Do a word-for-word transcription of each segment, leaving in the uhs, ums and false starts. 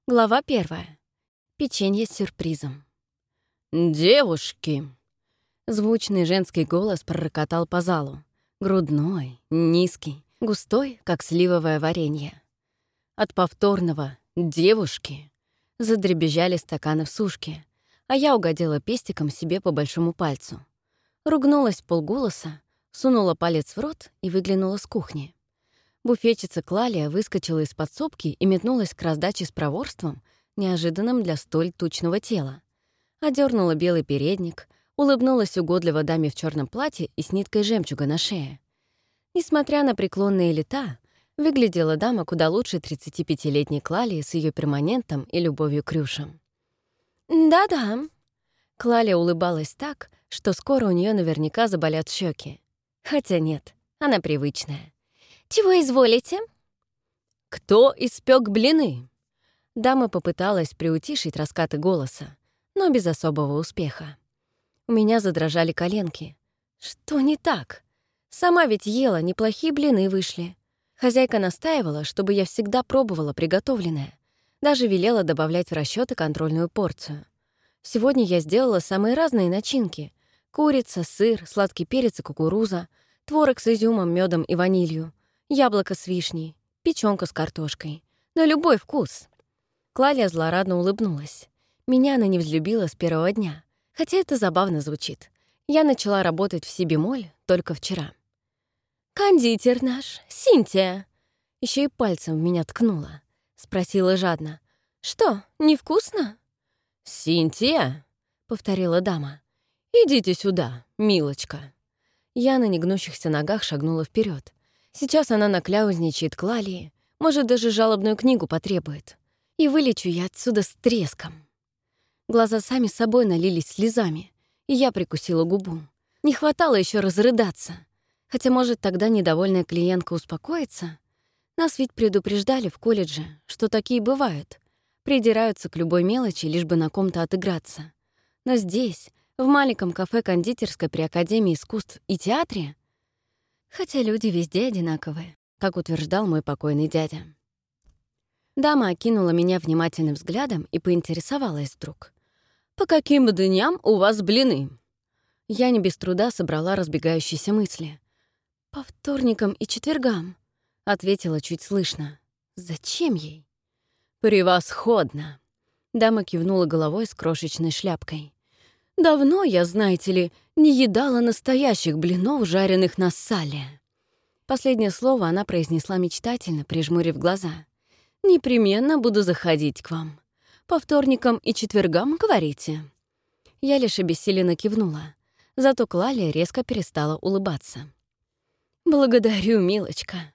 Глава первая. Печенье с сюрпризом. «Девушки!» Звучный женский голос пророкотал по залу. Грудной, низкий, густой, как сливовое варенье. От повторного «девушки» задребезжали стаканы в сушке, а я угодила пестиком себе по большому пальцу. Ругнулась вполголоса, сунула палец в рот и выглянула с кухни. Буфетчица Клалия выскочила из подсобки и метнулась к раздаче с проворством, неожиданным для столь тучного тела. Одернула белый передник, улыбнулась угодливо даме в черном платье и с ниткой жемчуга на шее. Несмотря на преклонные лета, выглядела дама куда лучше тридцатипятилетней Клалии с ее перманентом и любовью к рюшам. «Да-да». Клалия улыбалась так, что скоро у нее наверняка заболят щеки. Хотя нет, она привычная. «Чего изволите?» «Кто испек блины?» Дама попыталась приутишить раскаты голоса, но без особого успеха. У меня задрожали коленки. Что не так? Сама ведь ела, неплохие блины вышли. Хозяйка настаивала, чтобы я всегда пробовала приготовленное. Даже велела добавлять в расчеты контрольную порцию. Сегодня я сделала самые разные начинки. Курица, сыр, сладкий перец и кукуруза, творог с изюмом, медом и ванилью, яблоко с вишней, печёнка с картошкой. На любой вкус. Клалия злорадно улыбнулась. Меня она не взлюбила с первого дня. Хотя это забавно звучит. Я начала работать в си-бемоль только вчера. «Кондитер наш, Синтия!» Еще и пальцем в меня ткнула. Спросила жадно. «Что, невкусно?» «Синтия?» — повторила дама. «Идите сюда, милочка». Я на негнущихся ногах шагнула вперед. Сейчас она накляузничает Клалии, может, даже жалобную книгу потребует. И вылечу я отсюда с треском. Глаза сами собой налились слезами, и я прикусила губу. Не хватало еще разрыдаться. Хотя, может, тогда недовольная клиентка успокоится? Нас ведь предупреждали в колледже, что такие бывают. Придираются к любой мелочи, лишь бы на ком-то отыграться. Но здесь, в маленьком кафе-кондитерской при Академии искусств и театре, хотя люди везде одинаковые, как утверждал мой покойный дядя. Дама окинула меня внимательным взглядом и поинтересовалась вдруг. «По каким дням у вас блины?» Я не без труда собрала разбегающиеся мысли. «По вторникам и четвергам», — ответила чуть слышно. «Зачем ей?» «Превосходно!» Дама кивнула головой с крошечной шляпкой. «Давно я, знаете ли, не едала настоящих блинов, жареных на сале». Последнее слово она произнесла мечтательно, прижмурив глаза. «Непременно буду заходить к вам. По вторникам и четвергам, говорите?» Я лишь обессиленно кивнула. Зато Клалия резко перестала улыбаться. «Благодарю, милочка».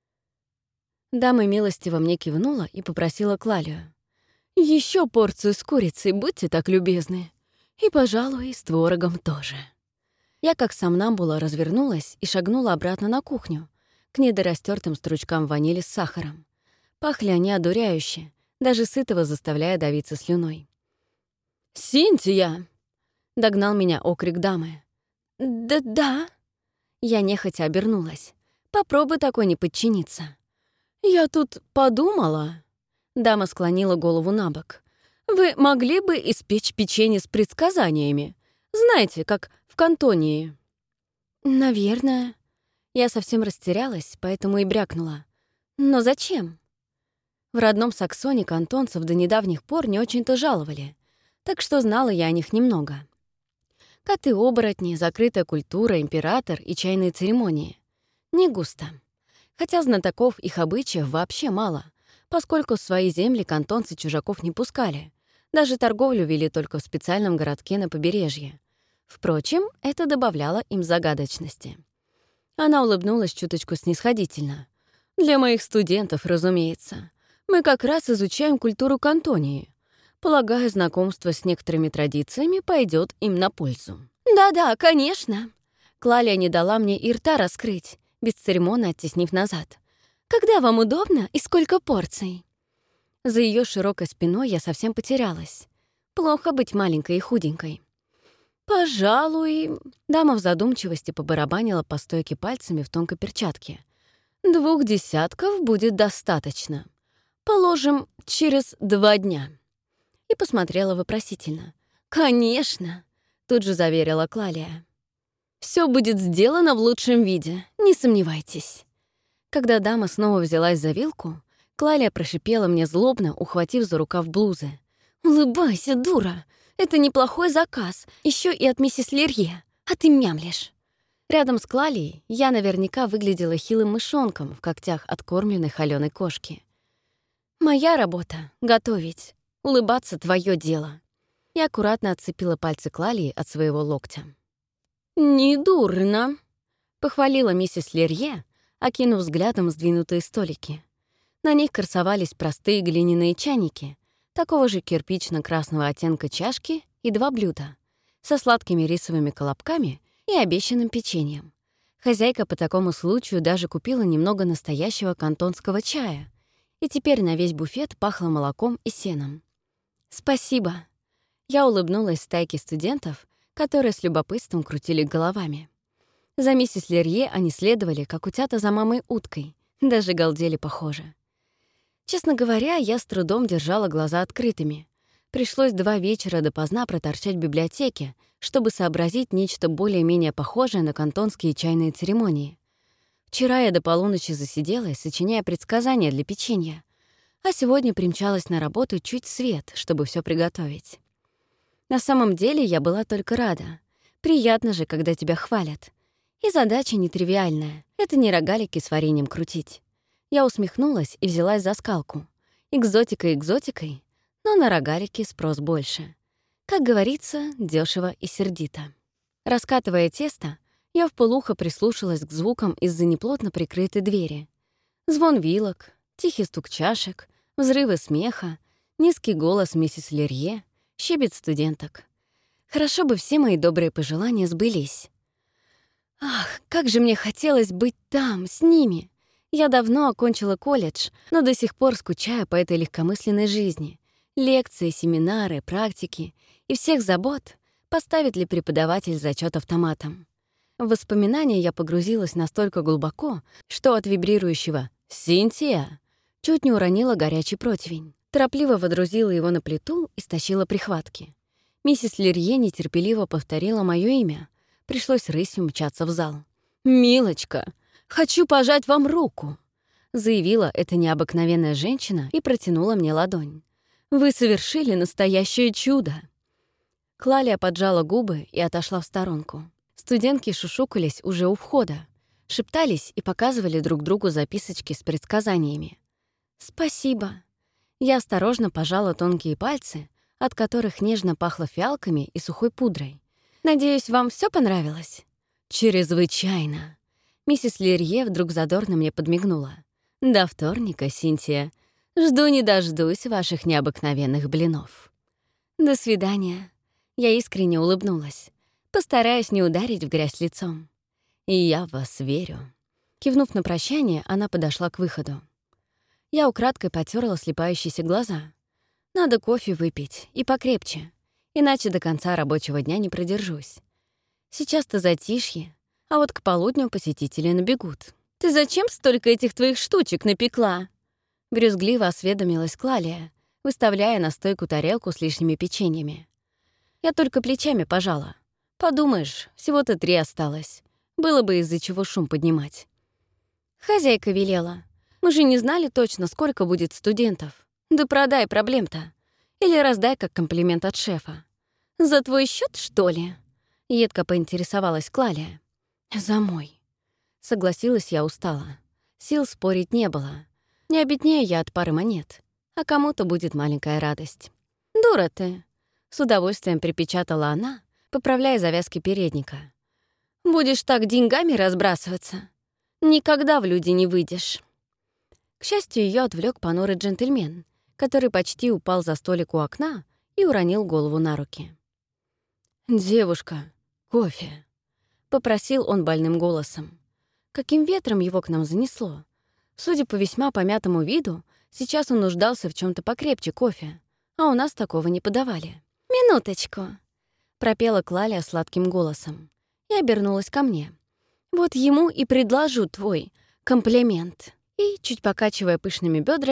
Дама милостиво мне кивнула и попросила Клалию. Еще порцию с курицей, будьте так любезны. И, пожалуй, с творогом тоже». Я как сомнамбула развернулась и шагнула обратно на кухню, к недорастёртым стручкам ванили с сахаром. Пахли они одуряюще, даже сытого заставляя давиться слюной. «Синтия!» — догнал меня окрик дамы. «Да-да». Я нехотя обернулась. Попробуй такой не подчиниться. «Я тут подумала...» Дама склонила голову на бок. «Вы могли бы испечь печенье с предсказаниями? Знаете, как в Кантонии?» «Наверное». Я совсем растерялась, поэтому и брякнула. «Но зачем?» В родном Саксоне кантонцев до недавних пор не очень-то жаловали, так что знала я о них немного. Коты-оборотни, закрытая культура, император и чайные церемонии. Не густо. Хотя знатоков их обычаев вообще мало, поскольку в свои земли кантонцы чужаков не пускали. Даже торговлю вели только в специальном городке на побережье. Впрочем, это добавляло им загадочности. Она улыбнулась чуточку снисходительно. «Для моих студентов, разумеется. Мы как раз изучаем культуру Кантонии. Полагаю, знакомство с некоторыми традициями пойдет им на пользу». «Да-да, конечно». Клалия не дала мне и рта раскрыть, бесцеремонно оттеснив назад. «Когда вам удобно и сколько порций?» За ее широкой спиной я совсем потерялась. Плохо быть маленькой и худенькой. «Пожалуй...» Дама в задумчивости побарабанила по стойке пальцами в тонкой перчатке. «Двух десятков будет достаточно. Положим, через два дня. И посмотрела вопросительно. «Конечно!» — тут же заверила Клалия. «Все будет сделано в лучшем виде, не сомневайтесь». Когда дама снова взялась за вилку, Клалия прошипела мне злобно, ухватив за рукав блузы. «Улыбайся, дура! Это неплохой заказ, еще и от миссис Лерье, а ты мямлишь». Рядом с Клалией я наверняка выглядела хилым мышонком в когтях откормленной холёной кошки. «Моя работа — готовить. Улыбаться — твое дело». Я аккуратно отцепила пальцы Клалии от своего локтя. «Недурно», — похвалила миссис Лерье, окинув взглядом сдвинутые столики. На них красовались простые глиняные чайники, такого же кирпично-красного оттенка чашки и два блюда со сладкими рисовыми колобками и обещанным печеньем. Хозяйка по такому случаю даже купила немного настоящего кантонского чая, и теперь на весь буфет пахло молоком и сеном. «Спасибо». Я улыбнулась стайке студентов, которые с любопытством крутили головами. За миссис Лерье они следовали, как утята за мамой-уткой, даже галдели похоже. Честно говоря, я с трудом держала глаза открытыми. Пришлось два вечера допоздна проторчать в библиотеке, чтобы сообразить нечто более-менее похожее на кантонские чайные церемонии. Вчера я до полуночи засиделась, сочиняя предсказания для печенья, а сегодня примчалась на работу чуть свет, чтобы все приготовить. На самом деле я была только рада. Приятно же, когда тебя хвалят. И задача нетривиальная — это не рогалики с вареньем крутить. Я усмехнулась и взялась за скалку. Экзотика экзотикой, но на рогалики спрос больше. Как говорится, дешево и сердито. Раскатывая тесто, я вполуха прислушалась к звукам из-за неплотно прикрытой двери. Звон вилок, тихий стук чашек, взрывы смеха, низкий голос миссис Лерье, щебет студенток. Хорошо бы все мои добрые пожелания сбылись. Ах, как же мне хотелось быть там, с ними. Я давно окончила колледж, но до сих пор скучаю по этой легкомысленной жизни. Лекции, семинары, практики и всех забот, поставит ли преподаватель зачет автоматом. В воспоминания я погрузилась настолько глубоко, что от вибрирующего «Синтия» чуть не уронила горячий противень. Торопливо водрузила его на плиту и стащила прихватки. Миссис Лерье нетерпеливо повторила мое имя. Пришлось рысью мчаться в зал. «Милочка, хочу пожать вам руку», — заявила эта необыкновенная женщина и протянула мне ладонь. «Вы совершили настоящее чудо». Клалия поджала губы и отошла в сторонку. Студентки шушукались уже у входа, шептались и показывали друг другу записочки с предсказаниями. «Спасибо». Я осторожно пожала тонкие пальцы, от которых нежно пахло фиалками и сухой пудрой. «Надеюсь, вам все понравилось?» «Чрезвычайно!» Миссис Лерье вдруг задорно мне подмигнула. «До вторника, Синтия. Жду не дождусь ваших необыкновенных блинов». «До свидания». Я искренне улыбнулась. Постараюсь не ударить в грязь лицом. «И я в вас верю». Кивнув на прощание, она подошла к выходу. Я украдкой потерла слепающиеся глаза. Надо кофе выпить, и покрепче, иначе до конца рабочего дня не продержусь. Сейчас-то затишье, а вот к полудню посетители набегут. «Ты зачем столько этих твоих штучек напекла?» Брюзгливо осведомилась Клалия, выставляя на стойку тарелку с лишними печеньями. Я только плечами пожала. Подумаешь, всего-то три осталось. Было бы из-за чего шум поднимать. Хозяйка велела. Мы же не знали точно, сколько будет студентов. Да продай, проблем-то. Или раздай как комплимент от шефа. «За твой счет, что ли?» — едко поинтересовалась Клалия. «За мой». Согласилась я устала. Сил спорить не было. Не обеднею я от пары монет, а кому-то будет маленькая радость. «Дура ты!» — с удовольствием припечатала она, поправляя завязки передника. «Будешь так деньгами разбрасываться? Никогда в люди не выйдешь». К счастью, ее отвлек понурый джентльмен, который почти упал за столик у окна и уронил голову на руки. «Девушка, кофе», — попросил он больным голосом. Каким ветром его к нам занесло? Судя по весьма помятому виду, сейчас он нуждался в чем то покрепче кофе, а у нас такого не подавали. «Минуточку», — пропела Клалия сладким голосом и обернулась ко мне. «Вот ему и предложу твой комплимент». И, чуть покачивая пышными бедрами,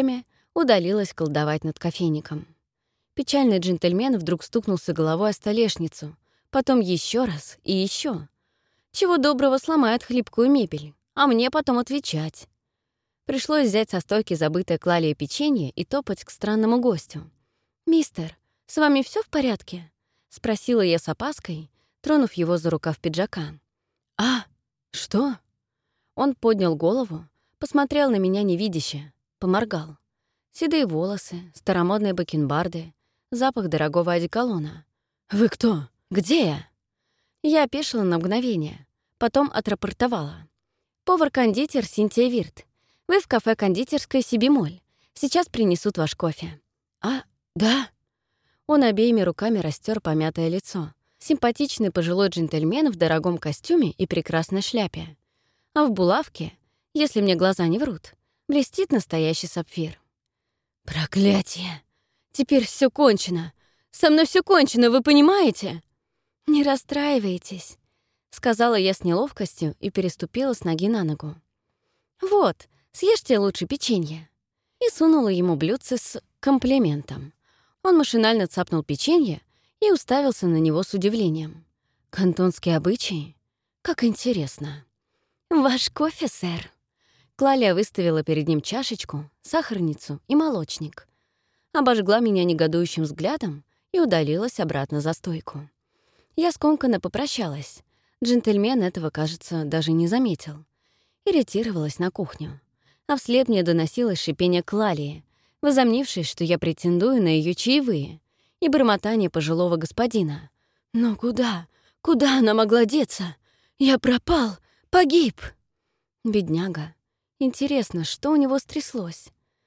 удалилась колдовать над кофейником. Печальный джентльмен вдруг стукнулся головой о столешницу, потом еще раз и еще. Чего доброго сломает хлипкую мебель, а мне потом отвечать. Пришлось взять со стойки забытое Клалия печенье и топать к странному гостю. «Мистер, с вами все в порядке?» — спросила я с опаской, тронув его за рукав пиджака. «А, что?» Он поднял голову, посмотрел на меня невидяще, поморгал. Седые волосы, старомодные бакенбарды, запах дорогого одеколона. «Вы кто? Где я?» Я опешила на мгновение, потом отрапортовала. «Повар-кондитер Синтия Вирт. Вы в кафе кондитерской Сибимоль. Сейчас принесут ваш кофе». «А, да?» Он обеими руками растер помятое лицо. Симпатичный пожилой джентльмен в дорогом костюме и прекрасной шляпе. А в булавке, если мне глаза не врут, блестит настоящий сапфир. «Проклятие! Теперь все кончено! Со мной все кончено, вы понимаете?» «Не расстраивайтесь», — сказала я с неловкостью и переступила с ноги на ногу. «Вот, съешьте лучше печенье». И сунула ему блюдце с комплиментом. Он машинально цапнул печенье и уставился на него с удивлением. «Кантонские обычаи? Как интересно». «Ваш кофе, сэр». Клалия выставила перед ним чашечку, сахарницу и молочник. Обожгла меня негодующим взглядом и удалилась обратно за стойку. Я скомканно попрощалась. Джентльмен этого, кажется, даже не заметил. И ретировалась на кухню. А вслед мне доносилось шипение Клалии, возомнившей, что я претендую на ее чаевые, и бормотание пожилого господина. «Но куда? Куда она могла деться? Я пропал! Погиб!» Бедняга. Интересно, что у него стряслось?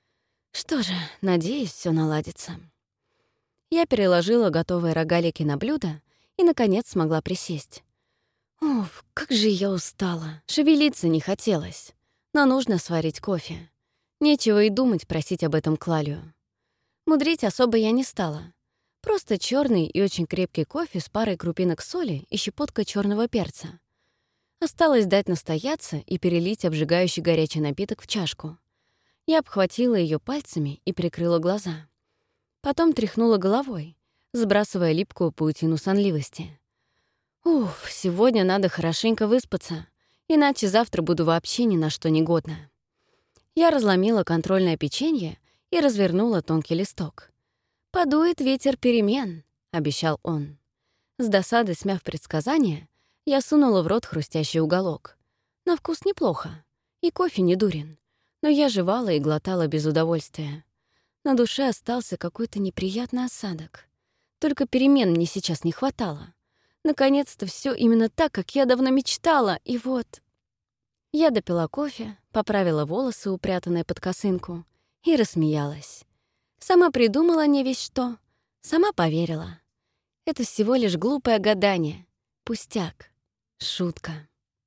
Что же, надеюсь, все наладится. Я переложила готовые рогалики на блюдо и, наконец, смогла присесть. Уф, как же я устала. Шевелиться не хотелось, но нужно сварить кофе. Нечего и думать просить об этом Клалию. Мудрить особо я не стала. Просто черный и очень крепкий кофе с парой крупинок соли и щепоткой черного перца. Осталось дать настояться и перелить обжигающий горячий напиток в чашку. Я обхватила ее пальцами и прикрыла глаза. Потом тряхнула головой, сбрасывая липкую паутину сонливости. Уф, сегодня надо хорошенько выспаться, иначе завтра буду вообще ни на что не годна. Я разломила контрольное печенье и развернула тонкий листок. «Подует ветер перемен», — обещал он. С досадой смяв предсказание, я сунула в рот хрустящий уголок. На вкус неплохо, и кофе не дурен, но я жевала и глотала без удовольствия. На душе остался какой-то неприятный осадок. Только перемен мне сейчас не хватало. Наконец-то все именно так, как я давно мечтала, и вот... Я допила кофе, поправила волосы, упрятанные под косынку, и рассмеялась. Сама придумала не весь что, сама поверила. Это всего лишь глупое гадание, пустяк, шутка.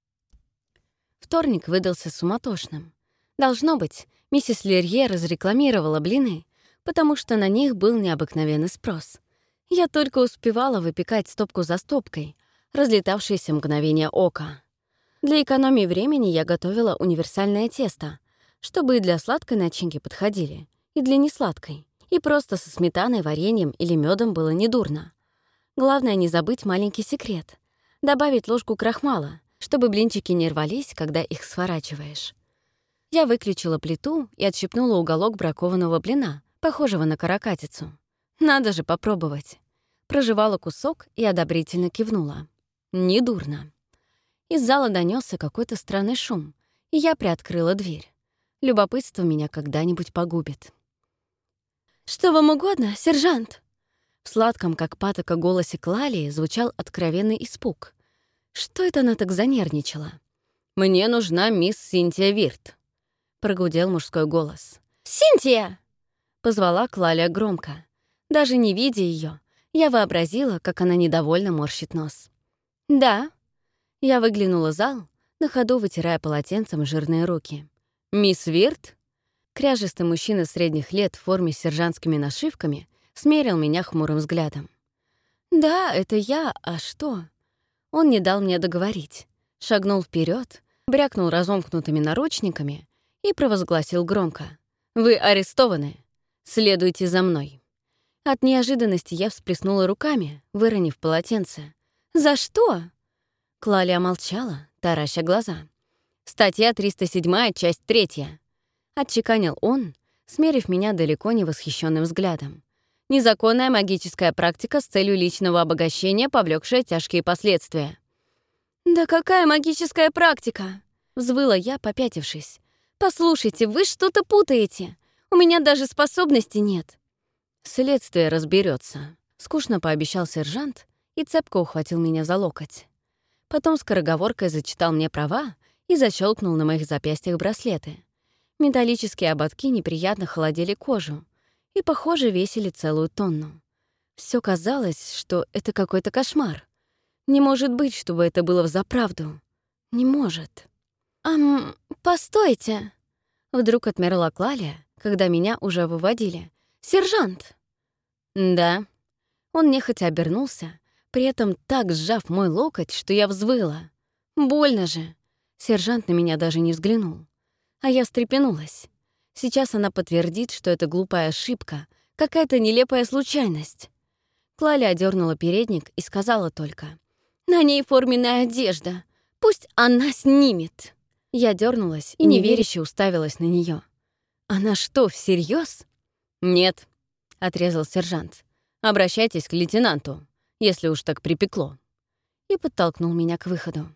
Вторник выдался суматошным. Должно быть, миссис Лерье разрекламировала блины, потому что на них был необыкновенный спрос. Я только успевала выпекать стопку за стопкой, разлетавшиеся мгновения ока. Для экономии времени я готовила универсальное тесто, чтобы и для сладкой начинки подходили, и для несладкой, и просто со сметаной, вареньем или медом было недурно. Главное не забыть маленький секрет — добавить ложку крахмала, чтобы блинчики не рвались, когда их сворачиваешь. Я выключила плиту и отщипнула уголок бракованного блина, похожего на каракатицу. Надо же попробовать. Прожевала кусок и одобрительно кивнула. Недурно. Из зала донесся какой-то странный шум, и я приоткрыла дверь. Любопытство меня когда-нибудь погубит. «Что вам угодно, сержант?» В сладком, как патока, голосе Клалии звучал откровенный испуг. Что это она так занервничала? «Мне нужна мисс Синтия Вирт», — прогудел мужской голос. «Синтия!» — позвала Клалия громко. Даже не видя ее, я вообразила, как она недовольно морщит нос. «Да». Я выглянула в зал, на ходу вытирая полотенцем жирные руки. «Мисс Вирт?» Кряжистый мужчина средних лет в форме с сержантскими нашивками смерил меня хмурым взглядом. «Да, это я, а что?» Он не дал мне договорить. Шагнул вперед, брякнул разомкнутыми наручниками и провозгласил громко. «Вы арестованы. Следуйте за мной». От неожиданности я всплеснула руками, выронив полотенце. «За что?» Клалия молчала, тараща глаза. «Статья триста седьмая, часть третья», — отчеканил он, смерив меня далеко не восхищенным взглядом. «Незаконная магическая практика с целью личного обогащения, повлекшая тяжкие последствия». «Да какая магическая практика?» — взвыла я, попятившись. «Послушайте, вы что-то путаете. У меня даже способностей нет». «Следствие разберется, скучно пообещал сержант и цепко ухватил меня за локоть. Потом скороговоркой зачитал мне права и защелкнул на моих запястьях браслеты. Металлические ободки неприятно холодили кожу и, похоже, весили целую тонну. Все казалось, что это какой-то кошмар. Не может быть, чтобы это было взаправду. Не может. «Ам, постойте!» Вдруг отмерла Клалия, когда меня уже выводили. «Сержант!» «Да». Он нехотя обернулся, при этом так сжав мой локоть, что я взвыла. «Больно же!» Сержант на меня даже не взглянул. А я встрепенулась. Сейчас она подтвердит, что это глупая ошибка, какая-то нелепая случайность. Клалия одернула передник и сказала только: «На ней форменная одежда. Пусть она снимет». Я дернулась и неверяще уставилась на нее. «Она что, всерьез?» «Нет», — отрезал сержант. «Обращайтесь к лейтенанту, если уж так припекло». И подтолкнул меня к выходу.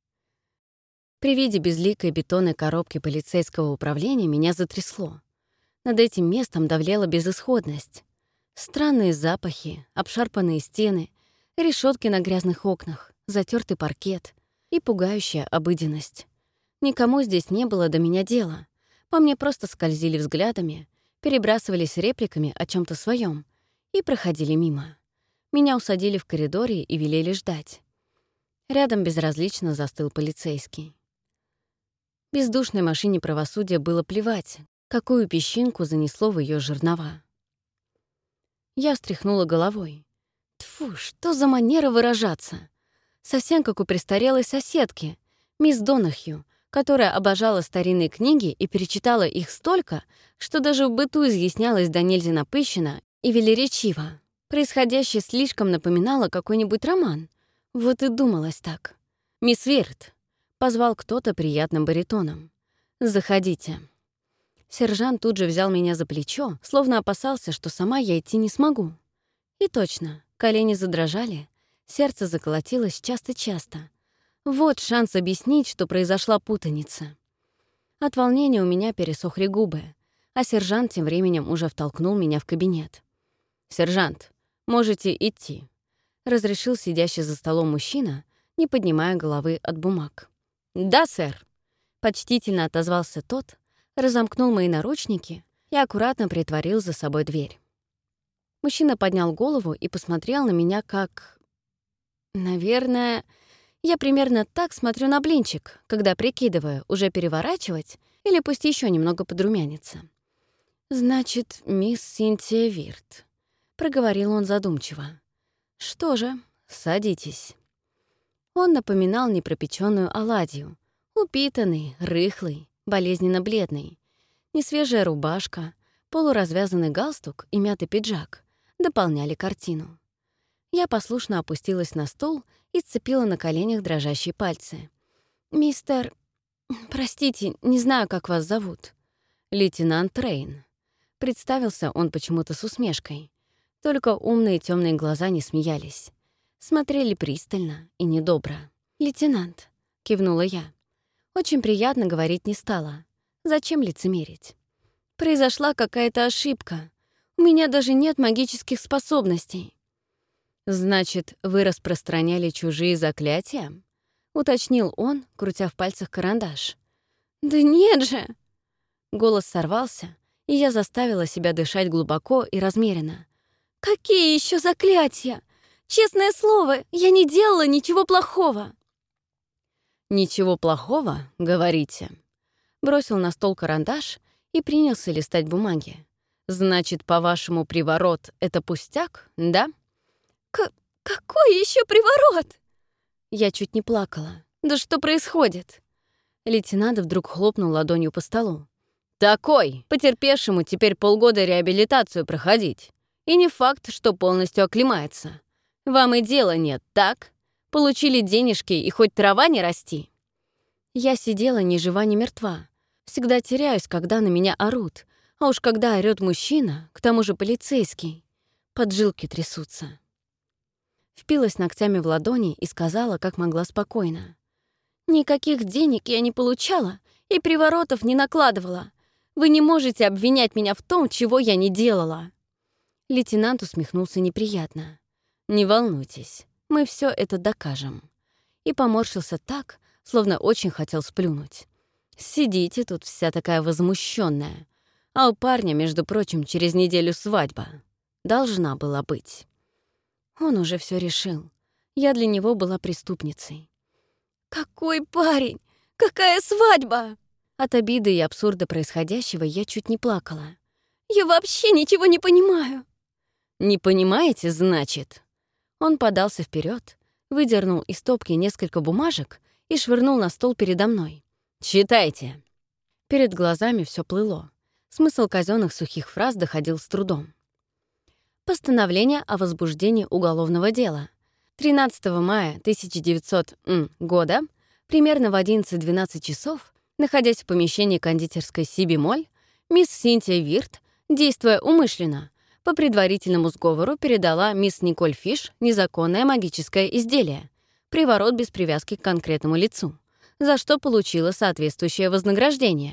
При виде безликой бетонной коробки полицейского управления меня затрясло. Над этим местом давлела безысходность. Странные запахи, обшарпанные стены, решетки на грязных окнах, затертый паркет и пугающая обыденность. Никому здесь не было до меня дела. По мне просто скользили взглядами, перебрасывались репликами о чем то своем и проходили мимо. Меня усадили в коридоре и велели ждать. Рядом безразлично застыл полицейский. Бездушной машине правосудия было плевать, какую песчинку занесло в ее жернова. Я встряхнула головой. Тьфу, что за манера выражаться? Совсем как у престарелой соседки, мисс Донахью, которая обожала старинные книги и перечитала их столько, что даже в быту изъяснялась до нельзя напыщенно и велеречиво. Происходящее слишком напоминало какой-нибудь роман. Вот и думалось так. «Мисс Вирт», — позвал кто-то приятным баритоном. «Заходите». Сержант тут же взял меня за плечо, словно опасался, что сама я идти не смогу. И точно, колени задрожали, сердце заколотилось часто-часто. Вот шанс объяснить, что произошла путаница. От волнения у меня пересохли губы, а сержант тем временем уже втолкнул меня в кабинет. «Сержант, можете идти», — разрешил сидящий за столом мужчина, не поднимая головы от бумаг. «Да, сэр», — почтительно отозвался тот, разомкнул мои наручники и аккуратно притворил за собой дверь. Мужчина поднял голову и посмотрел на меня как... Наверное, я примерно так смотрю на блинчик, когда прикидываю, уже переворачивать или пусть еще немного подрумяниться. «Значит, мисс Синтия Вирт», — проговорил он задумчиво. «Что же, садитесь». Он напоминал непропечённую оладью, упитанный, рыхлый, болезненно бледный. Несвежая рубашка, полуразвязанный галстук и мятый пиджак дополняли картину. Я послушно опустилась на стол и сцепила на коленях дрожащие пальцы. «Мистер... Простите, не знаю, как вас зовут». «Лейтенант Рейн». Представился он почему-то с усмешкой. Только умные темные глаза не смеялись. Смотрели пристально и недобро. «Лейтенант», — кивнула я. Очень приятно говорить не стала. Зачем лицемерить? Произошла какая-то ошибка. У меня даже нет магических способностей. «Значит, вы распространяли чужие заклятия?» — уточнил он, крутя в пальцах карандаш. «Да нет же!» Голос сорвался, и я заставила себя дышать глубоко и размеренно. «Какие еще заклятия? Честное слово, я не делала ничего плохого!» «Ничего плохого, говорите?» Бросил на стол карандаш и принялся листать бумаги. «Значит, по-вашему, приворот — это пустяк, да?» К «Какой еще приворот?» Я чуть не плакала. «Да что происходит?» Лейтенант вдруг хлопнул ладонью по столу. такой. Потерпевшему теперь полгода реабилитацию проходить. И не факт, что полностью оклемается. Вам и дела нет, так? Получили денежки и хоть трава не расти. Я сидела ни жива, ни мертва. Всегда теряюсь, когда на меня орут. А уж когда орёт мужчина, к тому же полицейский, поджилки трясутся. Впилась ногтями в ладони и сказала, как могла спокойно. «Никаких денег я не получала и приворотов не накладывала. Вы не можете обвинять меня в том, чего я не делала». Лейтенант усмехнулся неприятно. «Не волнуйтесь, мы все это докажем». И поморщился так, словно очень хотел сплюнуть. «Сидите тут вся такая возмущенная, а у парня, между прочим, через неделю свадьба. Должна была быть». Он уже все решил. Я для него была преступницей. «Какой парень? Какая свадьба?» От обиды и абсурда происходящего я чуть не плакала. «Я вообще ничего не понимаю». «Не понимаете, значит?» Он подался вперед, выдернул из стопки несколько бумажек и швырнул на стол передо мной. «Читайте». Перед глазами все плыло. Смысл казенных сухих фраз доходил с трудом. Постановление о возбуждении уголовного дела. тринадцатого мая тысяча девятисотого года, примерно в одиннадцать-двенадцать часов, находясь в помещении кондитерской Сиби Моль, мисс Синтия Вирт, действуя умышленно, по предварительному сговору передала мисс Николь Фиш незаконное магическое изделие, приворот без привязки к конкретному лицу, за что получила соответствующее вознаграждение.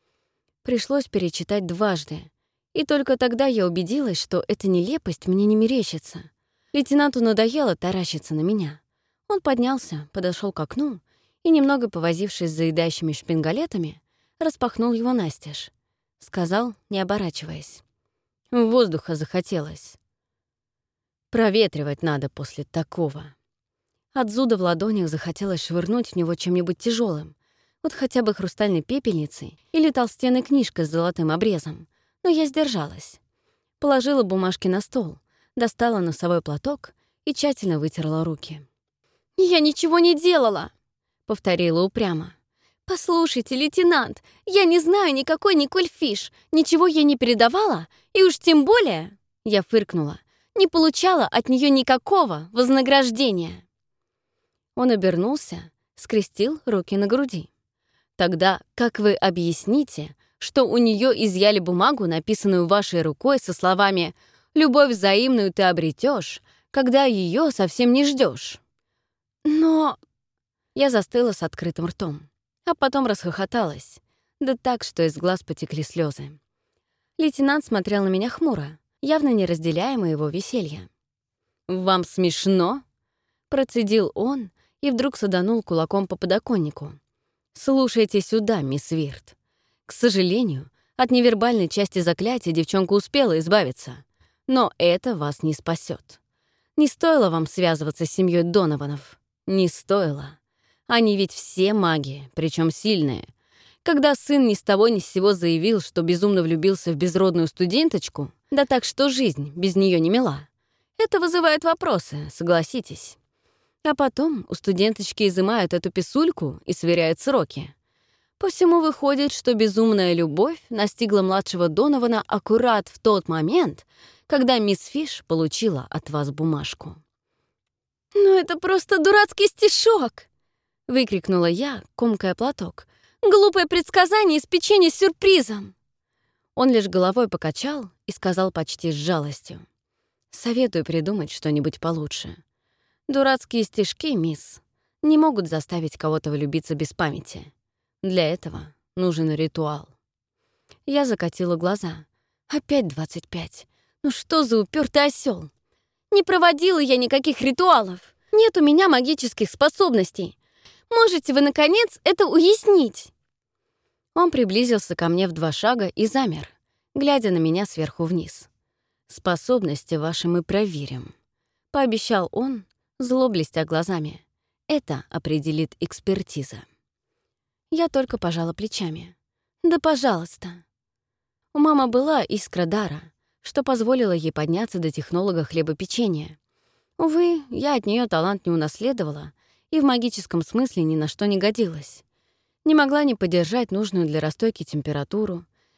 Пришлось перечитать дважды, и только тогда я убедилась, что эта нелепость мне не мерещится. Лейтенанту надоело таращиться на меня. Он поднялся, подошел к окну и, немного повозившись с заедающими шпингалетами, распахнул его настежь. Сказал, не оборачиваясь. Воздуха захотелось. Проветривать надо после такого. От зуда в ладонях захотелось швырнуть в него чем-нибудь тяжелым, вот хотя бы хрустальной пепельницей или толстенной книжкой с золотым обрезом, но я сдержалась. Положила бумажки на стол, достала носовой платок и тщательно вытерла руки. «Я ничего не делала!» — повторила упрямо. «Послушайте, лейтенант, я не знаю никакой Николь Фиш, ничего ей не передавала, и уж тем более, — я фыркнула, — не получала от нее никакого вознаграждения». Он обернулся, скрестил руки на груди. «Тогда как вы объясните, что у нее изъяли бумагу, написанную вашей рукой, со словами «Любовь взаимную ты обретешь, когда ее совсем не ждешь»?» «Но...» Я застыла с открытым ртом, а потом расхохоталась, да так, что из глаз потекли слезы. Лейтенант смотрел на меня хмуро, явно не разделяя моего веселья. «Вам смешно?» — процедил он и вдруг саданул кулаком по подоконнику. «Слушайте сюда, мисс Вирт. К сожалению, от невербальной части заклятия девчонка успела избавиться, но это вас не спасет. Не стоило вам связываться с семьей Донованов. Не стоило. Они ведь все маги, причем сильные. Когда сын ни с того ни с сего заявил, что безумно влюбился в безродную студенточку, да так, что жизнь без нее не мила, это вызывает вопросы, согласитесь. А потом у студенточки изымают эту писульку и сверяют сроки. По всему выходит, что безумная любовь настигла младшего Донована аккурат в тот момент, когда мисс Фиш получила от вас бумажку. «Ну это просто дурацкий стишок!» — выкрикнула я, комкая платок. «Глупое предсказание из печенья с сюрпризом!» Он лишь головой покачал и сказал почти с жалостью. «Советую придумать что-нибудь получше. Дурацкие стишки, мисс, не могут заставить кого-то влюбиться без памяти. Для этого нужен ритуал». Я закатила глаза. «Опять двадцать пять. Ну что за упертый осел? Не проводила я никаких ритуалов. Нет у меня магических способностей. Можете вы, наконец, это уяснить?» Он приблизился ко мне в два шага и замер, глядя на меня сверху вниз. «Способности ваши мы проверим», — пообещал он, зло блестя глазами. «Это определит экспертиза». Я только пожала плечами. «Да пожалуйста». У мамы была искра дара, что позволило ей подняться до технолога хлебопечения. Увы, я от нее талант не унаследовала и в магическом смысле ни на что не годилась. Не могла не поддержать нужную для расстойки температуру,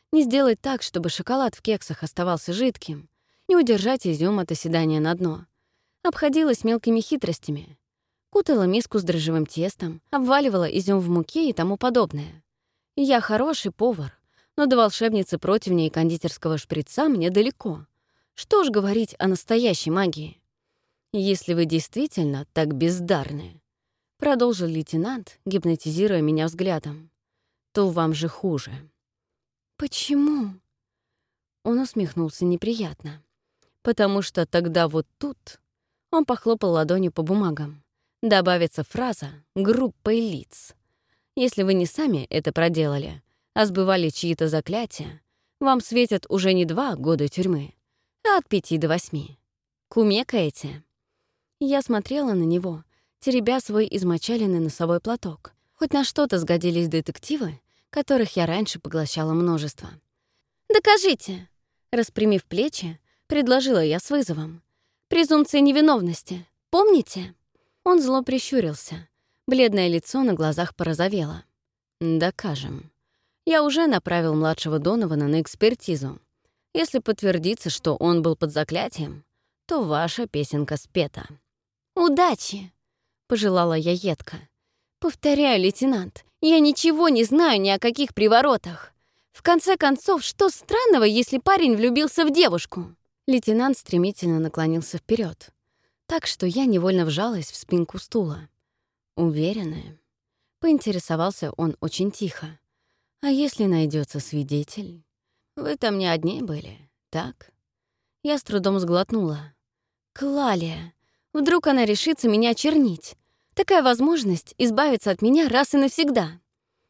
не сделать так, чтобы шоколад в кексах оставался жидким, не удержать изюм от оседания на дно. Обходилась мелкими хитростями. Кутала миску с дрожжевым тестом, обваливала изюм в муке и тому подобное. Я хороший повар, но до волшебницы противня и кондитерского шприца мне далеко. Что ж говорить о настоящей магии? Если вы действительно так бездарны, продолжил лейтенант, гипнотизируя меня взглядом, то вам же хуже. Почему? Он усмехнулся неприятно. Потому что тогда вот тут он похлопал ладонью по бумагам. Добавится фраза «группой лиц». Если вы не сами это проделали, а сбывали чьи-то заклятия, вам светят уже не два года тюрьмы, а от пяти до восьми. Кумекаете? Я смотрела на него, теребя свой измочаленный носовой платок. Хоть на что-то сгодились детективы, которых я раньше поглощала множество. «Докажите!» — распрямив плечи, предложила я с вызовом. «Презумпция невиновности. Помните?» Он зло прищурился. Бледное лицо на глазах порозовело. «Докажем. Я уже направил младшего Донована на экспертизу. Если подтвердится, что он был под заклятием, то ваша песенка спета». «Удачи!» — пожелала я едко. «Повторяю, лейтенант, я ничего не знаю ни о каких приворотах. В конце концов, что странного, если парень влюбился в девушку?» Лейтенант стремительно наклонился вперед, так что я невольно вжалась в спинку стула. «Уверены?» — поинтересовался он очень тихо. «А если найдется свидетель? Вы там не одни были, так?» Я с трудом сглотнула. «Клалия! Вдруг она решится меня чернить? Такая возможность избавиться от меня раз и навсегда».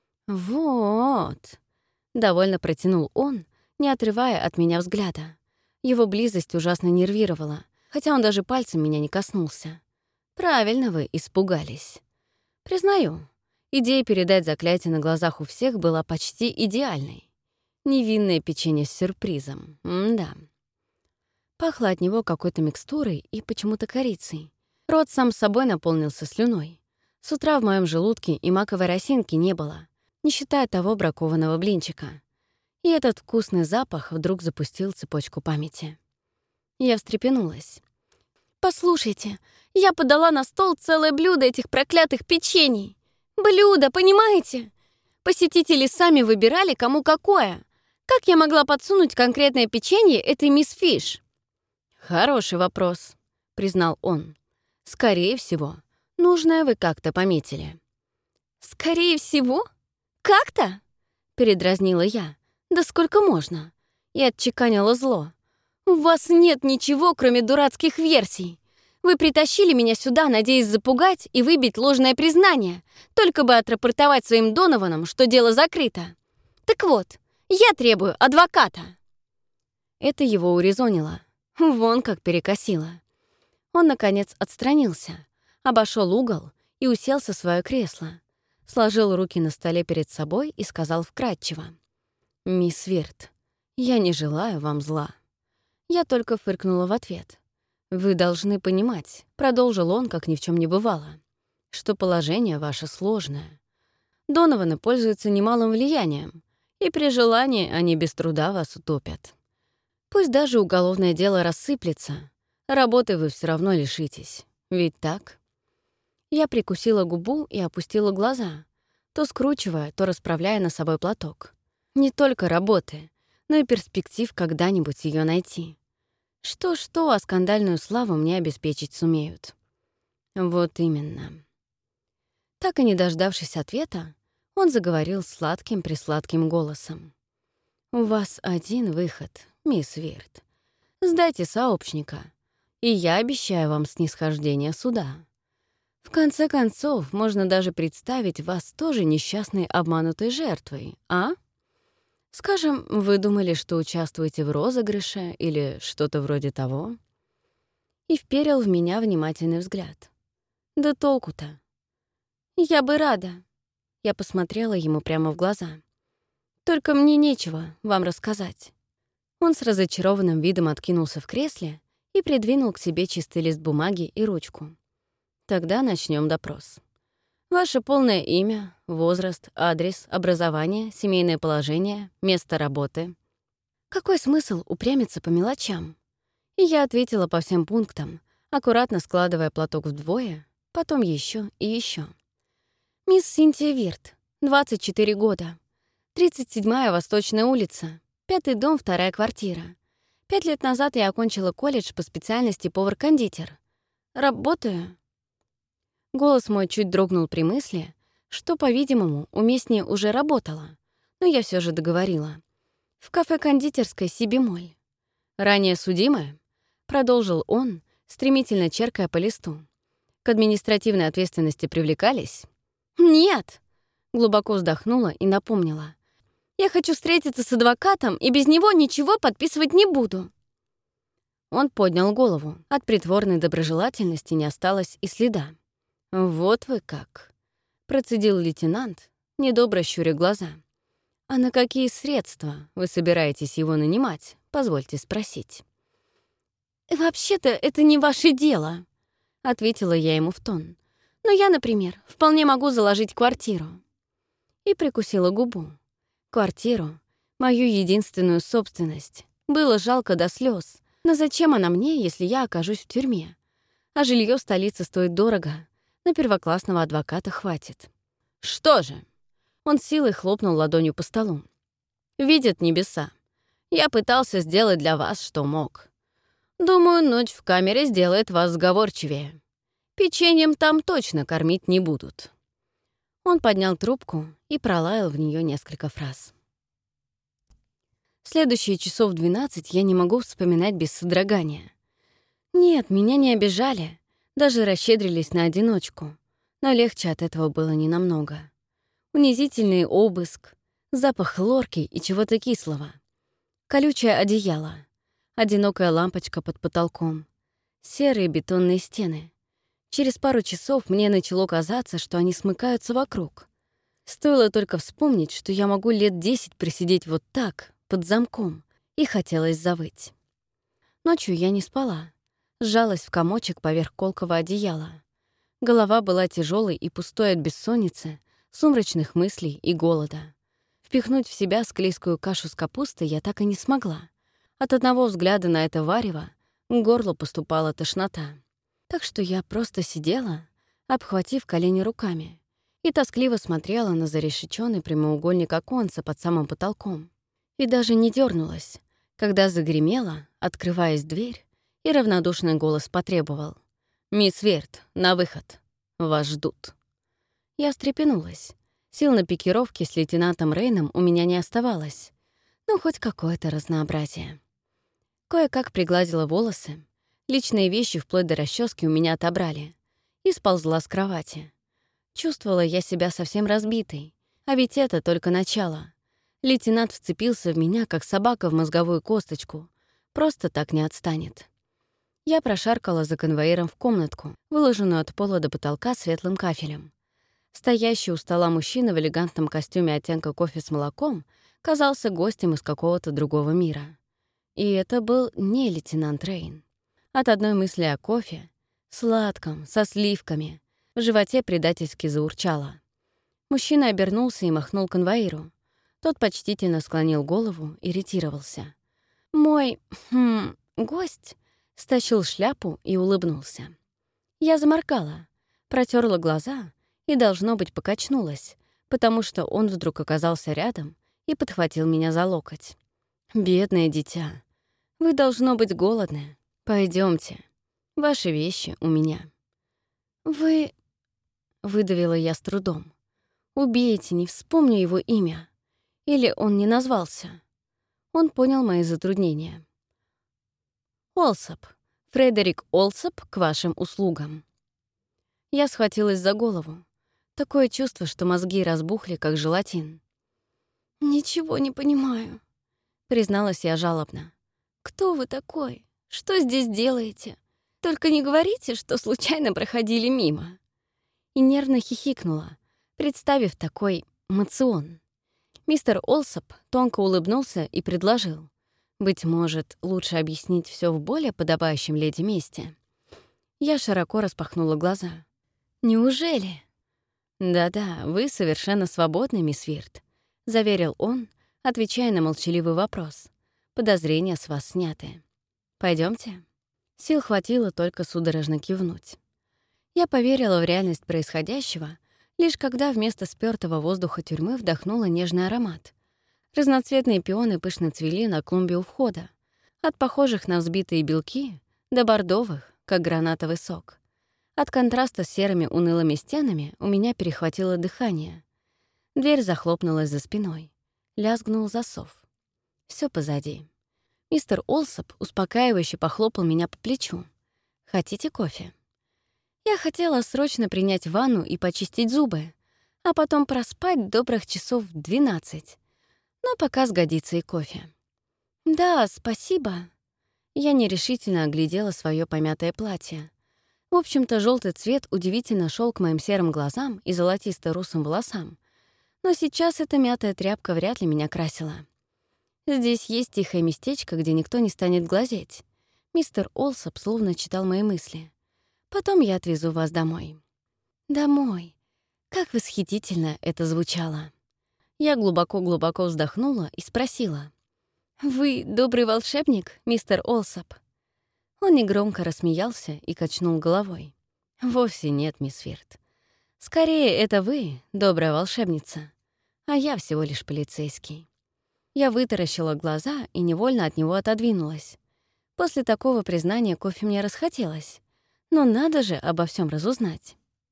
«Вот», — довольно протянул он, не отрывая от меня взгляда. Его близость ужасно нервировала, хотя он даже пальцем меня не коснулся. «Правильно вы испугались. Признаю, идея передать заклятие на глазах у всех была почти идеальной. Невинное печенье с сюрпризом, м-да». Пахло от него какой-то микстурой и почему-то корицей. Рот сам собой наполнился слюной. С утра в моем желудке и маковой росинки не было, не считая того бракованного блинчика. И этот вкусный запах вдруг запустил цепочку памяти. Я встрепенулась. «Послушайте, я подала на стол целое блюдо этих проклятых печений. Блюдо, понимаете? Посетители сами выбирали, кому какое. Как я могла подсунуть конкретное печенье этой мисс Фиш?» «Хороший вопрос», — признал он. «Скорее всего, нужное вы как-то пометили». «Скорее всего? Как-то?» — передразнила я. «Да сколько можно?» И отчеканила зло. «У вас нет ничего, кроме дурацких версий. Вы притащили меня сюда, надеясь запугать и выбить ложное признание, только бы отрапортовать своим Донованам, что дело закрыто. Так вот, я требую адвоката». Это его урезонило. Вон как перекосило. Он, наконец, отстранился, обошел угол и уселся в свое кресло, сложил руки на столе перед собой и сказал вкратчиво: «Мисс Вирт, я не желаю вам зла». Я только фыркнула в ответ. «Вы должны понимать», — продолжил он, как ни в чем не бывало, «что положение ваше сложное. Донованы пользуются немалым влиянием, и при желании они без труда вас утопят. Пусть даже уголовное дело рассыплется, работы вы все равно лишитесь. Ведь так?» Я прикусила губу и опустила глаза, то скручивая, то расправляя носовой платок. Не только работы, но и перспектив когда-нибудь ее найти. Что-что, а скандальную славу мне обеспечить сумеют. Вот именно. Так и не дождавшись ответа, он заговорил сладким-присладким голосом. «У вас один выход, мисс Вирт. Сдайте сообщника, и я обещаю вам снисхождение суда. В конце концов, можно даже представить вас тоже несчастной обманутой жертвой, а? Скажем, вы думали, что участвуете в розыгрыше или что-то вроде того?» И вперил в меня внимательный взгляд. «Да толку-то? Я бы рада». Я посмотрела ему прямо в глаза. «Только мне нечего вам рассказать». Он с разочарованным видом откинулся в кресле и придвинул к себе чистый лист бумаги и ручку. «Тогда начнем допрос. Ваше полное имя, возраст, адрес, образование, семейное положение, место работы. Какой смысл упрямиться по мелочам? И я ответила по всем пунктам, аккуратно складывая платок вдвое, потом еще и еще. Мисс Синтия Вирт, двадцать четыре года. тридцать седьмая Восточная улица, пятый дом, вторая квартира. Пять лет назад я окончила колледж по специальности повар-кондитер. Работаю. Голос мой чуть дрогнул при мысли, что, по-видимому, уместнее уже работала, но я все же договорила. В кафе-кондитерской «Си-бемоль». «Ранее судимая?» — продолжил он, стремительно черкая по листу. «К административной ответственности привлекались?» «Нет!» — глубоко вздохнула и напомнила. «Я хочу встретиться с адвокатом, и без него ничего подписывать не буду». Он поднял голову. От притворной доброжелательности не осталось и следа. «Вот вы как!» — процедил лейтенант, недобро щуря глаза. «А на какие средства вы собираетесь его нанимать, позвольте спросить?» «Вообще-то это не ваше дело», — ответила я ему в тон. «Но я, например, вполне могу заложить квартиру». И прикусила губу. Квартиру, мою единственную собственность, было жалко до слез. Но зачем она мне, если я окажусь в тюрьме? А жилье в столице стоит дорого, на первоклассного адвоката хватит. «Что же?» Он силой хлопнул ладонью по столу. «Видят небеса. Я пытался сделать для вас, что мог. Думаю, ночь в камере сделает вас сговорчивее. Печеньем там точно кормить не будут». Он поднял трубку и пролаял в нее несколько фраз. Следующие часов двенадцать я не могу вспоминать без содрогания. Нет, меня не обижали, даже расщедрились на одиночку, но легче от этого было ненамного. Унизительный обыск, запах хлорки и чего-то кислого, колючее одеяло, одинокая лампочка под потолком, серые бетонные стены. Через пару часов мне начало казаться, что они смыкаются вокруг. Стоило только вспомнить, что я могу лет десять просидеть вот так, под замком, и хотелось завыть. Ночью я не спала, сжалась в комочек поверх колкого одеяла. Голова была тяжелой и пустой от бессонницы, сумрачных мыслей и голода. Впихнуть в себя склизкую кашу с капустой я так и не смогла. От одного взгляда на это варево к горлу поступала тошнота. Так что я просто сидела, обхватив колени руками, и тоскливо смотрела на зарешеченный прямоугольник оконца под самым потолком. И даже не дернулась, когда загремела, открываясь дверь, и равнодушный голос потребовал: «Мисс Вирт, на выход. Вас ждут». Я встрепенулась. Сил на пикировки с лейтенантом Рейном у меня не оставалось. Ну, хоть какое-то разнообразие. Кое-как пригладила волосы. Личные вещи вплоть до расчески у меня отобрали. И сползла с кровати. Чувствовала я себя совсем разбитой. А ведь это только начало. Лейтенант вцепился в меня, как собака в мозговую косточку. Просто так не отстанет. Я прошаркала за конвоиром в комнатку, выложенную от пола до потолка светлым кафелем. Стоящий у стола мужчина в элегантном костюме оттенка кофе с молоком казался гостем из какого-то другого мира. И это был не лейтенант Рейн. От одной мысли о кофе, сладком, со сливками, в животе предательски заурчало. Мужчина обернулся и махнул конвоиру. Тот почтительно склонил голову и ретировался. Мой хм, гость стащил шляпу и улыбнулся. Я заморгала, протерла глаза и, должно быть, покачнулась, потому что он вдруг оказался рядом и подхватил меня за локоть. «Бедное дитя, вы, должно быть, голодны. Пойдемте. Ваши вещи у меня». «Вы...» — выдавила я с трудом. «Убейте, не вспомню его имя. Или он не назвался?» Он понял мои затруднения. «Олсоп. Фредерик Олсоп к вашим услугам». Я схватилась за голову. Такое чувство, что мозги разбухли, как желатин. «Ничего не понимаю», — призналась я жалобно. «Кто вы такой? Что здесь делаете? Только не говорите, что случайно проходили мимо». И нервно хихикнула, представив такой мацион. Мистер Олсоп тонко улыбнулся и предложил: «Быть может, лучше объяснить все в более подобающем леди месте». Я широко распахнула глаза. «Неужели?» «Да-да, вы совершенно свободны, мисс Вирт», — заверил он, отвечая на молчаливый вопрос. «Подозрения с вас сняты. Пойдемте. Сил хватило только судорожно кивнуть. Я поверила в реальность происходящего, лишь когда вместо спёртого воздуха тюрьмы вдохнула нежный аромат. Разноцветные пионы пышно цвели на клумбе у входа, от похожих на взбитые белки до бордовых, как гранатовый сок. От контраста с серыми унылыми стенами у меня перехватило дыхание. Дверь захлопнулась за спиной. Лязгнул засов. Все позади. Мистер Олсоп успокаивающе похлопал меня по плечу. «Хотите кофе?» Я хотела срочно принять ванну и почистить зубы, а потом проспать добрых часов двенадцать. Но пока сгодится и кофе. «Да, спасибо». Я нерешительно оглядела свое помятое платье. В общем-то, желтый цвет удивительно шел к моим серым глазам и золотисто-русым волосам. Но сейчас эта мятая тряпка вряд ли меня красила. Здесь есть тихое местечко, где никто не станет глазеть. Мистер Олсоп словно читал мои мысли. Потом я отвезу вас домой. Домой. Как восхитительно это звучало. Я глубоко-глубоко вздохнула и спросила. «Вы добрый волшебник, мистер Олсоп?» Он негромко рассмеялся и качнул головой. «Вовсе нет, мисс Вирт. Скорее, это вы, добрая волшебница, а я всего лишь полицейский». Я вытаращила глаза и невольно от него отодвинулась. После такого признания кофе мне расхотелось. Но надо же обо всем разузнать.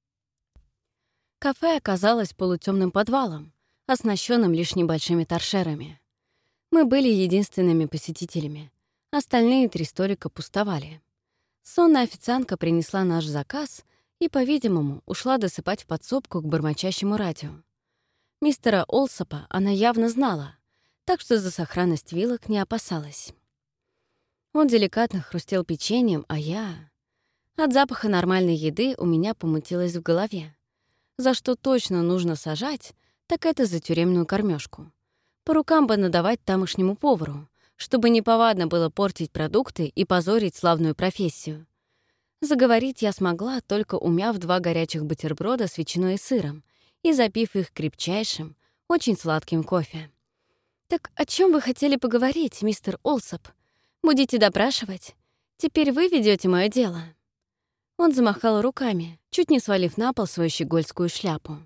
Кафе оказалось полутемным подвалом, оснащенным лишь небольшими торшерами. Мы были единственными посетителями. Остальные три столика пустовали. Сонная официантка принесла наш заказ и, по-видимому, ушла досыпать в подсобку к бормочащему радио. Мистера Олсопа она явно знала, так что за сохранность вилок не опасалась. Он деликатно хрустел печеньем, а я... От запаха нормальной еды у меня помутилось в голове. За что точно нужно сажать, так это за тюремную кормежку. По рукам бы надавать тамошнему повару, чтобы неповадно было портить продукты и позорить славную профессию. Заговорить я смогла, только умяв два горячих бутерброда с ветчиной и сыром и запив их крепчайшим, очень сладким кофе. «Так о чем вы хотели поговорить, мистер Олсоп? Будете допрашивать? Теперь вы ведете мое дело». Он замахал руками, чуть не свалив на пол свою щегольскую шляпу.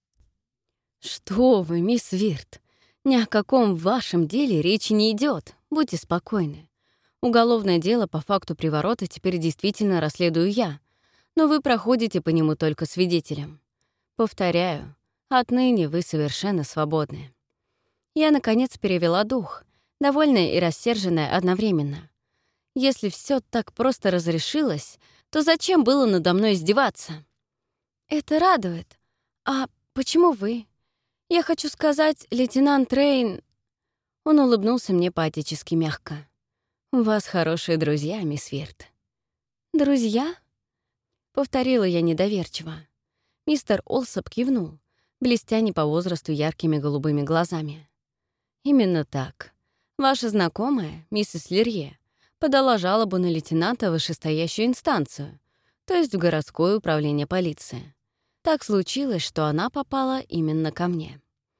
«Что вы, мисс Вирт, ни о каком вашем деле речи не идет. Будьте спокойны. Уголовное дело по факту приворота теперь действительно расследую я, но вы проходите по нему только свидетелем. Повторяю, отныне вы совершенно свободны». Я, наконец, перевела дух, довольная и рассерженная одновременно. Если все так просто разрешилось, то зачем было надо мной издеваться? «Это радует. А почему вы? Я хочу сказать, лейтенант Рейн...» Он улыбнулся мне по-отечески мягко. «У вас хорошие друзья, мисс Вирт». «Друзья?» — повторила я недоверчиво. Мистер Олсоп кивнул, блестя не по возрасту яркими голубыми глазами. «Именно так. Ваша знакомая, миссис Лерье, подала жалобу на лейтенанта в вышестоящую инстанцию, то есть в городское управление полиции. Так случилось, что она попала именно ко мне».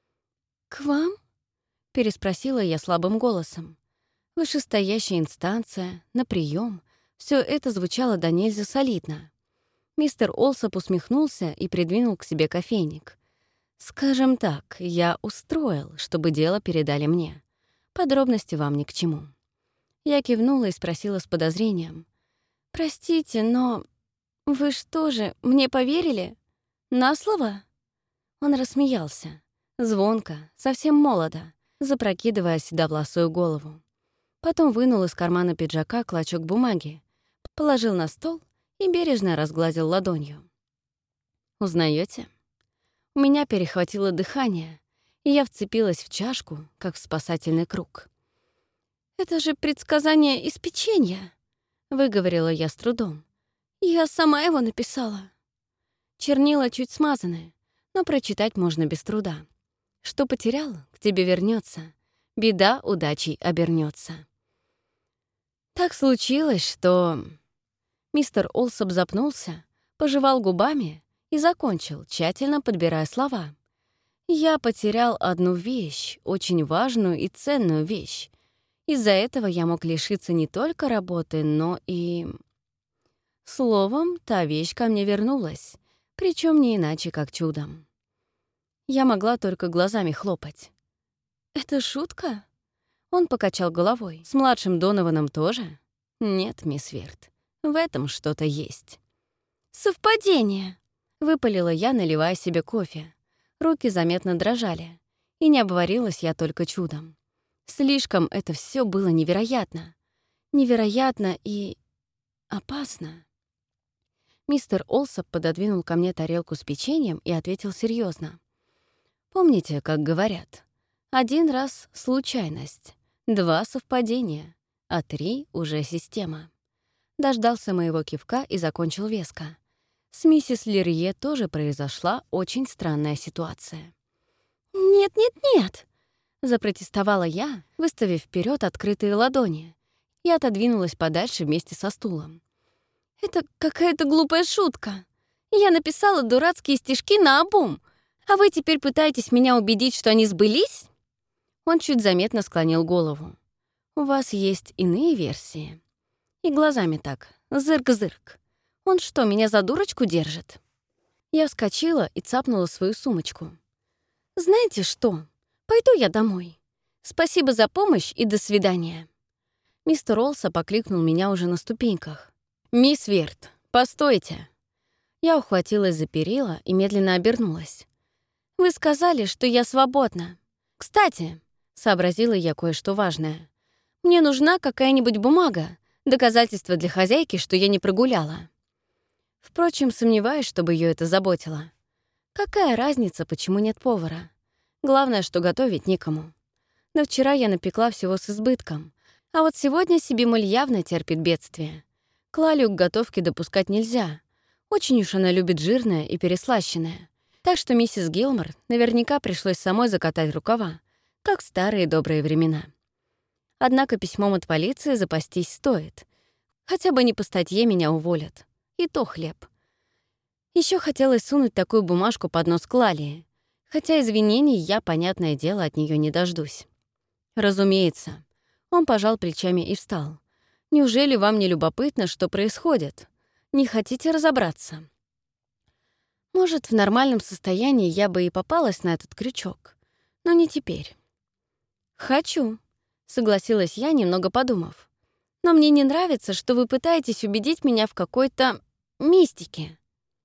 «К вам?» — переспросила я слабым голосом. Вышестоящая инстанция, на прием, все это звучало до нельзя солидно. Мистер Олсоп усмехнулся и придвинул к себе кофейник. «Скажем так, я устроил, чтобы дело передали мне. Подробности вам ни к чему». Я кивнула и спросила с подозрением. «Простите, но вы что же, мне поверили? На слово?» Он рассмеялся, звонко, совсем молодо, запрокидывая седовласую голову. Потом вынул из кармана пиджака клочок бумаги, положил на стол и бережно разгладил ладонью. «Узнаете?» У меня перехватило дыхание, и я вцепилась в чашку, как в спасательный круг. «Это же предсказание из печенья», — выговорила я с трудом. «Я сама его написала». Чернила чуть смазаны, но прочитать можно без труда. Что потерял, к тебе вернется. Беда удачей обернется. Так случилось, что... Мистер Олсоп запнулся, пожевал губами и закончил, тщательно подбирая слова. «Я потерял одну вещь, очень важную и ценную вещь. Из-за этого я мог лишиться не только работы, но и...» Словом, та вещь ко мне вернулась, причем не иначе, как чудом. Я могла только глазами хлопать. «Это шутка?» Он покачал головой. «С младшим Донованом тоже?» «Нет, мисс Верт, в этом что-то есть». «Совпадение!» — выпалила я, наливая себе кофе. Руки заметно дрожали, и не обварилась я только чудом. Слишком это все было невероятно. Невероятно и... опасно. Мистер Олсоп пододвинул ко мне тарелку с печеньем и ответил серьезно. «Помните, как говорят, один раз — случайность, два — совпадения, а три — уже система». Дождался моего кивка и закончил веско. С миссис Лерье тоже произошла очень странная ситуация. «Нет-нет-нет!» — запротестовала я, выставив вперед открытые ладони, и отодвинулась подальше вместе со стулом. «Это какая-то глупая шутка. Я написала дурацкие стишки наобум, а вы теперь пытаетесь меня убедить, что они сбылись?» Он чуть заметно склонил голову. «У вас есть иные версии?» И глазами так, зырк-зырк. Он что, меня за дурочку держит? Я вскочила и цапнула свою сумочку. «Знаете что? Пойду я домой. Спасибо за помощь и до свидания». Мистер Олса покликнул меня уже на ступеньках. «Мисс Верт, постойте». Я ухватилась за перила и медленно обернулась. «Вы сказали, что я свободна. Кстати», — сообразила я кое-что важное, «мне нужна какая-нибудь бумага, доказательство для хозяйки, что я не прогуляла». Впрочем, сомневаюсь, чтобы ее это заботило. Какая разница, почему нет повара? Главное, что готовить некому. Но вчера я напекла всего с избытком, а вот сегодня Сибимоль явно терпит бедствие. Клалю к готовке допускать нельзя. Очень уж она любит жирное и переслащенное. Так что миссис Гилмор наверняка пришлось самой закатать рукава, как в старые добрые времена. Однако письмом от полиции запастись стоит. Хотя бы не по статье меня уволят. И то хлеб. Еще хотелось сунуть такую бумажку под нос Клалии, хотя извинений я, понятное дело, от нее не дождусь. Разумеется. Он пожал плечами и встал. «Неужели вам не любопытно, что происходит? Не хотите разобраться?» Может, в нормальном состоянии я бы и попалась на этот крючок, но не теперь. «Хочу», — согласилась я, немного подумав. «Но мне не нравится, что вы пытаетесь убедить меня в какой-то мистике».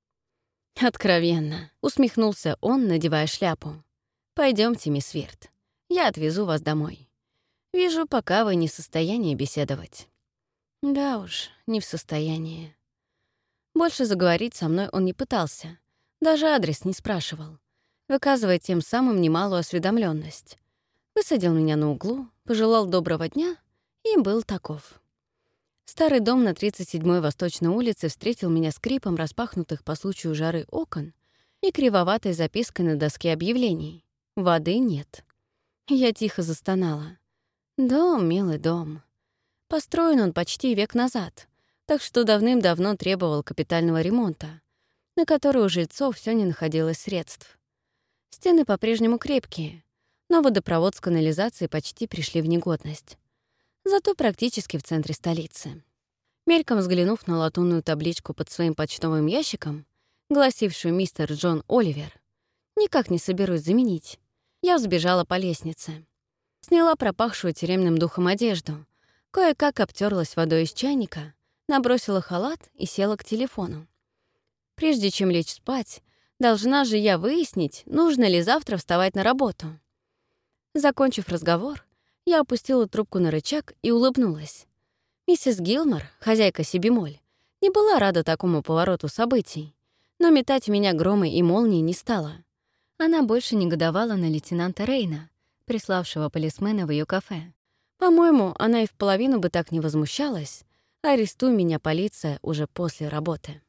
«Откровенно», — усмехнулся он, надевая шляпу. Пойдемте, мисс Верт, я отвезу вас домой. Вижу, пока вы не в состоянии беседовать». Да уж, не в состоянии. Больше заговорить со мной он не пытался, даже адрес не спрашивал, выказывая тем самым немалую осведомленность. Высадил меня на углу, пожелал доброго дня и был таков. Старый дом на тридцать седьмой Восточной улице встретил меня скрипом распахнутых по случаю жары окон и кривоватой запиской на доске объявлений. Воды нет. Я тихо застонала. Дом, милый дом. Построен он почти век назад, так что давным-давно требовал капитального ремонта, на который у жильцов все не находилось средств. Стены по-прежнему крепкие, но водопровод с канализацией почти пришли в негодность. Зато практически в центре столицы. Мельком взглянув на латунную табличку под своим почтовым ящиком, гласившую «Мистер Джон Оливер», никак не соберусь заменить, я взбежала по лестнице. Сняла пропахшую тюремным духом одежду, кое-как обтерлась водой из чайника, набросила халат и села к телефону. Прежде чем лечь спать, должна же я выяснить, нужно ли завтра вставать на работу. Закончив разговор, я опустила трубку на рычаг и улыбнулась. Миссис Гилмор, хозяйка Сибимоль, не была рада такому повороту событий, но метать в меня громы и молнии не стала. Она больше негодовала на лейтенанта Рейна, приславшего полисмена в ее кафе. По-моему, она и в половину бы так не возмущалась, арестуй меня, полиция, уже после работы.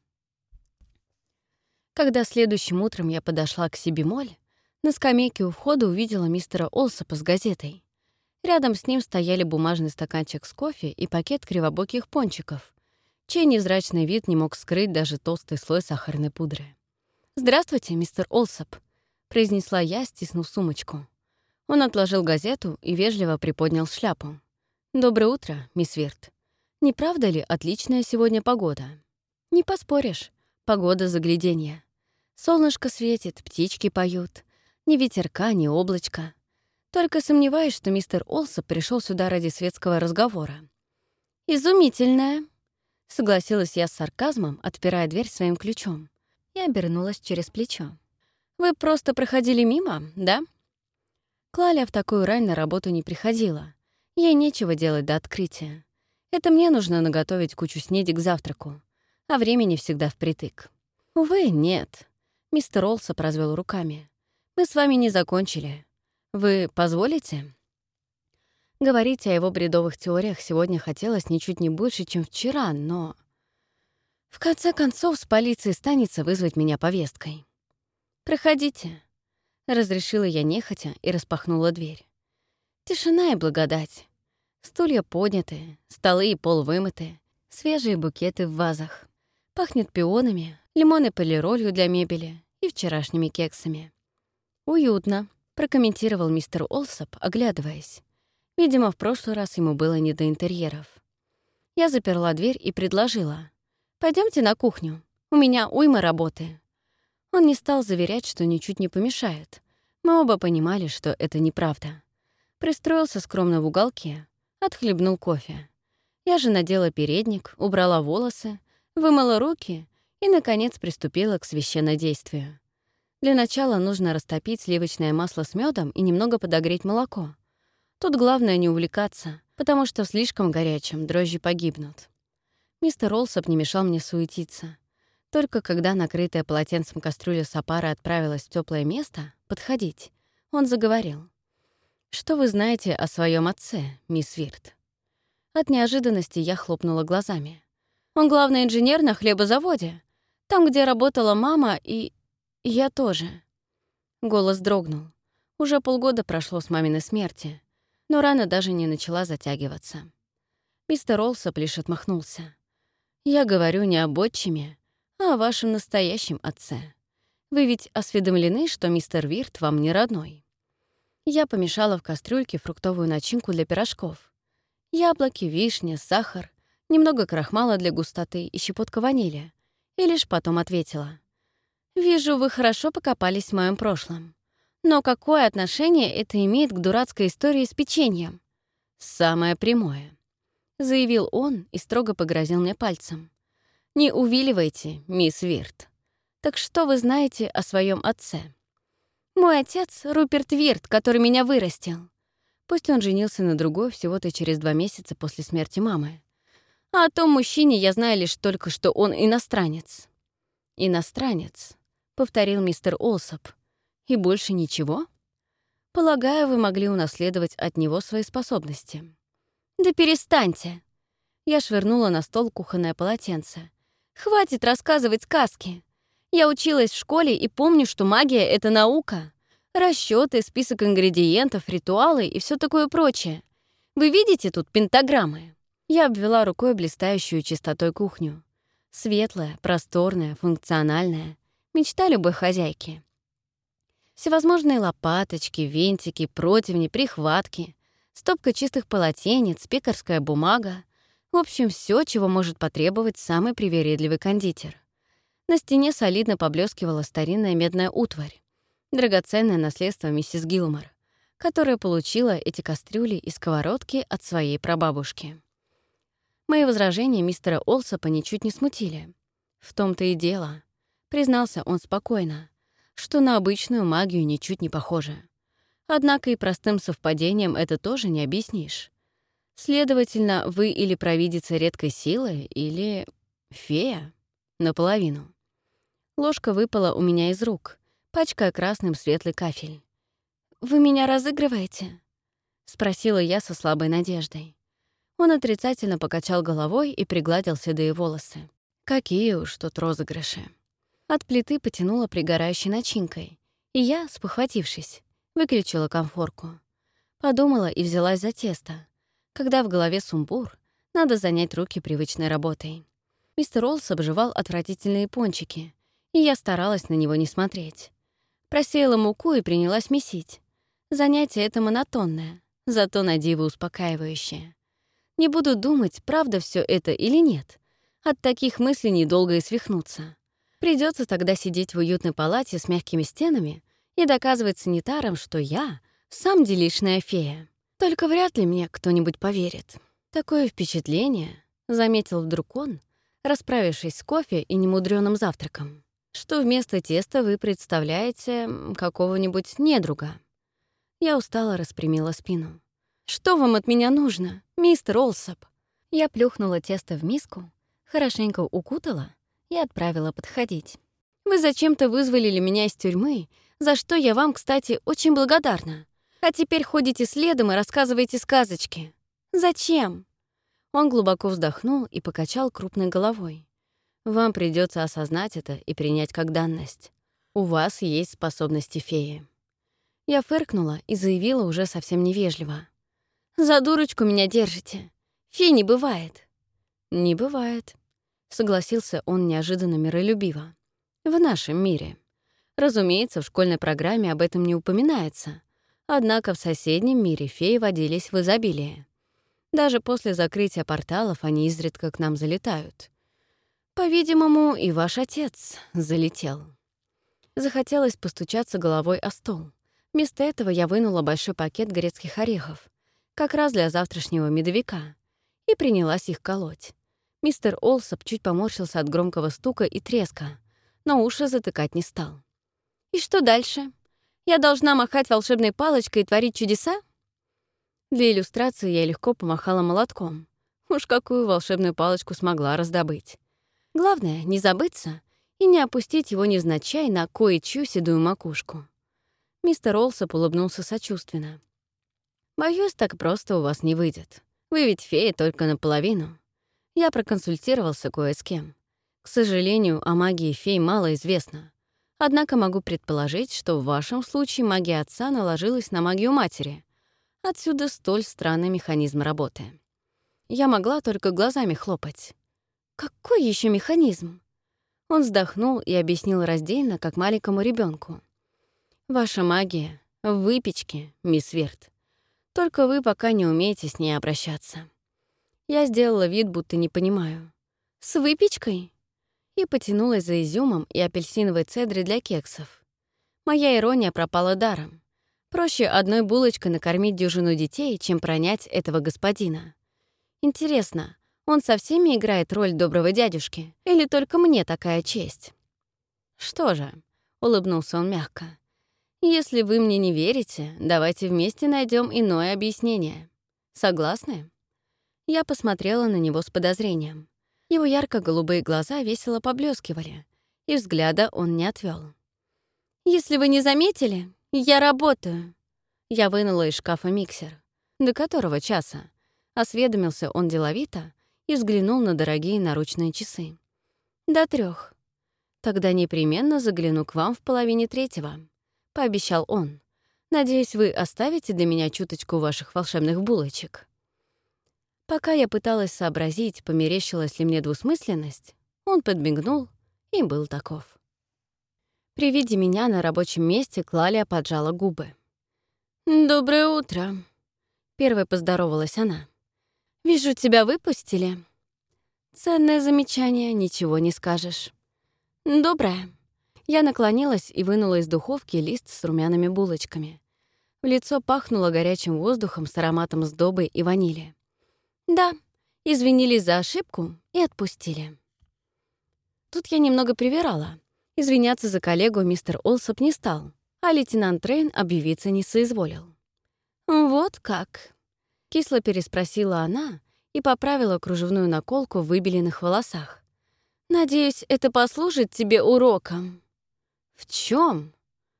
Когда следующим утром я подошла к Сибимоль, на скамейке у входа увидела мистера Олсопа с газетой. Рядом с ним стояли бумажный стаканчик с кофе и пакет кривобоких пончиков, чей невзрачный вид не мог скрыть даже толстый слой сахарной пудры. «Здравствуйте, мистер Олсоп», — произнесла я, стиснув сумочку. Он отложил газету и вежливо приподнял шляпу. «Доброе утро, мисс Вирт. Не правда ли отличная сегодня погода?» «Не поспоришь. Погода загляденья. Солнышко светит, птички поют. Ни ветерка, ни облачка. Только сомневаюсь, что мистер Олсоп пришел сюда ради светского разговора». «Изумительная», — согласилась я с сарказмом, отпирая дверь своим ключом, и обернулась через плечо. «Вы просто проходили мимо, да?» Клаля в такую рань на работу не приходила. Ей нечего делать до открытия. Это мне нужно наготовить кучу снеди к завтраку, а времени всегда впритык. «Увы, нет», — мистер Олсоп развел руками. «Мы с вами не закончили. Вы позволите?» Говорить о его бредовых теориях сегодня хотелось ничуть не больше, чем вчера, но... В конце концов, с полиции станется вызвать меня повесткой. «Проходите», — разрешила я нехотя и распахнула дверь. Тишина и благодать. Стулья подняты, столы и пол вымыты, свежие букеты в вазах. Пахнет пионами, лимонной полиролью для мебели и вчерашними кексами. «Уютно», — прокомментировал мистер Олсоп, оглядываясь. Видимо, в прошлый раз ему было не до интерьеров. Я заперла дверь и предложила. «Пойдёмте на кухню. У меня уйма работы». Он не стал заверять, что ничуть не помешает. Мы оба понимали, что это неправда. Пристроился скромно в уголке, отхлебнул кофе. Я же надела передник, убрала волосы, вымыла руки и, наконец, приступила к священнодействию. Для начала нужно растопить сливочное масло с медом и немного подогреть молоко. Тут главное не увлекаться, потому что в слишком горячем дрожжи погибнут. Мистер Олсоп не мешал мне суетиться. Только когда накрытая полотенцем кастрюля с опары отправилась в теплое место, подходить, он заговорил. «Что вы знаете о своем отце, мисс Вирт?» От неожиданности я хлопнула глазами. «Он главный инженер на хлебозаводе, там, где работала мама, и... я тоже». Голос дрогнул. Уже полгода прошло с маминой смерти, но рана даже не начала затягиваться. Мистер Олсоп лишь отмахнулся. «Я говорю не об отчиме, а о вашем настоящем отце. Вы ведь осведомлены, что мистер Вирт вам не родной?» Я помешала в кастрюльке фруктовую начинку для пирожков. Яблоки, вишня, сахар, немного крахмала для густоты и щепотка ванили. И лишь потом ответила. «Вижу, вы хорошо покопались в моем прошлом. Но какое отношение это имеет к дурацкой истории с печеньем?» «Самое прямое», — заявил он и строго погрозил мне пальцем. «Не увиливайте, мисс Вирт. Так что вы знаете о своем отце?» «Мой отец — Руперт Вирт, который меня вырастил. Пусть он женился на другой всего-то через два месяца после смерти мамы. А о том мужчине я знаю лишь только, что он иностранец». «Иностранец», — повторил мистер Олсоп. «И больше ничего? Полагаю, вы могли унаследовать от него свои способности». «Да перестаньте!» Я швырнула на стол кухонное полотенце. «Хватит рассказывать сказки. Я училась в школе и помню, что магия — это наука. Расчеты, список ингредиентов, ритуалы и все такое прочее. Вы видите тут пентаграммы?» Я обвела рукой блистающую чистотой кухню. Светлая, просторная, функциональная. Мечта любой хозяйки. Всевозможные лопаточки, винтики, противни, прихватки, стопка чистых полотенец, пекарская бумага. В общем, все, чего может потребовать самый привередливый кондитер. На стене солидно поблескивала старинная медная утварь. Драгоценное наследство миссис Гилмор, которая получила эти кастрюли и сковородки от своей прабабушки. Мои возражения мистера Олсопа ничуть не смутили. В том-то и дело, признался он спокойно, что на обычную магию ничуть не похоже. Однако и простым совпадением это тоже не объяснишь. Следовательно, вы или провидица редкой силы, или фея наполовину. Ложка выпала у меня из рук, пачкая красным светлый кафель. «Вы меня разыгрываете?» — спросила я со слабой надеждой. Он отрицательно покачал головой и пригладил седые волосы. Какие уж тут розыгрыши. От плиты потянуло пригорающей начинкой, и я, спохватившись, выключила конфорку. Подумала и взялась за тесто. Когда в голове сумбур, надо занять руки привычной работой. Мистер Олсоп жевал отвратительные пончики и я старалась на него не смотреть. Просеяла муку и принялась месить. Занятие это монотонное, зато на диво успокаивающее. Не буду думать, правда все это или нет. От таких мыслей недолго и свихнуться. Придется тогда сидеть в уютной палате с мягкими стенами и доказывать санитарам, что я сам делишная фея. Только вряд ли мне кто-нибудь поверит. Такое впечатление, заметил вдруг он, расправившись с кофе и немудрёным завтраком, что вместо теста вы представляете какого-нибудь недруга. Я устало распрямила спину. «Что вам от меня нужно, мистер Олсоп?» Я плюхнула тесто в миску, хорошенько укутала и отправила подходить. «Вы зачем-то вызволили меня из тюрьмы, за что я вам, кстати, очень благодарна. А теперь ходите следом и рассказываете сказочки. Зачем?» Он глубоко вздохнул и покачал крупной головой. «Вам придется осознать это и принять как данность. У вас есть способности феи». Я фыркнула и заявила уже совсем невежливо. «За дурочку меня держите. Фей не бывает». «Не бывает», — согласился он неожиданно миролюбиво. «В нашем мире. Разумеется, в школьной программе об этом не упоминается. Однако в соседнем мире феи водились в изобилии. Даже после закрытия порталов они изредка к нам залетают. По-видимому, и ваш отец залетел». Захотелось постучаться головой о стол. Вместо этого я вынула большой пакет грецких орехов, как раз для завтрашнего медовика, и принялась их колоть. Мистер Олсоп чуть поморщился от громкого стука и треска, но уши затыкать не стал. «И что дальше? Я должна махать волшебной палочкой и творить чудеса?» Для иллюстрации я легко помахала молотком. Уж какую волшебную палочку смогла раздобыть. Главное — не забыться и не опустить его невзначай на кое-чью седую макушку. Мистер Олсоп улыбнулся сочувственно. «Боюсь, так просто у вас не выйдет. Вы ведь фея только наполовину. Я проконсультировался кое с кем. К сожалению, о магии фей мало известно. Однако могу предположить, что в вашем случае магия отца наложилась на магию матери. Отсюда столь странный механизм работы». Я могла только глазами хлопать. «Какой еще механизм?» Он вздохнул и объяснил раздельно, как маленькому ребенку. «Ваша магия в выпечке, мисс Верт. Только вы пока не умеете с ней обращаться». Я сделала вид, будто не понимаю. «С выпечкой?» И потянулась за изюмом и апельсиновой цедрой для кексов. Моя ирония пропала даром. Проще одной булочкой накормить дюжину детей, чем пронять этого господина. Интересно, он со всеми играет роль доброго дядюшки, или только мне такая честь? «Что же», — улыбнулся он мягко, «если вы мне не верите, давайте вместе найдем иное объяснение. Согласны?» Я посмотрела на него с подозрением. Его ярко-голубые глаза весело поблескивали, и взгляда он не отвел. «Если вы не заметили, я работаю». Я вынула из шкафа миксер. «До которого часа?» — осведомился он деловито и взглянул на дорогие наручные часы. «До трех. Тогда непременно загляну к вам в половине третьего», — пообещал он. «Надеюсь, вы оставите для меня чуточку ваших волшебных булочек». Пока я пыталась сообразить, померещилась ли мне двусмысленность, он подмигнул и был таков. При виде меня на рабочем месте Клалия поджала губы. «Доброе утро», — первой поздоровалась она. «Вижу, тебя выпустили». «Ценное замечание, ничего не скажешь». «Доброе». Я наклонилась и вынула из духовки лист с румяными булочками. В лицо пахнуло горячим воздухом с ароматом сдобы и ванили. «Да, извинились за ошибку и отпустили». Тут я немного привирала. Извиняться за коллегу мистер Олсоп не стал, а лейтенант Трейн объявиться не соизволил. «Вот как?» — кисло переспросила она и поправила кружевную наколку в выбеленных волосах. «Надеюсь, это послужит тебе уроком». «В чем?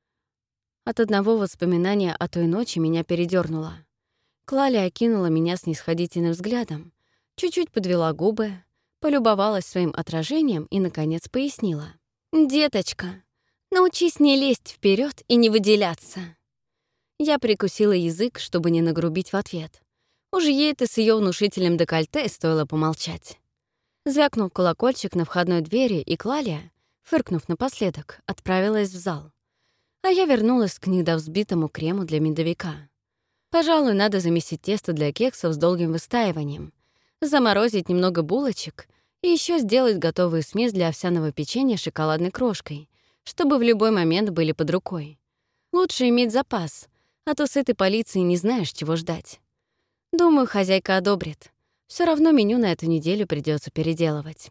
От одного воспоминания о той ночи меня передёрнуло. Клалия окинула меня снисходительным взглядом, чуть-чуть подвела губы, полюбовалась своим отражением и, наконец, пояснила. «Деточка, научись не лезть вперед и не выделяться». Я прикусила язык, чтобы не нагрубить в ответ. Уж ей-то с ее внушительным декольте стоило помолчать. Звякнул колокольчик на входной двери, и Клалия, Фыркнув напоследок, отправилась в зал. А я вернулась к недовзбитому крему для медовика. Пожалуй, надо замесить тесто для кексов с долгим выстаиванием, заморозить немного булочек и еще сделать готовую смесь для овсяного печенья с шоколадной крошкой, чтобы в любой момент были под рукой. Лучше иметь запас, а то с этой полицией не знаешь, чего ждать. Думаю, хозяйка одобрит. Все равно меню на эту неделю придется переделывать.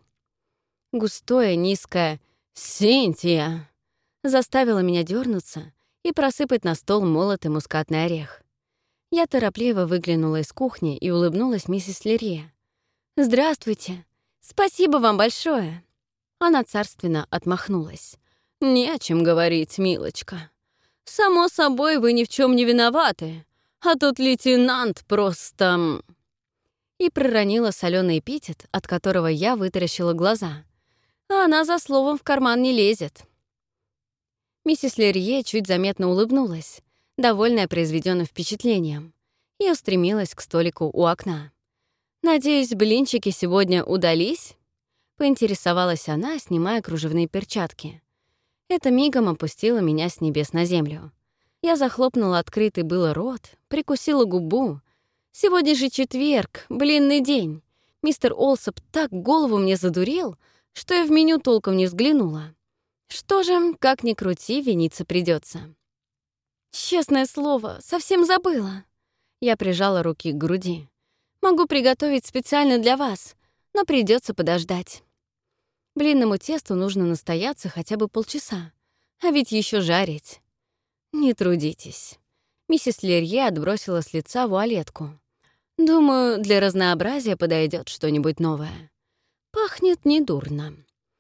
Густое, низкое «Синтия» заставило меня дернуться и просыпать на стол молотый мускатный орех. Я торопливо выглянула из кухни и улыбнулась миссис Лерье. «Здравствуйте! Спасибо вам большое!» Она царственно отмахнулась. «Не о чем говорить, милочка. Само собой, вы ни в чем не виноваты, а тут лейтенант просто...» И проронила соленый эпитет, от которого я вытаращила глаза. А она за словом в карман не лезет. Миссис Лерье чуть заметно улыбнулась, довольная произведенным впечатлением, и устремилась к столику у окна. «Надеюсь, блинчики сегодня удались?» — поинтересовалась она, снимая кружевные перчатки. Это мигом опустило меня с небес на землю. Я захлопнула открытый было рот, прикусила губу. Сегодня же четверг, блинный день. Мистер Олсоп так голову мне задурил, что я в меню толком не взглянула. Что же, как ни крути, виниться придется. Честное слово, совсем забыла. Я прижала руки к груди. Могу приготовить специально для вас, но придется подождать. Блинному тесту нужно настояться хотя бы полчаса, а ведь еще жарить. Не трудитесь. Миссис Лерье отбросила с лица вуалетку. Думаю, для разнообразия подойдет что-нибудь новое. Пахнет недурно.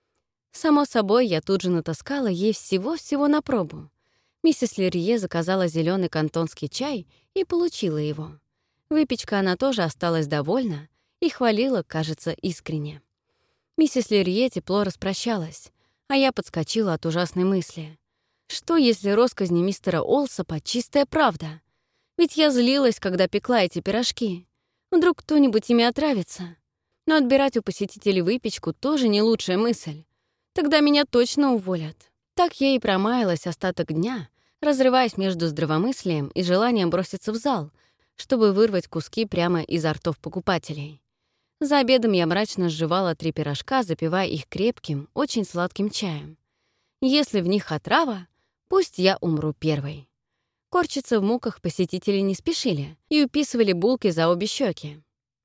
Само собой, я тут же натаскала ей всего-всего на пробу. Миссис Лерье заказала зеленый кантонский чай и получила его. Выпечка она тоже осталась довольна и хвалила, кажется, искренне. Миссис Лерье тепло распрощалась, а я подскочила от ужасной мысли. Что, если россказни мистера Олсопа — чистая правда? Ведь я злилась, когда пекла эти пирожки. Вдруг кто-нибудь ими отравится. Но отбирать у посетителей выпечку тоже не лучшая мысль. Тогда меня точно уволят. Так я и промаялась остаток дня, разрываясь между здравомыслием и желанием броситься в зал, чтобы вырвать куски прямо изо ртов покупателей. За обедом я мрачно сживала три пирожка, запивая их крепким, очень сладким чаем. Если в них отрава, пусть я умру первой. Корчиться в муках посетители не спешили и уписывали булки за обе щеки.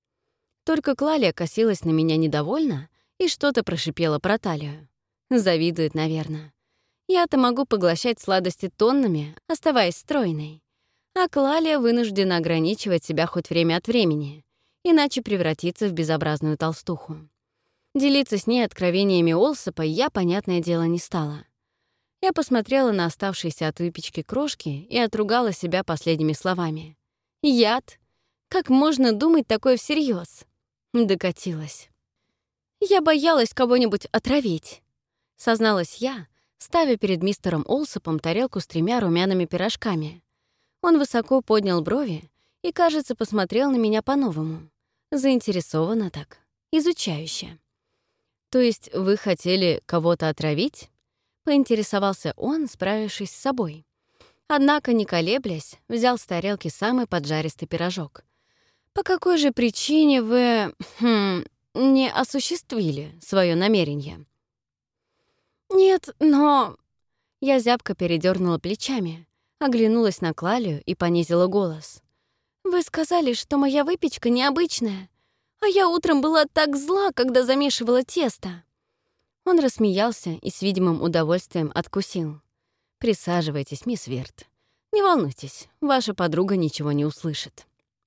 Только Клалия косилась на меня недовольно и что-то прошипела про талию. Завидует, наверное. Я-то могу поглощать сладости тоннами, оставаясь стройной. А Клалия вынуждена ограничивать себя хоть время от времени, иначе превратиться в безобразную толстуху. Делиться с ней откровениями Олсопа я, понятное дело, не стала. Я посмотрела на оставшиеся от выпечки крошки и отругала себя последними словами. «Яд? Как можно думать такое всерьез? Докатилась. «Я боялась кого-нибудь отравить», — созналась я, ставя перед мистером Олсопом тарелку с тремя румяными пирожками. Он высоко поднял брови и, кажется, посмотрел на меня по-новому. Заинтересованно так, изучающе. «То есть вы хотели кого-то отравить?» — поинтересовался он, справившись с собой. Однако, не колеблясь, взял с тарелки самый поджаристый пирожок. «По какой же причине вы хм, не осуществили свое намерение?» «Нет, но...» Я зябко передернула плечами, оглянулась на Клалию и понизила голос. «Вы сказали, что моя выпечка необычная, а я утром была так зла, когда замешивала тесто». Он рассмеялся и с видимым удовольствием откусил. «Присаживайтесь, мисс Верт. Не волнуйтесь, ваша подруга ничего не услышит».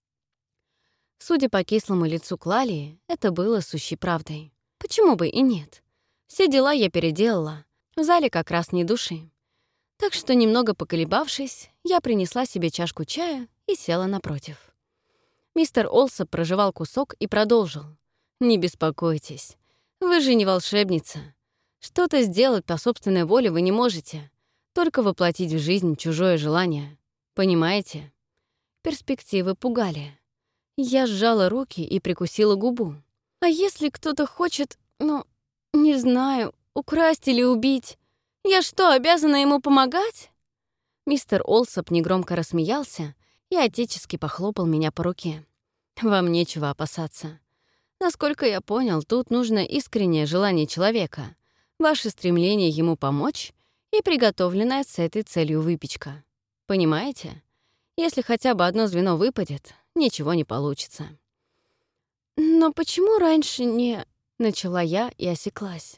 Судя по кислому лицу Клалии, это было сущей правдой. Почему бы и нет? Все дела я переделала, в зале как раз ни души. Так что, немного поколебавшись, я принесла себе чашку чая и села напротив. Мистер Олсоп прожевал кусок и продолжил. «Не беспокойтесь, вы же не волшебница. Что-то сделать по собственной воле вы не можете, только воплотить в жизнь чужое желание. Понимаете?» Перспективы пугали. Я сжала руки и прикусила губу. «А если кто-то хочет, ну, не знаю, украсть или убить? Я что, обязана ему помогать?» Мистер Олсоп негромко рассмеялся и отечески похлопал меня по руке. «Вам нечего опасаться. Насколько я понял, тут нужно искреннее желание человека, ваше стремление ему помочь и приготовленная с этой целью выпечка. Понимаете? Если хотя бы одно звено выпадет, ничего не получится». «Но почему раньше не...» — начала я и осеклась.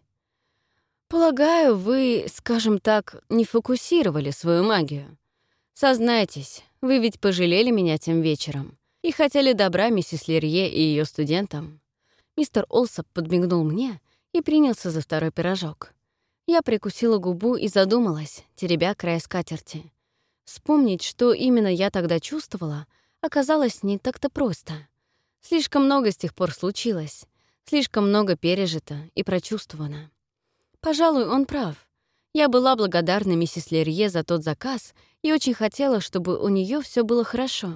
«Полагаю, вы, скажем так, не фокусировали свою магию. Сознайтесь, вы ведь пожалели меня тем вечером и хотели добра миссис Лерье и ее студентам». Мистер Олсоп подмигнул мне и принялся за второй пирожок. Я прикусила губу и задумалась, теребя край скатерти. Вспомнить, что именно я тогда чувствовала, оказалось не так-то просто. Слишком много с тех пор случилось, слишком много пережито и прочувствовано. Пожалуй, он прав. Я была благодарна миссис Лерье за тот заказ и очень хотела, чтобы у нее все было хорошо.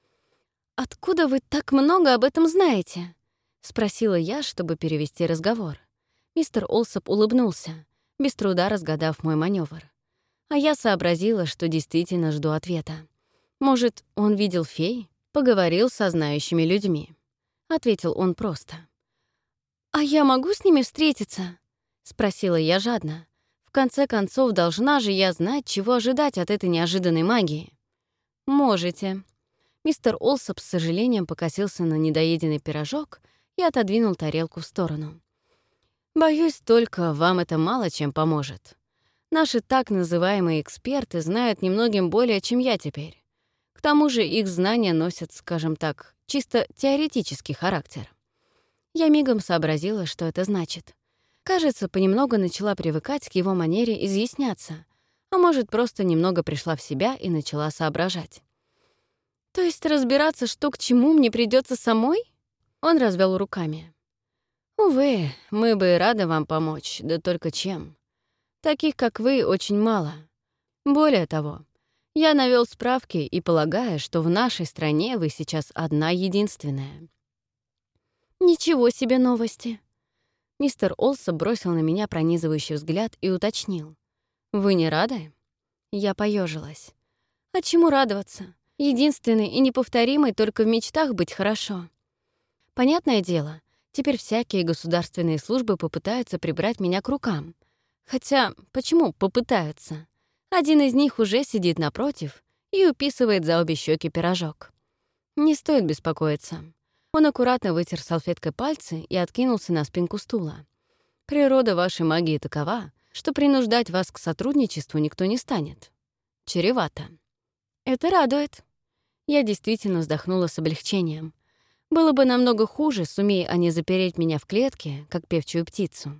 «Откуда вы так много об этом знаете?» — спросила я, чтобы перевести разговор. Мистер Олсоп улыбнулся, без труда разгадав мой маневр. А я сообразила, что действительно жду ответа. Может, он видел фей? Поговорил со знающими людьми. Ответил он просто. «А я могу с ними встретиться?» — спросила я жадно. В конце концов, должна же я знать, чего ожидать от этой неожиданной магии. «Можете». Мистер Олсоп с сожалением покосился на недоеденный пирожок и отодвинул тарелку в сторону. «Боюсь, только вам это мало чем поможет. Наши так называемые эксперты знают немногим более, чем я теперь. К тому же их знания носят, скажем так, чисто теоретический характер». Я мигом сообразила, что это значит. Кажется, понемногу начала привыкать к его манере изъясняться, а может, просто немного пришла в себя и начала соображать. «То есть разбираться, что к чему, мне придется самой?» Он развел руками. «Увы, мы бы и рады вам помочь, да только чем. Таких, как вы, очень мало. Более того, я навел справки и полагаю, что в нашей стране вы сейчас одна единственная». «Ничего себе новости!» Мистер Олсоп бросил на меня пронизывающий взгляд и уточнил. «Вы не рады?» Я поежилась. «А чему радоваться? Единственный и неповторимый только в мечтах быть хорошо». Понятное дело, теперь всякие государственные службы попытаются прибрать меня к рукам. Хотя, почему попытаются? Один из них уже сидит напротив и уписывает за обе щеки пирожок. Не стоит беспокоиться. Он аккуратно вытер салфеткой пальцы и откинулся на спинку стула. «Природа вашей магии такова, что принуждать вас к сотрудничеству никто не станет. Чревато». «Это радует». Я действительно вздохнула с облегчением. Было бы намного хуже, сумея они запереть меня в клетке, как певчую птицу.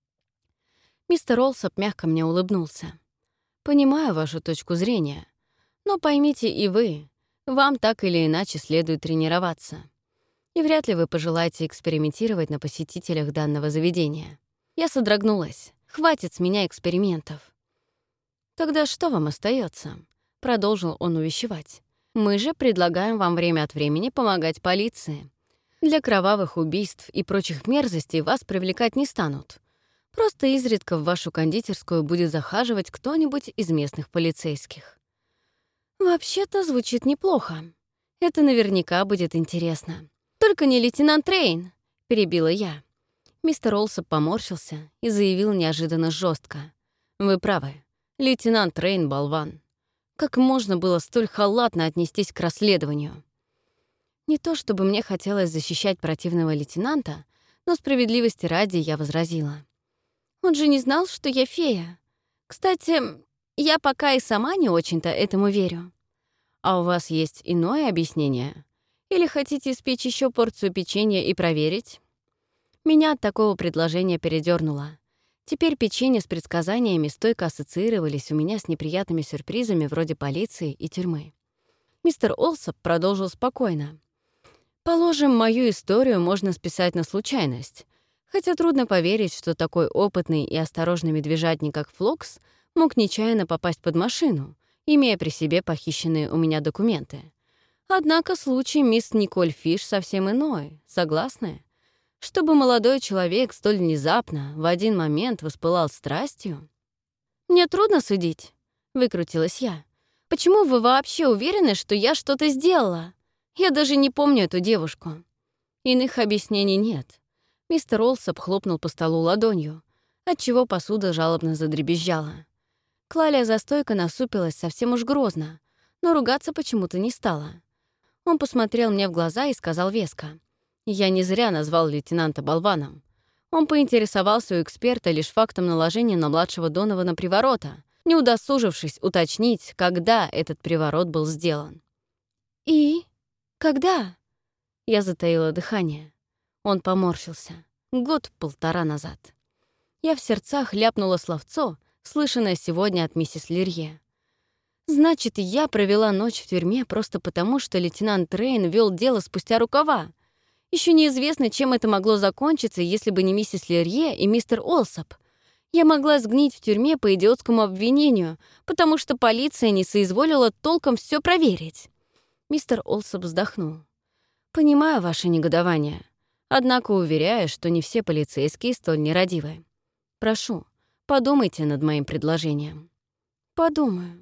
Мистер Олсоп мягко мне улыбнулся. «Понимаю вашу точку зрения, но поймите и вы, вам так или иначе следует тренироваться. И вряд ли вы пожелаете экспериментировать на посетителях данного заведения». Я содрогнулась. Хватит с меня экспериментов. «Тогда что вам остается? Продолжил он увещевать. «Мы же предлагаем вам время от времени помогать полиции. Для кровавых убийств и прочих мерзостей вас привлекать не станут. Просто изредка в вашу кондитерскую будет захаживать кто-нибудь из местных полицейских». «Вообще-то звучит неплохо. Это наверняка будет интересно. Только не лейтенант Трейн», — перебила я. Мистер Олсоп поморщился и заявил неожиданно жестко: «Вы правы. Лейтенант Трейн — болван. Как можно было столь халатно отнестись к расследованию?» Не то чтобы мне хотелось защищать противного лейтенанта, но справедливости ради я возразила. «Он же не знал, что я фея. Кстати, я пока и сама не очень-то этому верю». «А у вас есть иное объяснение? Или хотите испечь еще порцию печенья и проверить?» Меня от такого предложения передёрнуло. Теперь печенье с предсказаниями стойко ассоциировались у меня с неприятными сюрпризами вроде полиции и тюрьмы. Мистер Олсоп продолжил спокойно. «Положим, мою историю можно списать на случайность, хотя трудно поверить, что такой опытный и осторожный медвежатник, как Флокс, мог нечаянно попасть под машину, имея при себе похищенные у меня документы. Однако случай мисс Николь Фиш совсем иной, согласны? Чтобы молодой человек столь внезапно в один момент воспылал страстью? «Мне трудно судить», — выкрутилась я. «Почему вы вообще уверены, что я что-то сделала? Я даже не помню эту девушку». Иных объяснений нет. Мистер Олсоп хлопнул по столу ладонью, отчего посуда жалобно задребезжала. Клалия за стойкой насупилась совсем уж грозно, но ругаться почему-то не стала. Он посмотрел мне в глаза и сказал веско. Я не зря назвал лейтенанта болваном. Он поинтересовался у эксперта лишь фактом наложения на младшего Донована приворота, не удосужившись уточнить, когда этот приворот был сделан. «И? Когда?» Я затаила дыхание. Он поморщился. Год-полтора назад. Я в сердцах ляпнула словцо, слышанное сегодня от миссис Лерье. Значит, я провела ночь в тюрьме просто потому, что лейтенант Рейн вел дело спустя рукава. Еще неизвестно, чем это могло закончиться, если бы не миссис Лерье и мистер Олсоп. Я могла сгнить в тюрьме по идиотскому обвинению, потому что полиция не соизволила толком все проверить. Мистер Олсоп вздохнул. «Понимаю ваше негодование, однако уверяю, что не все полицейские столь нерадивы. Прошу, подумайте над моим предложением». «Подумаю»,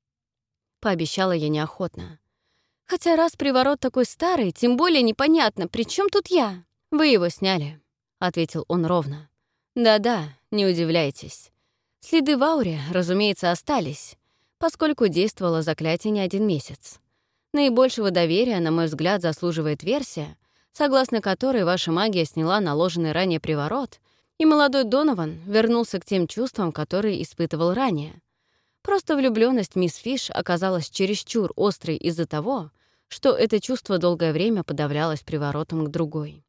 — пообещала я неохотно. «Хотя раз приворот такой старый, тем более непонятно, при чем тут я?» «Вы его сняли», — ответил он ровно. «Да-да, не удивляйтесь. Следы в ауре, разумеется, остались, поскольку действовало заклятие не один месяц. Наибольшего доверия, на мой взгляд, заслуживает версия, согласно которой ваша магия сняла наложенный ранее приворот, и молодой Донован вернулся к тем чувствам, которые испытывал ранее. Просто влюблённость мисс Фиш оказалась чересчур острой из-за того, что это чувство долгое время подавлялось приворотом к другой».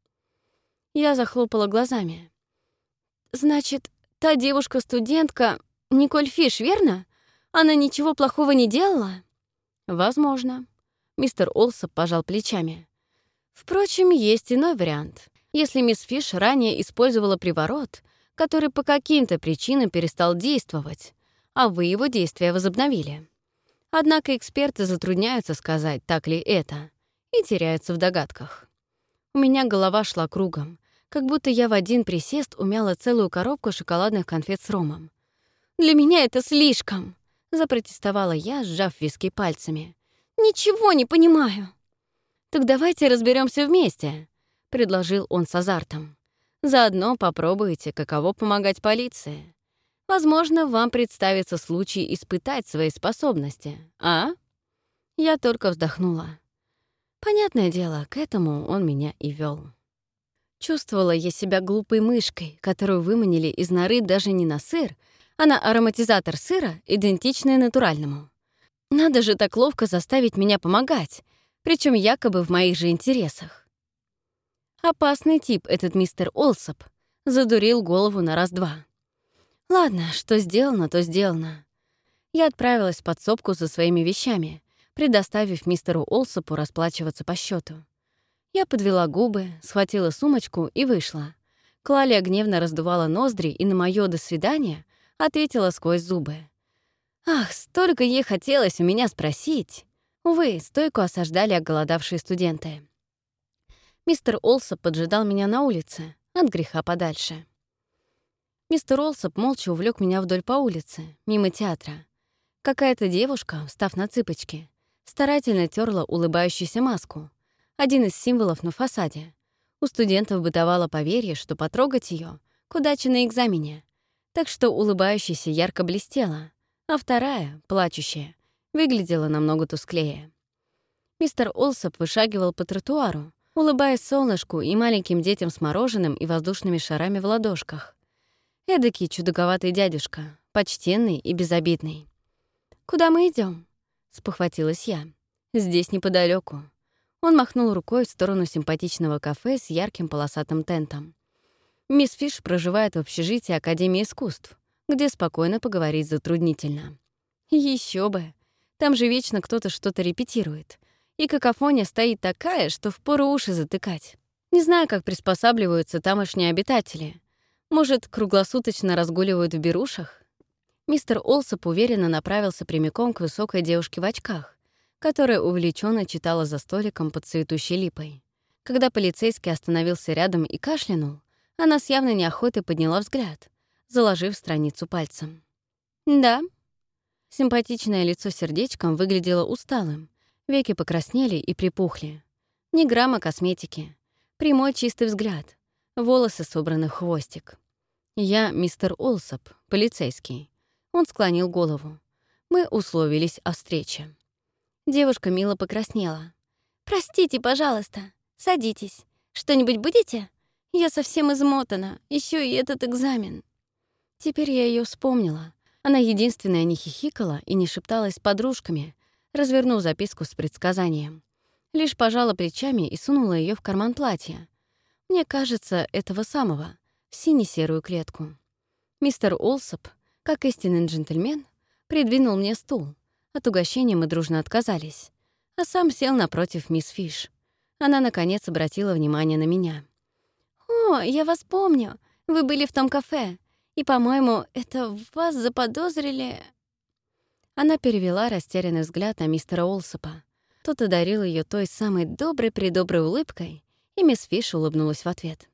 Я захлопала глазами. «Значит, та девушка-студентка Николь Фиш, верно? Она ничего плохого не делала?» «Возможно». Мистер Олсоп пожал плечами. «Впрочем, есть иной вариант. Если мисс Фиш ранее использовала приворот, который по каким-то причинам перестал действовать, а вы его действия возобновили. Однако эксперты затрудняются сказать, так ли это, и теряются в догадках. У меня голова шла кругом, как будто я в один присест умяла целую коробку шоколадных конфет с ромом. «Для меня это слишком!» — запротестовала я, сжав виски пальцами. «Ничего не понимаю!» «Так давайте разберемся вместе», — предложил он с азартом. «Заодно попробуйте, каково помогать полиции. Возможно, вам представится случай испытать свои способности, а?» Я только вздохнула. Понятное дело, к этому он меня и вел. Чувствовала я себя глупой мышкой, которую выманили из норы даже не на сыр, а на ароматизатор сыра, идентичный натуральному. Надо же так ловко заставить меня помогать, причем якобы в моих же интересах. Опасный тип этот мистер Олсоп, задурил голову на раз-два. Ладно, что сделано, то сделано. Я отправилась в подсобку за своими вещами, предоставив мистеру Олсопу расплачиваться по счету. Я подвела губы, схватила сумочку и вышла. Клалия гневно раздувала ноздри и на моё «до свидания» ответила сквозь зубы. Ах, столько ей хотелось у меня спросить. Увы, стойку осаждали оголодавшие студенты. Мистер Олсоп поджидал меня на улице, от греха подальше. Мистер Олсоп молча увлек меня вдоль по улице, мимо театра. Какая-то девушка, встав на цыпочки, старательно терла улыбающуюся маску, один из символов на фасаде. У студентов бытовало поверье, что потрогать ее к удаче на экзамене, так что улыбающаяся ярко блестела, а вторая, плачущая, выглядела намного тусклее. Мистер Олсоп вышагивал по тротуару, улыбаясь солнышку и маленьким детям с мороженым и воздушными шарами в ладошках. Эдакий чудаковатый дядюшка, почтенный и безобидный. «Куда мы идем? спохватилась я. «Здесь неподалеку. Он махнул рукой в сторону симпатичного кафе с ярким полосатым тентом. «Мисс Фиш проживает в общежитии Академии искусств, где спокойно поговорить затруднительно». Еще бы! Там же вечно кто-то что-то репетирует. И какофония стоит такая, что впору уши затыкать. Не знаю, как приспосабливаются тамошние обитатели. Может, круглосуточно разгуливают в берушах? Мистер Олсоп уверенно направился прямиком к высокой девушке в очках, которая увлеченно читала за столиком под цветущей липой. Когда полицейский остановился рядом и кашлянул, она с явной неохотой подняла взгляд, заложив страницу пальцем. «Да». Симпатичное лицо сердечком выглядело усталым, веки покраснели и припухли. Ни грамма косметики. Прямой чистый взгляд. Волосы собраны в хвостик. «Я мистер Олсоп, полицейский». Он склонил голову. Мы условились о встрече. Девушка мило покраснела. «Простите, пожалуйста. Садитесь. Что-нибудь будете? Я совсем измотана. Еще и этот экзамен». Теперь я ее вспомнила. Она единственная не хихикала и не шепталась с подружками, развернув записку с предсказанием. Лишь пожала плечами и сунула ее в карман платья. Мне кажется, этого самого, в сине-серую клетку. Мистер Олсоп, как истинный джентльмен, придвинул мне стул. От угощения мы дружно отказались. А сам сел напротив мисс Фиш. Она, наконец, обратила внимание на меня. «О, я вас помню. Вы были в том кафе. И, по-моему, это в вас заподозрили...» Она перевела растерянный взгляд на мистера Олсопа. Тот одарил ее той самой доброй-предоброй улыбкой, и мисс Фиш улыбнулась в ответ.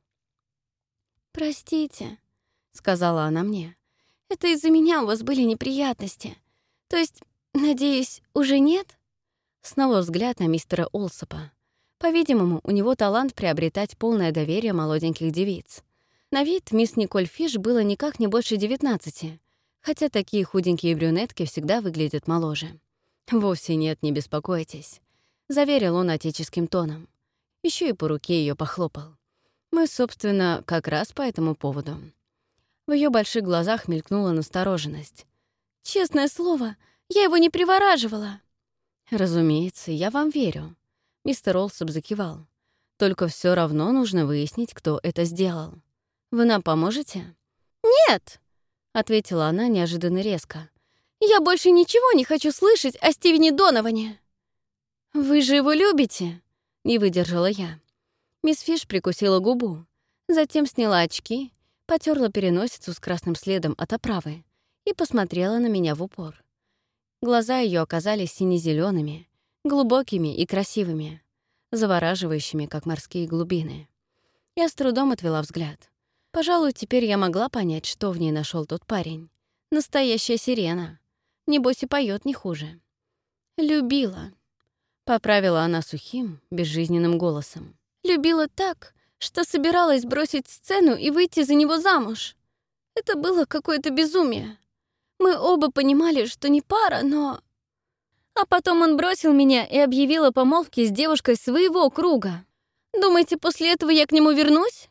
«Простите», — сказала она мне. «Это из-за меня у вас были неприятности. То есть, надеюсь, уже нет?» Снова взгляд на мистера Олсопа. По-видимому, у него талант приобретать полное доверие молоденьких девиц. На вид мисс Николь Фиш было никак не больше девятнадцати, хотя такие худенькие брюнетки всегда выглядят моложе. «Вовсе нет, не беспокойтесь», — заверил он отеческим тоном. Еще и по руке ее похлопал. Мы, собственно, как раз по этому поводу. В ее больших глазах мелькнула настороженность. «Честное слово, я его не привораживала». «Разумеется, я вам верю», — мистер Олсоп закивал. «Только все равно нужно выяснить, кто это сделал. Вы нам поможете?» «Нет», — ответила она неожиданно резко. «Я больше ничего не хочу слышать о Стивене Доноване». «Вы же его любите?» — не выдержала я. Мисс Фиш прикусила губу, затем сняла очки, потёрла переносицу с красным следом от оправы и посмотрела на меня в упор. Глаза ее оказались сине-зелёными, глубокими и красивыми, завораживающими, как морские глубины. Я с трудом отвела взгляд. Пожалуй, теперь я могла понять, что в ней нашел тот парень. Настоящая сирена. Небось и поет не хуже. «Любила», — поправила она сухим, безжизненным голосом. «Любила так, что собиралась бросить сцену и выйти за него замуж. Это было какое-то безумие. Мы оба понимали, что не пара, но... А потом он бросил меня и объявил о помолвке с девушкой своего круга. Думаете, после этого я к нему вернусь?»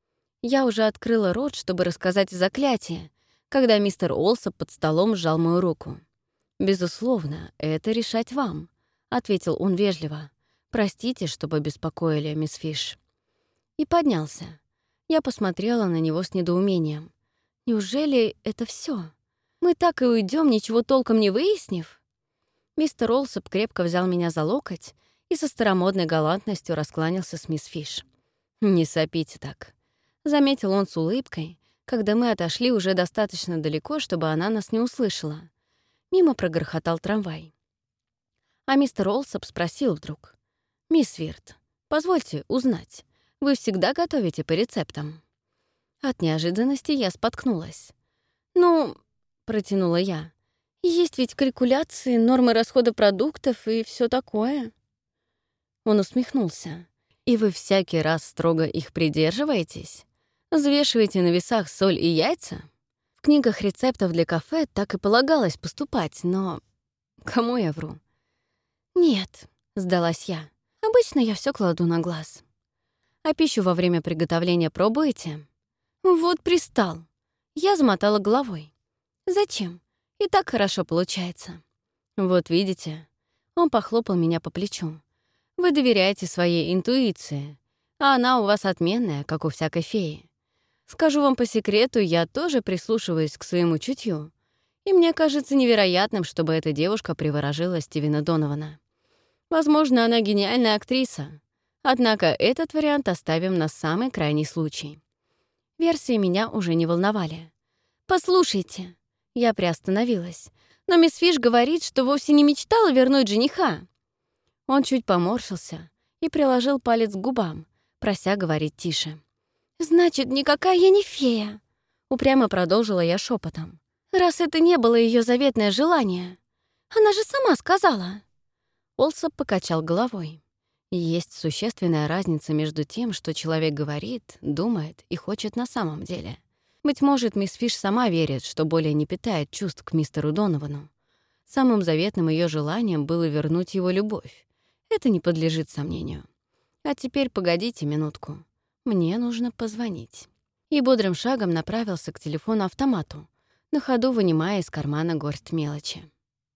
Я уже открыла рот, чтобы рассказать заклятие, когда мистер Олсоп под столом сжал мою руку. «Безусловно, это решать вам», — ответил он вежливо. «Простите, что побеспокоили, мисс Фиш». И поднялся. Я посмотрела на него с недоумением. «Неужели это все? Мы так и уйдем, ничего толком не выяснив?» Мистер Олсоп крепко взял меня за локоть и со старомодной галантностью раскланялся с мисс Фиш. «Не сопите так», — заметил он с улыбкой, когда мы отошли уже достаточно далеко, чтобы она нас не услышала. Мимо прогрохотал трамвай. А мистер Олсоп спросил вдруг. «Мисс Вирт, позвольте узнать, вы всегда готовите по рецептам?» От неожиданности я споткнулась. «Ну...» — протянула я. «Есть ведь калькуляции, нормы расхода продуктов и все такое». Он усмехнулся. «И вы всякий раз строго их придерживаетесь? Взвешиваете на весах соль и яйца?» В книгах рецептов для кафе так и полагалось поступать, но... Кому я вру? «Нет», — сдалась я. «Обычно я все кладу на глаз». «А пищу во время приготовления пробуете?» «Вот пристал». Я замотала головой. «Зачем? И так хорошо получается». «Вот видите». Он похлопал меня по плечу. «Вы доверяете своей интуиции, а она у вас отменная, как у всякой феи. Скажу вам по секрету, я тоже прислушиваюсь к своему чутью, и мне кажется невероятным, чтобы эта девушка приворожила Стивена Донована. Возможно, она гениальная актриса, однако этот вариант оставим на самый крайний случай». Версии меня уже не волновали. «Послушайте», — я приостановилась, «но мисс Фиш говорит, что вовсе не мечтала вернуть жениха». Он чуть поморщился и приложил палец к губам, прося говорить тише. «Значит, никакая я не фея!» — упрямо продолжила я шепотом. «Раз это не было ее заветное желание. Она же сама сказала!» Олсоп покачал головой. Есть существенная разница между тем, что человек говорит, думает и хочет на самом деле. Быть может, мисс Фиш сама верит, что более не питает чувств к мистеру Доновану. Самым заветным ее желанием было вернуть его любовь. Это не подлежит сомнению. А теперь погодите минутку. Мне нужно позвонить. И бодрым шагом направился к телефону-автомату, на ходу вынимая из кармана горсть мелочи.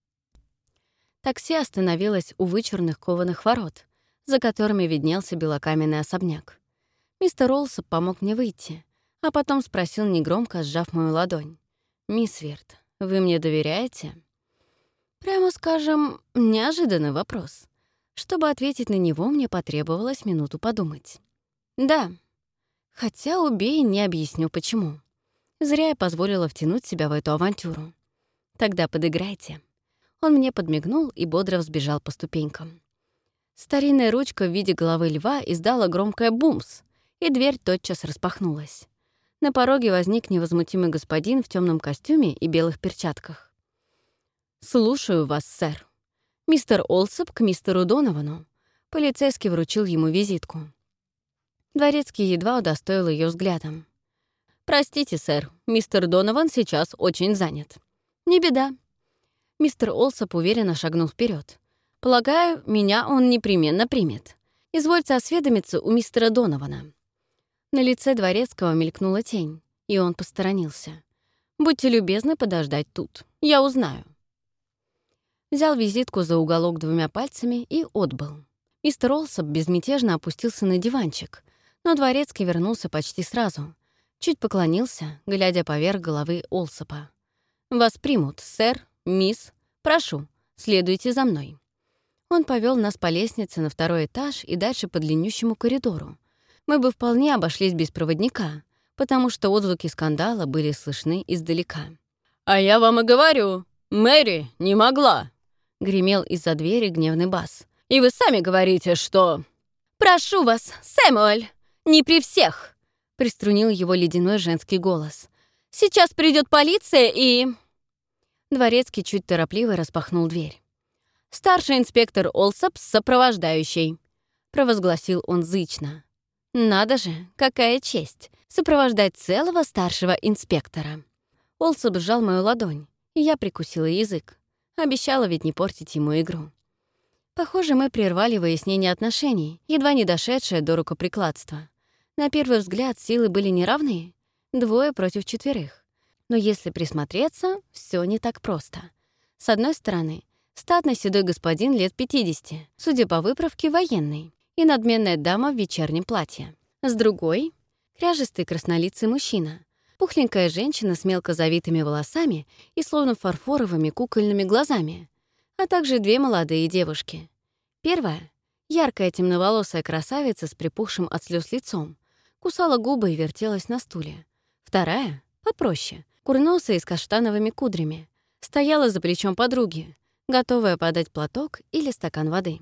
Такси остановилось у вычурных кованых ворот, за которыми виднелся белокаменный особняк. Мистер Олсоп помог мне выйти, а потом спросил негромко, сжав мою ладонь. «Мисс Вирт, вы мне доверяете?» Прямо скажем, неожиданный вопрос. Чтобы ответить на него, мне потребовалось минуту подумать. «Да». Хотя убей, не объясню, почему. Зря я позволила втянуть себя в эту авантюру. Тогда подыграйте. Он мне подмигнул и бодро взбежал по ступенькам. Старинная ручка в виде головы льва издала громкое «бумс», и дверь тотчас распахнулась. На пороге возник невозмутимый господин в темном костюме и белых перчатках. «Слушаю вас, сэр». Мистер Олсоп к мистеру Доновану. Полицейский вручил ему визитку. Дворецкий едва удостоил ее взглядом. «Простите, сэр, мистер Донован сейчас очень занят». «Не беда». Мистер Олсоп уверенно шагнул вперед. «Полагаю, меня он непременно примет. Извольте осведомиться у мистера Донована». На лице дворецкого мелькнула тень, и он посторонился. «Будьте любезны подождать тут. Я узнаю». Взял визитку за уголок двумя пальцами и отбыл. Мистер Олсоп безмятежно опустился на диванчик, но дворецкий вернулся почти сразу. Чуть поклонился, глядя поверх головы Олсопа. «Вас примут, сэр, мисс. Прошу, следуйте за мной». Он повел нас по лестнице на второй этаж и дальше по длиннющему коридору. Мы бы вполне обошлись без проводника, потому что отзвуки скандала были слышны издалека. «А я вам и говорю, Мэри не могла!» — гремел из-за двери гневный бас. «И вы сами говорите, что...» «Прошу вас, Сэмюэль, не при всех!» — приструнил его ледяной женский голос. «Сейчас придет полиция и...» Дворецкий чуть торопливо распахнул дверь. «Старший инспектор Олсоп с сопровождающей», — провозгласил он зычно. «Надо же, какая честь — сопровождать целого старшего инспектора». Олсоп сжал мою ладонь, и я прикусила язык. Обещала ведь не портить ему игру. Похоже, мы прервали выяснение отношений, едва не дошедшее до рукоприкладства. На первый взгляд силы были неравны, двое против четверых. Но если присмотреться, все не так просто. С одной стороны, статный седой господин лет пятидесяти, судя по выправке, военный, и надменная дама в вечернем платье. С другой — кряжестый краснолицый мужчина, пухленькая женщина с мелко завитыми волосами и словно фарфоровыми кукольными глазами, а также две молодые девушки. Первая — яркая темноволосая красавица с припухшим от слез лицом, кусала губы и вертелась на стуле. Вторая — попроще, курносая и с каштановыми кудрями, стояла за плечом подруги, готовая подать платок или стакан воды.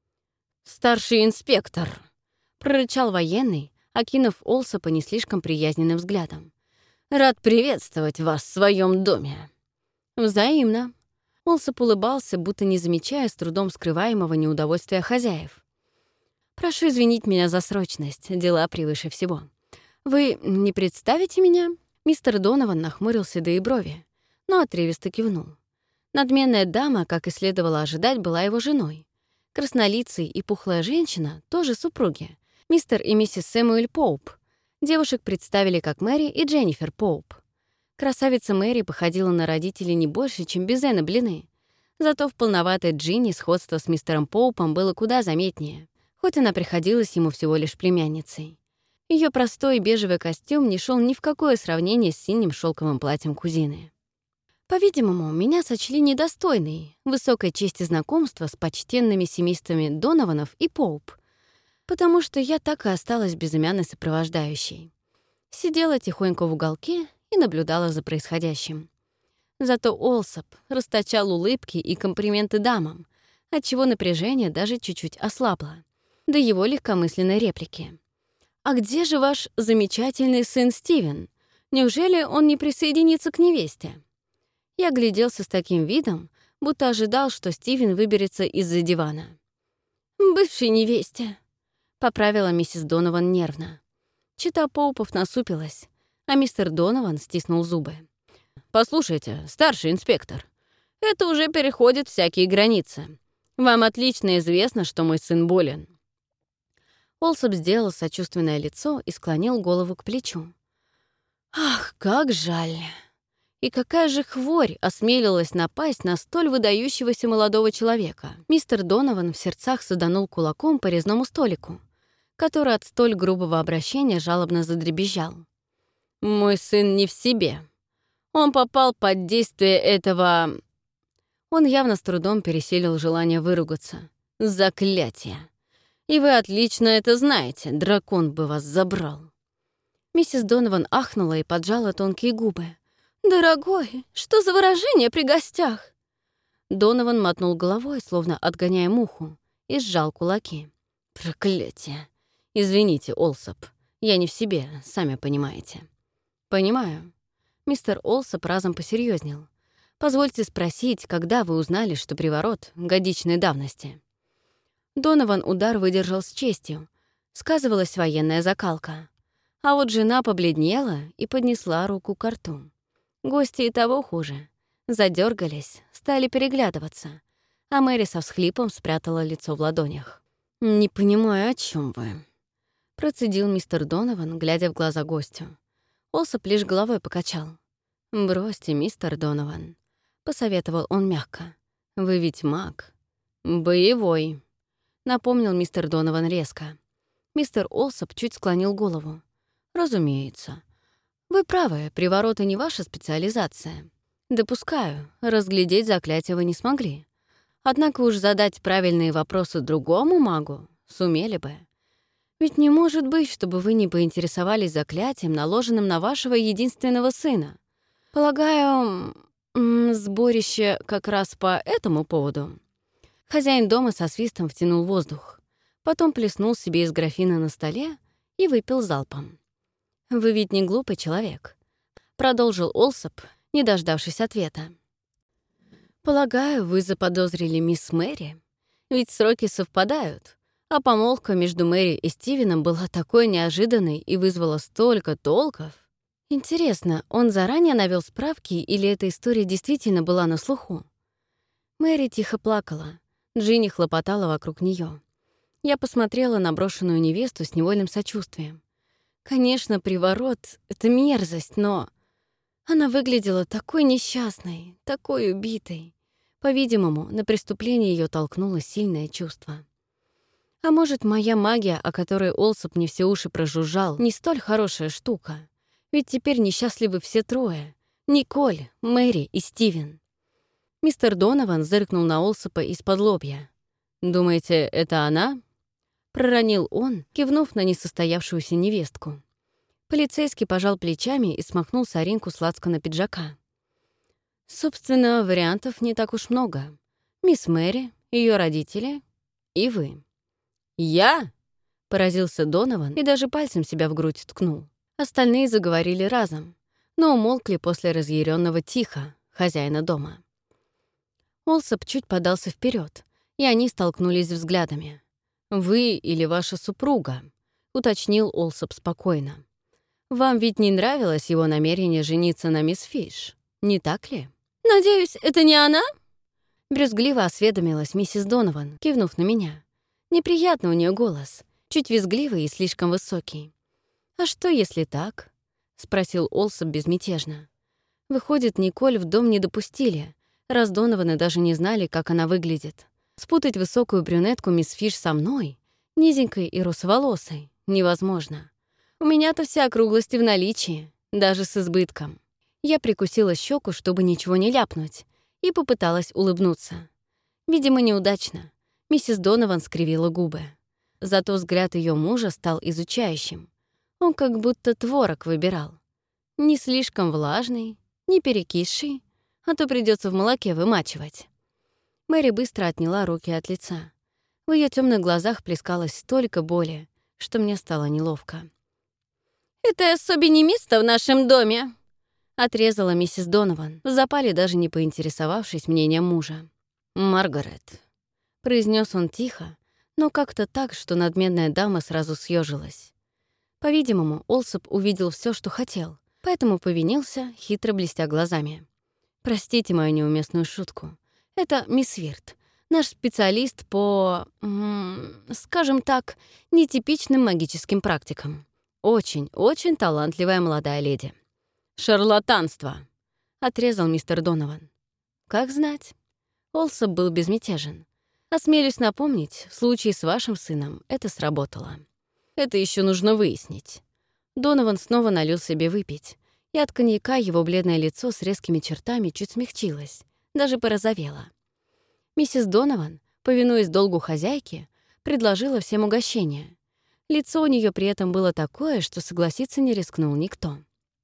«Старший инспектор!» — прорычал военный, окинув Олсопа не слишком приязненным взглядом. «Рад приветствовать вас в своем доме». «Взаимно». Олсоп улыбался, будто не замечая с трудом скрываемого неудовольствия хозяев. «Прошу извинить меня за срочность, дела превыше всего. Вы не представите меня?» Мистер Донован нахмурил седые брови, но отрывисто кивнул. Надменная дама, как и следовало ожидать, была его женой. Краснолицый и пухлая женщина — тоже супруги, мистер и миссис Сэмюэль Поуп. Девушек представили как Мэри и Дженнифер Поуп. Красавица Мэри походила на родителей не больше, чем безе на блины. Зато в полноватой Джинни сходство с мистером Поупом было куда заметнее, хоть она приходилась ему всего лишь племянницей. Ее простой бежевый костюм не шел ни в какое сравнение с синим шелковым платьем кузины. По-видимому, меня сочли недостойной высокой чести знакомства с почтенными семействами Донованов и Поуп, потому что я так и осталась безымянной сопровождающей. Сидела тихонько в уголке и наблюдала за происходящим. Зато Олсоп расточал улыбки и комплименты дамам, отчего напряжение даже чуть-чуть ослабло. до его легкомысленной реплики. «А где же ваш замечательный сын Стивен? Неужели он не присоединится к невесте?» Я гляделся с таким видом, будто ожидал, что Стивен выберется из-за дивана. «Бывшей невесте», — поправила миссис Донован нервно. Чита Поупов насупилась, а мистер Донован стиснул зубы. «Послушайте, старший инспектор, это уже переходит всякие границы. Вам отлично известно, что мой сын болен». Олсоп сделал сочувственное лицо и склонил голову к плечу. «Ах, как жаль! И какая же хворь осмелилась напасть на столь выдающегося молодого человека!» Мистер Донован в сердцах саданул кулаком по резному столику, который от столь грубого обращения жалобно задребезжал. «Мой сын не в себе. Он попал под действие этого...» Он явно с трудом пересилил желание выругаться. «Заклятие! И вы отлично это знаете, дракон бы вас забрал!» Миссис Донован ахнула и поджала тонкие губы. «Дорогой, что за выражение при гостях?» Донован мотнул головой, словно отгоняя муху, и сжал кулаки. «Проклятие! Извините, Олсоп, я не в себе, сами понимаете». «Понимаю». Мистер Олсоп разом посерьезнел. «Позвольте спросить, когда вы узнали, что приворот годичной давности?» Донован удар выдержал с честью. Сказывалась военная закалка. А вот жена побледнела и поднесла руку к рту. Гости и того хуже. Задергались, стали переглядываться, а Мэри со всхлипом спрятала лицо в ладонях. «Не понимаю, о чем вы», — процедил мистер Донован, глядя в глаза гостю. Олсоп лишь головой покачал. «Бросьте, мистер Донован», — посоветовал он мягко. «Вы ведь маг». «Боевой», — напомнил мистер Донован резко. Мистер Олсоп чуть склонил голову. «Разумеется. Вы правы, привороты не ваша специализация. Допускаю, разглядеть заклятие вы не смогли. Однако уж задать правильные вопросы другому магу сумели бы. Ведь не может быть, чтобы вы не поинтересовались заклятием, наложенным на вашего единственного сына. Полагаю, м, сборище как раз по этому поводу». Хозяин дома со свистом втянул воздух, потом плеснул себе из графина на столе и выпил залпом. «Вы ведь не глупый человек», — продолжил Олсоп, не дождавшись ответа. «Полагаю, вы заподозрили мисс Мэри? Ведь сроки совпадают, а помолвка между Мэри и Стивеном была такой неожиданной и вызвала столько толков. Интересно, он заранее навел справки или эта история действительно была на слуху?» Мэри тихо плакала, Джинни хлопотала вокруг нее. Я посмотрела на брошенную невесту с невольным сочувствием. Конечно, приворот — это мерзость, но... Она выглядела такой несчастной, такой убитой. По-видимому, на преступление ее толкнуло сильное чувство. А может, моя магия, о которой Олсоп не все уши прожужжал, не столь хорошая штука? Ведь теперь несчастливы все трое — Николь, Мэри и Стивен. Мистер Донован зыркнул на Олсопа из-под лобья. «Думаете, это она?» Проронил он, кивнув на несостоявшуюся невестку. Полицейский пожал плечами и смахнул соринку с лацкана пиджака. «Собственно, вариантов не так уж много. Мисс Мэри, ее родители и вы». «Я?» — поразился Донован и даже пальцем себя в грудь ткнул. Остальные заговорили разом, но умолкли после разъяренного тиха хозяина дома. Олсоп чуть подался вперед, и они столкнулись взглядами. «Вы или ваша супруга?» — уточнил Олсоп спокойно. «Вам ведь не нравилось его намерение жениться на мисс Фиш, не так ли?» «Надеюсь, это не она?» Брюзгливо осведомилась миссис Донован, кивнув на меня. Неприятно у нее голос, чуть визгливый и слишком высокий. «А что, если так?» — спросил Олсоп безмятежно. «Выходит, Николь в дом не допустили, раз Донованы даже не знали, как она выглядит. Спутать высокую брюнетку мисс Фиш со мной, низенькой и русоволосой, невозможно. У меня-то все округлости в наличии, даже с избытком». Я прикусила щеку, чтобы ничего не ляпнуть, и попыталась улыбнуться. Видимо, неудачно. Миссис Донован скривила губы. Зато взгляд ее мужа стал изучающим. Он как будто творог выбирал. Не слишком влажный, не перекисший, а то придется в молоке вымачивать. Мэри быстро отняла руки от лица. В ее темных глазах плескалось столько боли, что мне стало неловко. «Это особи не место в нашем доме», — отрезала миссис Донован, в запале даже не поинтересовавшись мнением мужа. «Маргарет», — произнес он тихо, но как-то так, что надменная дама сразу съежилась. По-видимому, Олсоп увидел все, что хотел, поэтому повинился, хитро блестя глазами. «Простите мою неуместную шутку. Это мисс Вирт, наш специалист по, м- скажем так, нетипичным магическим практикам. Очень-очень талантливая молодая леди». «Шарлатанство», — отрезал мистер Донован. «Как знать». Олсоп был безмятежен. «Осмелюсь напомнить, в случае с вашим сыном это сработало. Это еще нужно выяснить». Донован снова налил себе выпить, и от коньяка его бледное лицо с резкими чертами чуть смягчилось, даже порозовело. Миссис Донован, повинуясь долгу хозяйки, предложила всем угощение. Лицо у нее при этом было такое, что согласиться не рискнул никто.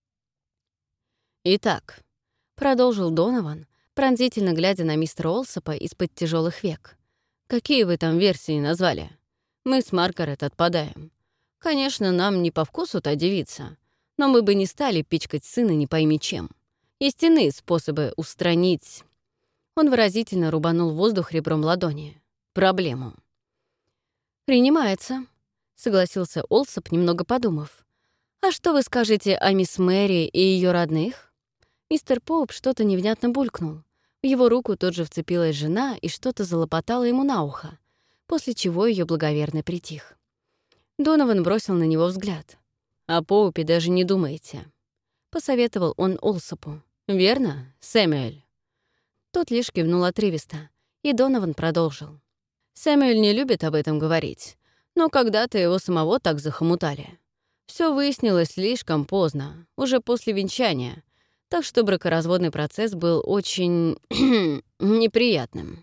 «Итак», — продолжил Донован, пронзительно глядя на мистера Олсопа из-под тяжелых век, «какие вы там версии назвали? Мы с Маргарет отпадаем. Конечно, нам не по вкусу та девица, но мы бы не стали пичкать сына не пойми чем. Есть иные способы устранить...» Он выразительно рубанул воздух ребром ладони. «Проблему». «Принимается», — согласился Олсоп, немного подумав. «А что вы скажете о мисс Мэри и ее родных?» Мистер Поуп что-то невнятно булькнул. В его руку тут же вцепилась жена и что-то залопотала ему на ухо, после чего ее благоверно притих. Донован бросил на него взгляд. «О Поупе даже не думайте», — посоветовал он Олсопу. «Верно, Сэмюэль?» Тот лишь кивнул отрывисто, и Донован продолжил. «Сэмюэль не любит об этом говорить, но когда-то его самого так захомутали. Все выяснилось слишком поздно, уже после венчания, так что бракоразводный процесс был очень неприятным».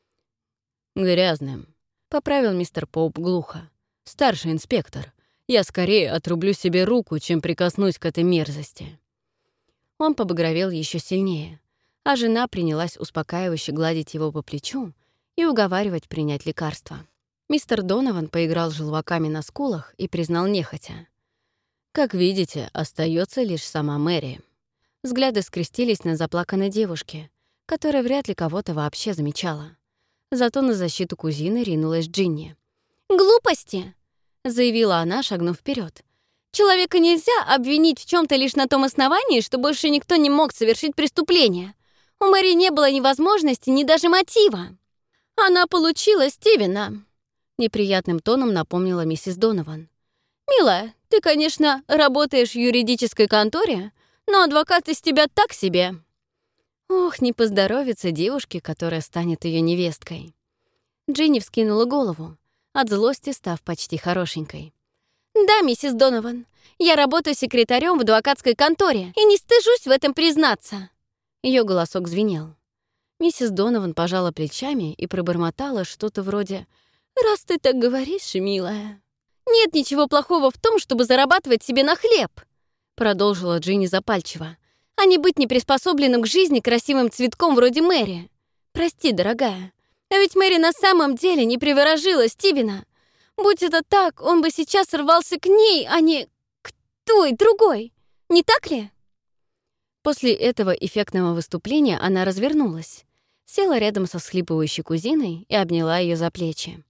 «Грязным», — поправил мистер Поуп глухо. «Старший инспектор, я скорее отрублю себе руку, чем прикоснусь к этой мерзости». Он побагровел еще сильнее, а жена принялась успокаивающе гладить его по плечу и уговаривать принять лекарство. Мистер Донован поиграл желваками на скулах и признал нехотя. «Как видите, остается лишь сама Мэри». Взгляды скрестились на заплаканной девушке, которая вряд ли кого-то вообще замечала. Зато на защиту кузины ринулась Джинни. «Глупости!» — заявила она, шагнув вперед. «Человека нельзя обвинить в чем то лишь на том основании, что больше никто не мог совершить преступление. У Мэри не было ни возможности, ни даже мотива. Она получила Стивена», — неприятным тоном напомнила миссис Донован. «Милая, ты, конечно, работаешь в юридической конторе, но адвокат из тебя так себе». Ох, не поздоровится девушке, которая станет ее невесткой. Джинни вскинула голову, от злости став почти хорошенькой. «Да, миссис Донован, я работаю секретарем в адвокатской конторе и не стыжусь в этом признаться». Ее голосок звенел. Миссис Донован пожала плечами и пробормотала что-то вроде «Раз ты так говоришь, милая». «Нет ничего плохого в том, чтобы зарабатывать себе на хлеб», продолжила Джинни запальчиво, «а не быть неприспособленным к жизни красивым цветком вроде Мэри. Прости, дорогая, а ведь Мэри на самом деле не приворожила Стивена. Будь это так, он бы сейчас рвался к ней, а не к той, другой. Не так ли?» После этого эффектного выступления она развернулась, села рядом со всхлипывающей кузиной и обняла ее за плечи.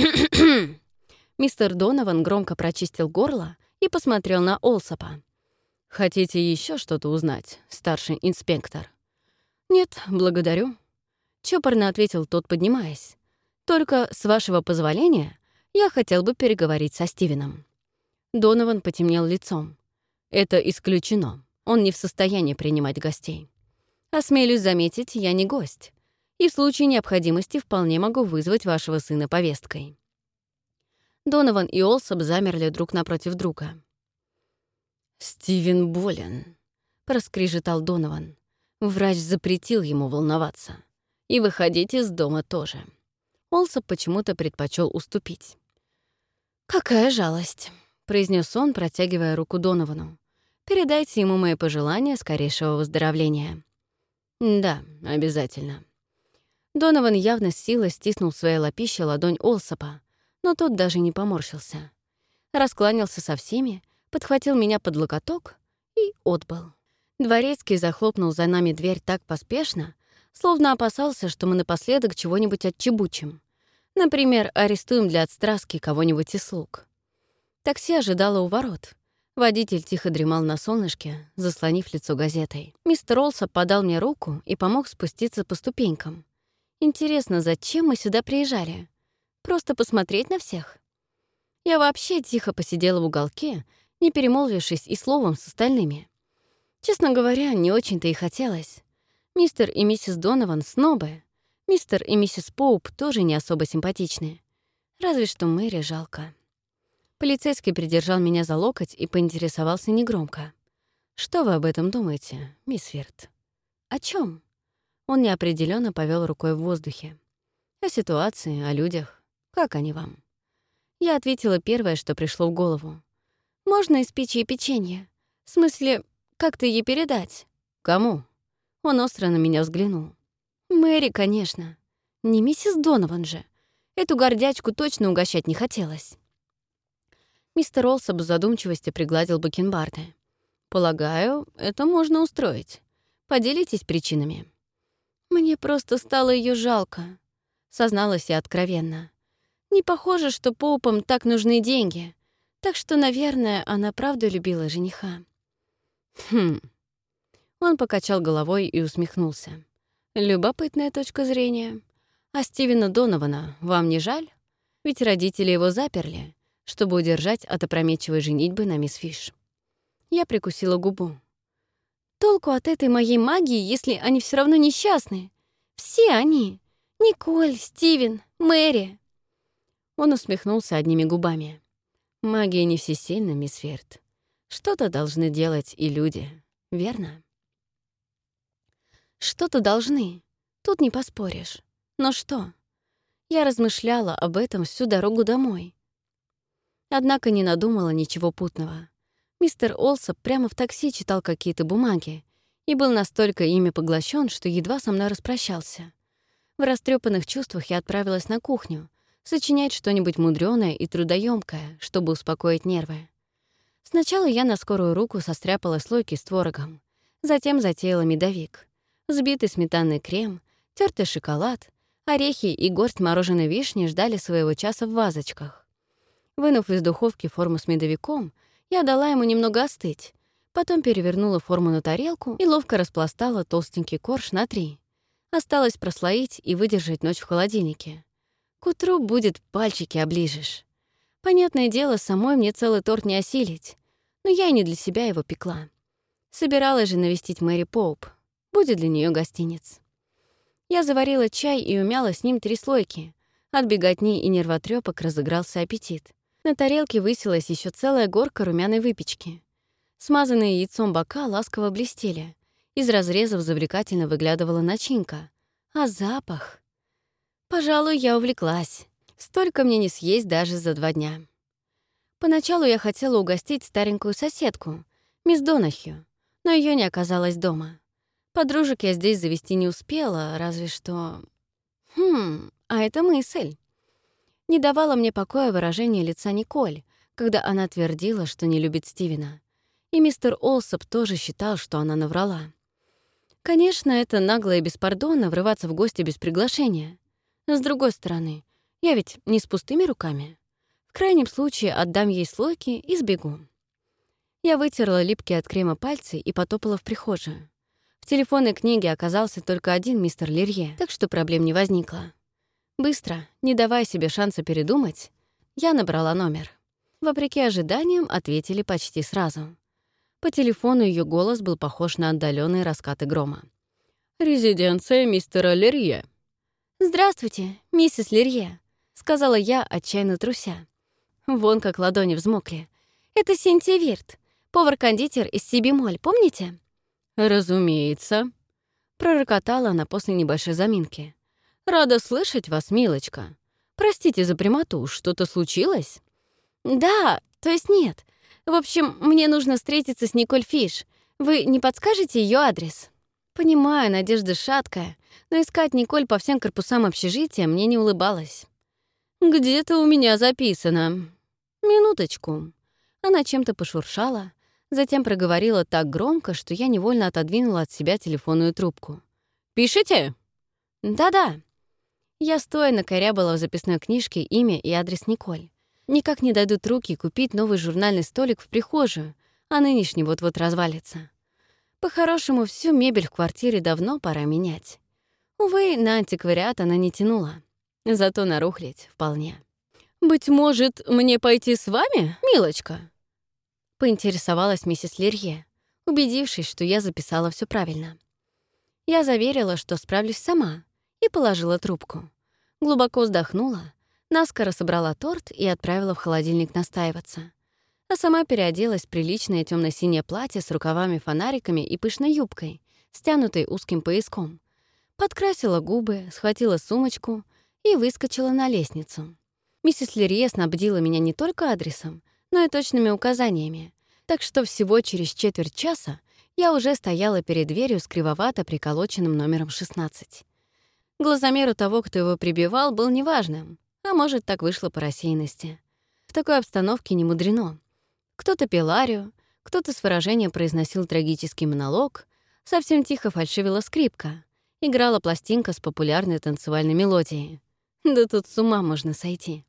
Мистер Донован громко прочистил горло и посмотрел на Олсопа. «Хотите еще что-то узнать, старший инспектор?» «Нет, благодарю», — чопорно ответил тот, поднимаясь. «Только, с вашего позволения, я хотел бы переговорить со Стивеном». Донован потемнел лицом. «Это исключено. Он не в состоянии принимать гостей. Осмелюсь заметить, я не гость, и в случае необходимости вполне могу вызвать вашего сына повесткой». Донован и Олсоп замерли друг напротив друга. «Стивен болен», — проскрежетал Донован. «Врач запретил ему волноваться. И выходить из дома тоже». Олсоп почему-то предпочел уступить. «Какая жалость», — произнес он, протягивая руку Доновану. «Передайте ему мои пожелания скорейшего выздоровления». «Да, обязательно». Донован явно с силой стиснул в своей лапище ладонь Олсопа, но тот даже не поморщился. Раскланялся со всеми, подхватил меня под локоток и отбыл. Дворецкий захлопнул за нами дверь так поспешно, словно опасался, что мы напоследок чего-нибудь отчебучим. Например, арестуем для отстраски кого-нибудь из слуг. Такси ожидало у ворот. Водитель тихо дремал на солнышке, заслонив лицо газетой. Мистер Олсоп подал мне руку и помог спуститься по ступенькам. Интересно, зачем мы сюда приезжали? Просто посмотреть на всех? Я вообще тихо посидела в уголке, не перемолвившись и словом с остальными. Честно говоря, не очень-то и хотелось. Мистер и миссис Донован — снобы. Мистер и миссис Поуп тоже не особо симпатичны. Разве что Мэри жалко. Полицейский придержал меня за локоть и поинтересовался негромко. «Что вы об этом думаете, мисс Вирт?» «О чем? Он неопределенно повел рукой в воздухе. «О ситуации, о людях. Как они вам?» Я ответила первое, что пришло в голову. «Можно испечь ей печенье? В смысле, как-то ей передать?» «Кому?» Он остро на меня взглянул. «Мэри, конечно. Не миссис Донован же. Эту гордячку точно угощать не хотелось». Мистер Олсоп в задумчивости пригладил бакенбарды. «Полагаю, это можно устроить. Поделитесь причинами». «Мне просто стало ее жалко», — созналась я откровенно. «Не похоже, что Поупам так нужны деньги, так что, наверное, она правда любила жениха». «Хм». Он покачал головой и усмехнулся. «Любопытная точка зрения. А Стивена Донована вам не жаль? Ведь родители его заперли, чтобы удержать от опрометчивой женитьбы на мисс Фиш». Я прикусила губу. «Толку от этой моей магии, если они все равно несчастны? Все они. Николь, Стивен, Мэри». Он усмехнулся одними губами. «Магия не всесильна, мисс Вирт. Что-то должны делать и люди, верно?» «Что-то должны. Тут не поспоришь. Но что?» Я размышляла об этом всю дорогу домой. Однако не надумала ничего путного. Мистер Олсоп прямо в такси читал какие-то бумаги и был настолько ими поглощен, что едва со мной распрощался. В растрепанных чувствах я отправилась на кухню сочинять что-нибудь мудрёное и трудоемкое, чтобы успокоить нервы. Сначала я на скорую руку состряпала слойки с творогом, затем затеяла медовик, взбитый сметанный крем, тертый шоколад, орехи и горсть мороженой вишни ждали своего часа в вазочках. Вынув из духовки форму с медовиком, я дала ему немного остыть, потом перевернула форму на тарелку и ловко распластала толстенький корж на три. Осталось прослоить и выдержать ночь в холодильнике. К утру будет, пальчики оближешь. Понятное дело, самой мне целый торт не осилить, но я и не для себя его пекла. Собиралась же навестить Мэри Поуп. Будет для нее гостиниц. Я заварила чай и умяла с ним три слойки. От беготни и нервотрепок разыгрался аппетит. На тарелке высилась еще целая горка румяной выпечки. Смазанные яйцом бока ласково блестели. Из разрезов завлекательно выглядывала начинка. А запах... Пожалуй, я увлеклась. Столько мне не съесть даже за два дня. Поначалу я хотела угостить старенькую соседку, мисс Донахью, но ее не оказалось дома. Подружек я здесь завести не успела, разве что... Хм, а это мысль. Не давала мне покоя выражение лица Николь, когда она твердила, что не любит Стивена. И мистер Олсоп тоже считал, что она наврала. Конечно, это нагло и беспардонно врываться в гости без приглашения. Но, с другой стороны, я ведь не с пустыми руками. В крайнем случае отдам ей слойки и сбегу. Я вытерла липкие от крема пальцы и потопала в прихожую. В телефонной книге оказался только один мистер Лерье, так что проблем не возникло. Быстро, не давая себе шанса передумать, я набрала номер. Вопреки ожиданиям, ответили почти сразу. По телефону ее голос был похож на отдаленные раскаты грома. «Резиденция мистера Лерье». «Здравствуйте, миссис Лерье», — сказала я, отчаянно труся. Вон как ладони взмокли. «Это Синтия Вирт, повар-кондитер из Сибимоль, помните?» «Разумеется», — пророкотала она после небольшой заминки. «Рада слышать вас, милочка. Простите за прямоту, что-то случилось?» «Да, то есть нет. В общем, мне нужно встретиться с Николь Фиш. Вы не подскажете ее адрес?» «Понимаю, надежда шаткая, Но искать Николь по всем корпусам общежития мне не улыбалось. «Где-то у меня записано. Минуточку». Она чем-то пошуршала, затем проговорила так громко, что я невольно отодвинула от себя телефонную трубку. «Пишите?» «Да-да». Я стоя накорябала в записной книжке имя и адрес Николь. Никак не дойдут руки купить новый журнальный столик в прихожую, а нынешний вот-вот развалится. По-хорошему, всю мебель в квартире давно пора менять. Увы, на антиквариат она не тянула. Зато на рухлядь вполне. «Быть может, мне пойти с вами, милочка?» Поинтересовалась миссис Лерье, убедившись, что я записала все правильно. Я заверила, что справлюсь сама, и положила трубку. Глубоко вздохнула, наскоро собрала торт и отправила в холодильник настаиваться. А сама переоделась в приличное темно-синее платье с рукавами-фонариками и пышной юбкой, стянутой узким пояском. Подкрасила губы, схватила сумочку и выскочила на лестницу. Миссис Лерье снабдила меня не только адресом, но и точными указаниями, так что всего через четверть часа я уже стояла перед дверью с кривовато приколоченным номером шестнадцать. Глазомер у того, кто его прибивал, был неважным, а может, так вышло по рассеянности. В такой обстановке не мудрено. Кто-то пел арию, кто-то с выражением произносил трагический монолог, совсем тихо фальшивила скрипка, играла пластинка с популярной танцевальной мелодией. Да тут с ума можно сойти.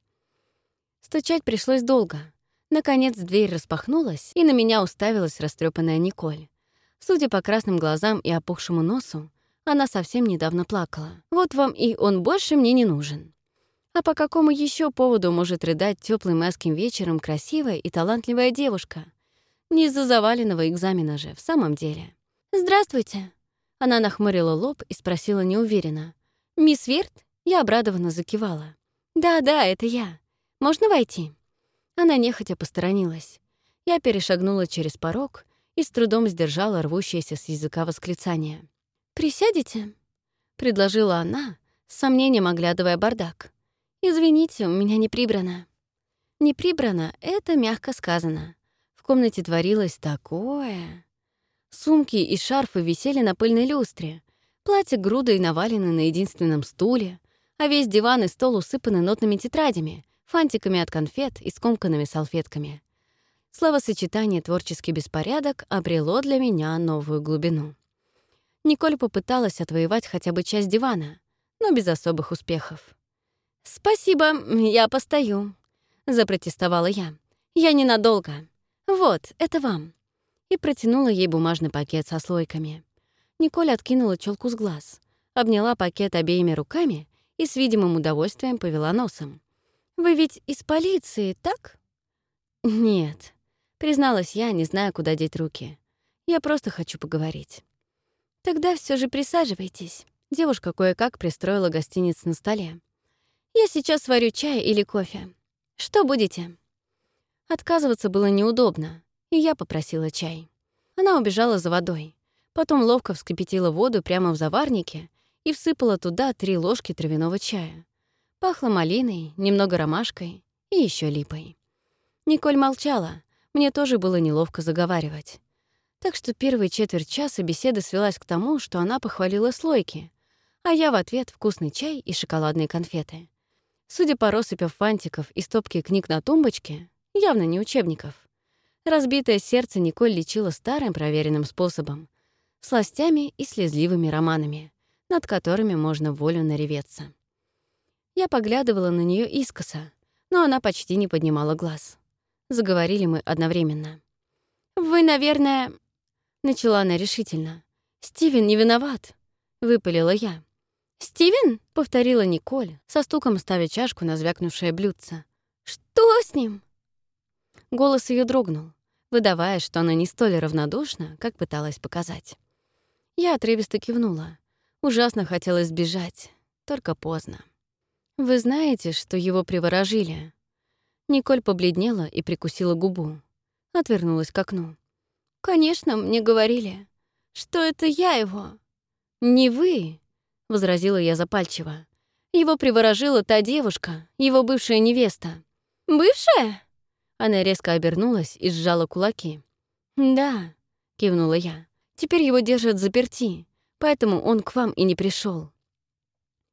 Стучать пришлось долго. Наконец дверь распахнулась, и на меня уставилась растрепанная Николь. Судя по красным глазам и опухшему носу, она совсем недавно плакала. Вот вам и он больше мне не нужен. А по какому еще поводу может рыдать теплым майским вечером красивая и талантливая девушка? Не из-за заваленного экзамена же, в самом деле. «Здравствуйте». Она нахмурила лоб и спросила неуверенно. «Мисс Вирт?» Я обрадованно закивала. «Да-да, это я. Можно войти?» Она нехотя посторонилась. Я перешагнула через порог и с трудом сдержала рвущееся с языка восклицание. «Присядете?» — предложила она, с сомнением оглядывая бардак. «Извините, у меня не прибрано». «Не прибрано» — это мягко сказано. В комнате творилось такое. Сумки и шарфы висели на пыльной люстре, платья грудой навалены на единственном стуле, а весь диван и стол усыпаны нотными тетрадями, фантиками от конфет и скомканными салфетками. Словосочетание «творческий беспорядок» обрело для меня новую глубину. Николь попыталась отвоевать хотя бы часть дивана, но без особых успехов. «Спасибо, я постою», — запротестовала я. «Я ненадолго. Вот, это вам». И протянула ей бумажный пакет со слойками. Николь откинула челку с глаз, обняла пакет обеими руками и с видимым удовольствием повела носом. «Вы ведь из полиции, так?» «Нет», — призналась я, не зная, куда деть руки. «Я просто хочу поговорить». «Тогда все же присаживайтесь». Девушка кое-как пристроила гостиниц на столе. «Я сейчас сварю чай или кофе. Что будете?» Отказываться было неудобно, и я попросила чай. Она убежала за водой. Потом ловко вскипятила воду прямо в заварнике и всыпала туда три ложки травяного чая. Пахло малиной, немного ромашкой и еще липой. Николь молчала, мне тоже было неловко заговаривать. Так что первые четверть часа беседа свелась к тому, что она похвалила слойки, а я в ответ вкусный чай и шоколадные конфеты. Судя по россыпям фантиков и стопке книг на тумбочке, явно не учебников. Разбитое сердце Николь лечила старым проверенным способом — сластями и слезливыми романами, над которыми можно волю нареветься. Я поглядывала на нее искоса, но она почти не поднимала глаз. Заговорили мы одновременно. «Вы, наверное...» — начала она решительно. «Стивен не виноват», — выпалила я. «Стивен?» — повторила Николь, со стуком ставя чашку на звякнувшее блюдце. «Что с ним?» Голос ее дрогнул, выдавая, что она не столь равнодушна, как пыталась показать. Я отрывисто кивнула. Ужасно хотелось сбежать, только поздно. «Вы знаете, что его приворожили?» Николь побледнела и прикусила губу. Отвернулась к окну. «Конечно, мне говорили, что это я его». «Не вы», — возразила я запальчиво. «Его приворожила та девушка, его бывшая невеста». «Бывшая?» Она резко обернулась и сжала кулаки. «Да», — кивнула я. «Теперь его держат заперти, поэтому он к вам и не пришел.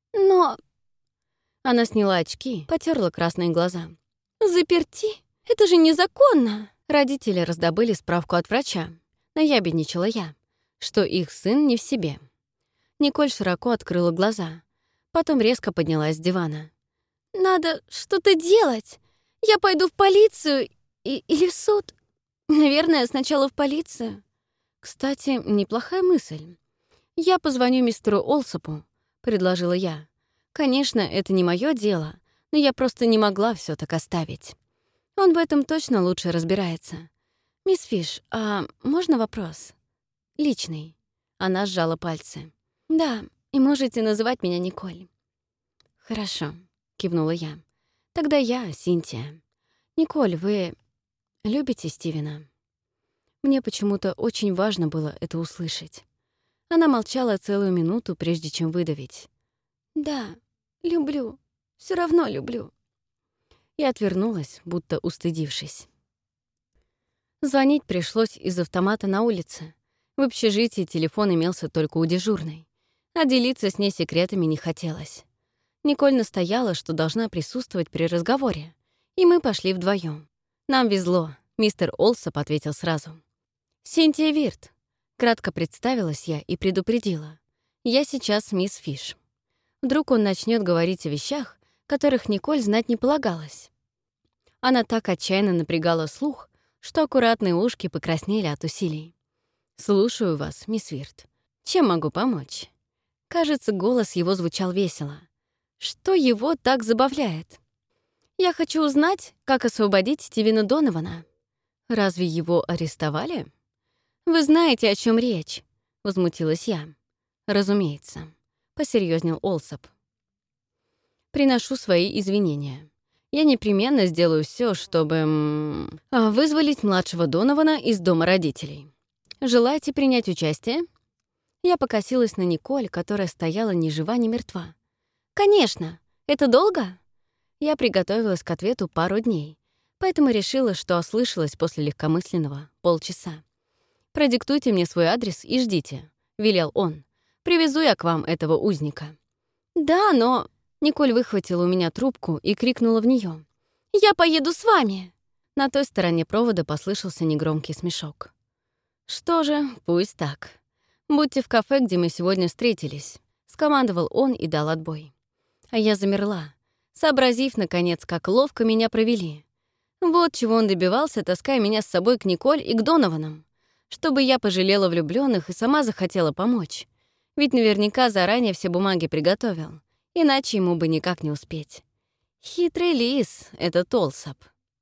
Но... Она сняла очки, потерла красные глаза. «Заперти? Это же незаконно!» Родители раздобыли справку от врача. Наябедничала я, что их сын не в себе. Николь широко открыла глаза. Потом резко поднялась с дивана. «Надо что-то делать! Я пойду в полицию и... или в суд. Наверное, сначала в полицию. Кстати, неплохая мысль. Я позвоню мистеру Олсопу», — предложила я. «Конечно, это не мое дело, но я просто не могла все так оставить. Он в этом точно лучше разбирается. Мисс Фиш, а можно вопрос? Личный». Она сжала пальцы. «Да, и можете называть меня Николь». «Хорошо», — кивнула я. «Тогда я Синтия. Николь, вы любите Стивена?» Мне почему-то очень важно было это услышать. Она молчала целую минуту, прежде чем выдавить. «Да, люблю. Все равно люблю». И отвернулась, будто устыдившись. Звонить пришлось из автомата на улице. В общежитии телефон имелся только у дежурной, а делиться с ней секретами не хотелось. Николь настояла, что должна присутствовать при разговоре, и мы пошли вдвоем. Нам везло, мистер Олсоп ответил сразу. «Синтия Вирт», — кратко представилась я и предупредила. «Я сейчас мисс Фиш». Вдруг он начнет говорить о вещах, которых Николь знать не полагалось. Она так отчаянно напрягала слух, что аккуратные ушки покраснели от усилий. «Слушаю вас, мисс Вирт. Чем могу помочь?» Кажется, голос его звучал весело. Что его так забавляет? «Я хочу узнать, как освободить Стивена Донована». «Разве его арестовали?» «Вы знаете, о чем речь», — возмутилась я. «Разумеется», — посерьезнел Олсоп. «Приношу свои извинения. Я непременно сделаю все, чтобы м, вызволить младшего Донована из дома родителей. Желаете принять участие?» Я покосилась на Николь, которая стояла ни жива, ни мертва. «Конечно! Это долго?» Я приготовилась к ответу пару дней, поэтому решила, что ослышалась после легкомысленного полчаса. «Продиктуйте мне свой адрес и ждите», — велел он. «Привезу я к вам этого узника». «Да, но...» Николь выхватила у меня трубку и крикнула в нее: «Я поеду с вами!» На той стороне провода послышался негромкий смешок. «Что же, пусть так. Будьте в кафе, где мы сегодня встретились», — скомандовал он и дал отбой. А я замерла, сообразив, наконец, как ловко меня провели. Вот чего он добивался, таская меня с собой к Николь и к Донованам. Чтобы я пожалела влюбленных и сама захотела помочь. Ведь наверняка заранее все бумаги приготовил, иначе ему бы никак не успеть. Хитрый лис — этот Олсоп.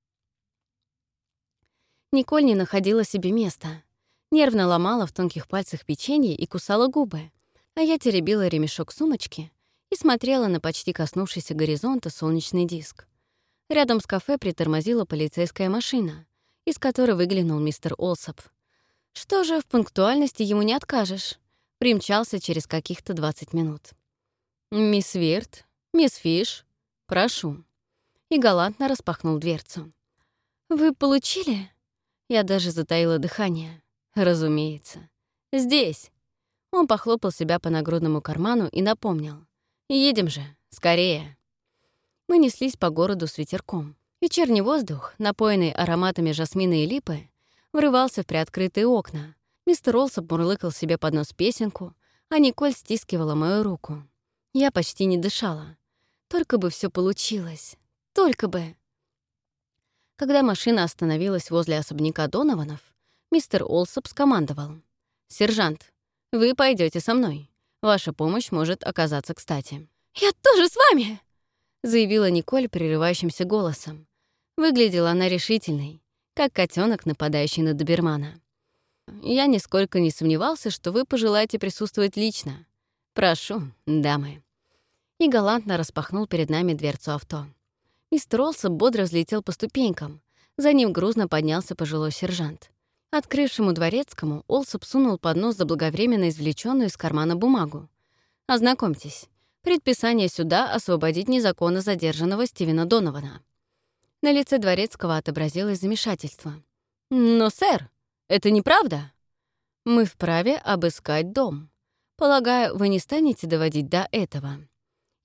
Николь не находила себе места. Нервно ломала в тонких пальцах печенье и кусала губы, а я теребила ремешок сумочки и смотрела на почти коснувшийся горизонта солнечный диск. Рядом с кафе притормозила полицейская машина, из которой выглянул мистер Олсоп. Что же, в пунктуальности ему не откажешь. Примчался через каких-то двадцать минут. «Мисс Вирт, мисс Фиш, прошу». И галантно распахнул дверцу. «Вы получили?» Я даже затаила дыхание. «Разумеется. Здесь». Он похлопал себя по нагрудному карману и напомнил. «Едем же, скорее». Мы неслись по городу с ветерком. Вечерний воздух, напоенный ароматами жасмина и липы, врывался в приоткрытые окна. Мистер Олсоп мурлыкал себе под нос песенку, а Николь стискивала мою руку. Я почти не дышала. Только бы все получилось. Только бы. Когда машина остановилась возле особняка Донованов, мистер Олсоп скомандовал: «Сержант, вы пойдете со мной. Ваша помощь может оказаться кстати». «Я тоже с вами!» — заявила Николь прерывающимся голосом. Выглядела она решительной, как котенок, нападающий на добермана. «Я нисколько не сомневался, что вы пожелаете присутствовать лично. Прошу, дамы». И галантно распахнул перед нами дверцу авто. Мистер Олсоп бодро взлетел по ступенькам. За ним грузно поднялся пожилой сержант. Открывшему дворецкому Олсоп сунул под нос заблаговременно извлеченную из кармана бумагу. «Ознакомьтесь. Предписание суда освободить незаконно задержанного Стивена Донована». На лице дворецкого отобразилось замешательство. «Но, сэр, это неправда. Мы вправе обыскать дом. Полагаю, вы не станете доводить до этого».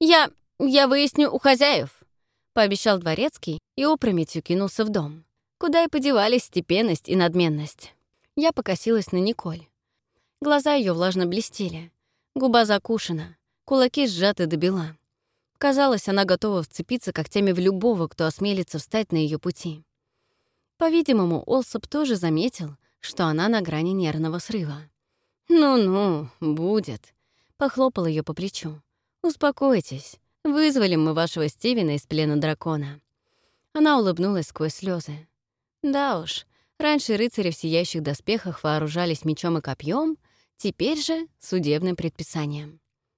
«Я... я выясню у хозяев», — пообещал дворецкий и опрометью кинулся в дом. Куда и подевались степенность и надменность. Я покосилась на Николь. Глаза ее влажно блестели, губа закушена, кулаки сжаты до бела. Казалось, она готова вцепиться когтями в любого, кто осмелится встать на ее пути. По-видимому, Олсоп тоже заметил, что она на грани нервного срыва. «Ну-ну, будет», — похлопал ее по плечу. «Успокойтесь, вызвали мы вашего Стивена из плена дракона». Она улыбнулась сквозь слезы. Да уж, раньше рыцари в сияющих доспехах вооружались мечом и копьем, теперь же судебным предписанием.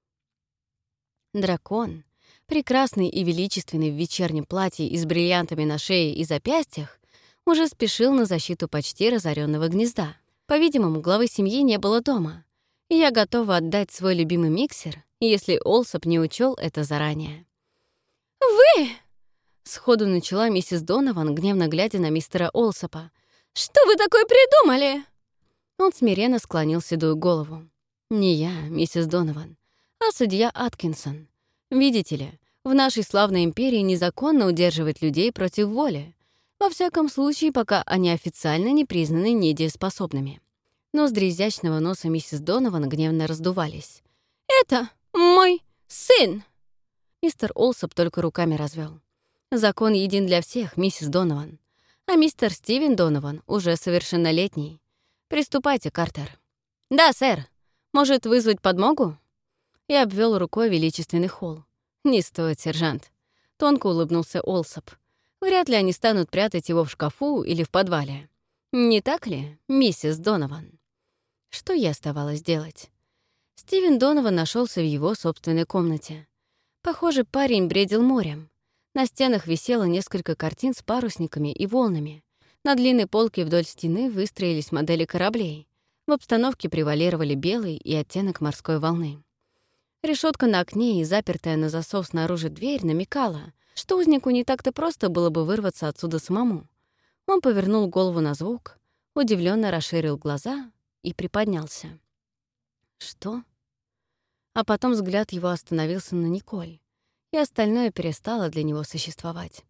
Дракон, прекрасный и величественный в вечернем платье и с бриллиантами на шее и запястьях, уже спешил на защиту почти разоренного гнезда. По-видимому, главы семьи не было дома, и я готова отдать свой любимый миксер, если Олсоп не учел это заранее. «Вы!» — сходу начала миссис Донован, гневно глядя на мистера Олсопа. «Что вы такое придумали?» Он смиренно склонил седую голову. «Не я, миссис Донован, а судья Аткинсон. Видите ли, в нашей славной империи незаконно удерживать людей против воли, во всяком случае, пока они официально не признаны недееспособными». Ноздри изящного носа миссис Донован гневно раздувались. «Это мой сын!» Мистер Олсоп только руками развел. «Закон един для всех, миссис Донован. А мистер Стивен Донован уже совершеннолетний. Приступайте, Картер». «Да, сэр. Может, вызвать подмогу?» И обвел рукой величественный холл. «Не стоит, сержант». Тонко улыбнулся Олсоп. «Вряд ли они станут прятать его в шкафу или в подвале. Не так ли, миссис Донован?» Что ей оставалось делать? Стивен Донован нашелся в его собственной комнате. Похоже, парень бредил морем. На стенах висело несколько картин с парусниками и волнами. На длинной полке вдоль стены выстроились модели кораблей. В обстановке превалировали белый и оттенок морской волны. Решетка на окне и запертая на засов снаружи дверь намекала, что узнику не так-то просто было бы вырваться отсюда самому. Он повернул голову на звук, удивленно расширил глаза и приподнялся. «Что?» А потом взгляд его остановился на Николь, и остальное перестало для него существовать.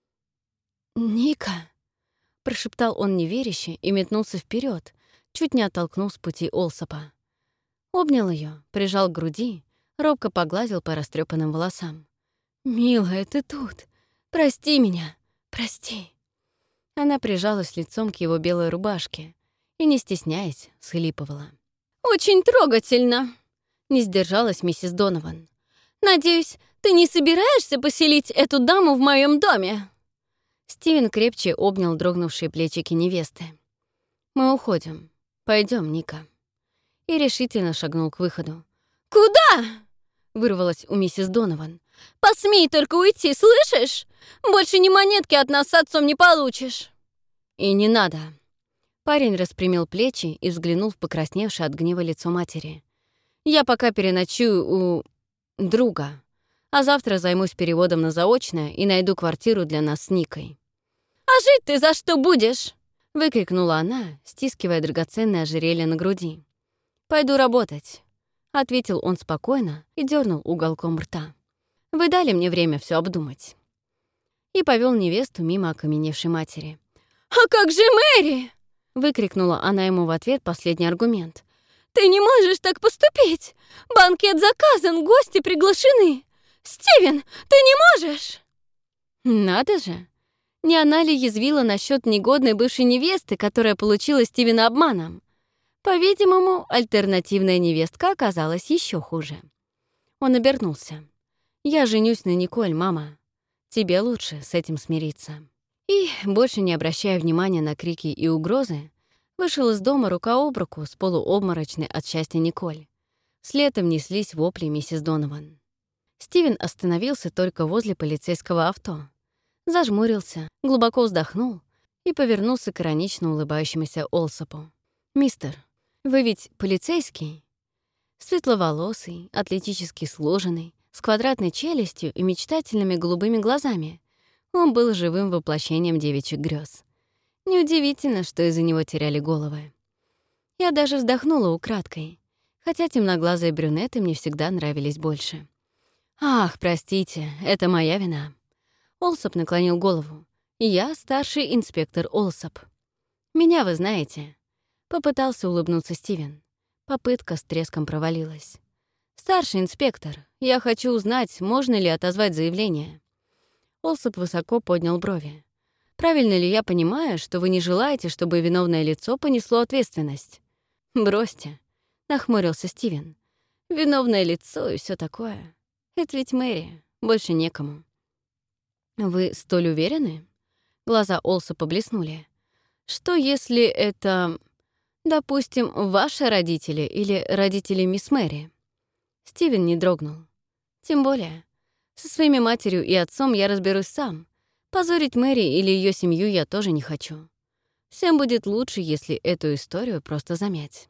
«Ника!» — прошептал он неверяще и метнулся вперед, чуть не оттолкнув с пути Олсопа. Обнял ее, прижал к груди, робко погладил по растрепанным волосам. «Милая, ты тут! Прости меня! Прости!» Она прижалась лицом к его белой рубашке и, не стесняясь, схлипывала. «Очень трогательно!» — не сдержалась миссис Донован. «Надеюсь, ты не собираешься поселить эту даму в моем доме?» Стивен крепче обнял дрогнувшие плечики невесты. «Мы уходим. Пойдем, Ника». И решительно шагнул к выходу. «Куда?» — вырвалась у миссис Донован. «Посмей только уйти, слышишь? Больше ни монетки от нас с отцом не получишь». «И не надо». Парень распрямил плечи и взглянул в покрасневшее от гнева лицо матери. «Я пока переночую у... друга, а завтра займусь переводом на заочное и найду квартиру для нас с Никой». «А жить ты за что будешь?» — выкрикнула она, стискивая драгоценное ожерелье на груди. «Пойду работать», — ответил он спокойно и дернул уголком рта. «Вы дали мне время все обдумать». И повел невесту мимо окаменевшей матери. «А как же Мэри?» — выкрикнула она ему в ответ последний аргумент. «Ты не можешь так поступить! Банкет заказан, гости приглашены! Стивен, ты не можешь!» Надо же! Не она ли язвила насчет негодной бывшей невесты, которая получила Стивена обманом? По-видимому, альтернативная невестка оказалась еще хуже. Он обернулся. «Я женюсь на Николь, мама. Тебе лучше с этим смириться». И, больше не обращая внимания на крики и угрозы, вышел из дома рука об руку с полуобморочной от счастья Николь. Вслед им неслись вопли миссис Донован. Стивен остановился только возле полицейского авто. Зажмурился, глубоко вздохнул и повернулся к иронично улыбающемуся Олсопу. «Мистер, вы ведь полицейский?» Светловолосый, атлетически сложенный, с квадратной челюстью и мечтательными голубыми глазами. Он был живым воплощением девичьих грез. Неудивительно, что из-за него теряли головы. Я даже вздохнула украдкой, хотя темноглазые брюнеты мне всегда нравились больше. «Ах, простите, это моя вина». Олсоп наклонил голову. «Я старший инспектор Олсоп. Меня вы знаете». Попытался улыбнуться Стивен. Попытка с треском провалилась. «Старший инспектор, я хочу узнать, можно ли отозвать заявление». Олсоп высоко поднял брови. «Правильно ли я понимаю, что вы не желаете, чтобы виновное лицо понесло ответственность?» «Бросьте», — нахмурился Стивен. «Виновное лицо и все такое. Это ведь Мэри, больше некому». «Вы столь уверены?» Глаза Олсопа блеснули. «Что если это, допустим, ваши родители или родители мисс Мэри?» Стивен не дрогнул. «Тем более, со своими матерью и отцом я разберусь сам. Позорить Мэри или ее семью я тоже не хочу. Всем будет лучше, если эту историю просто замять».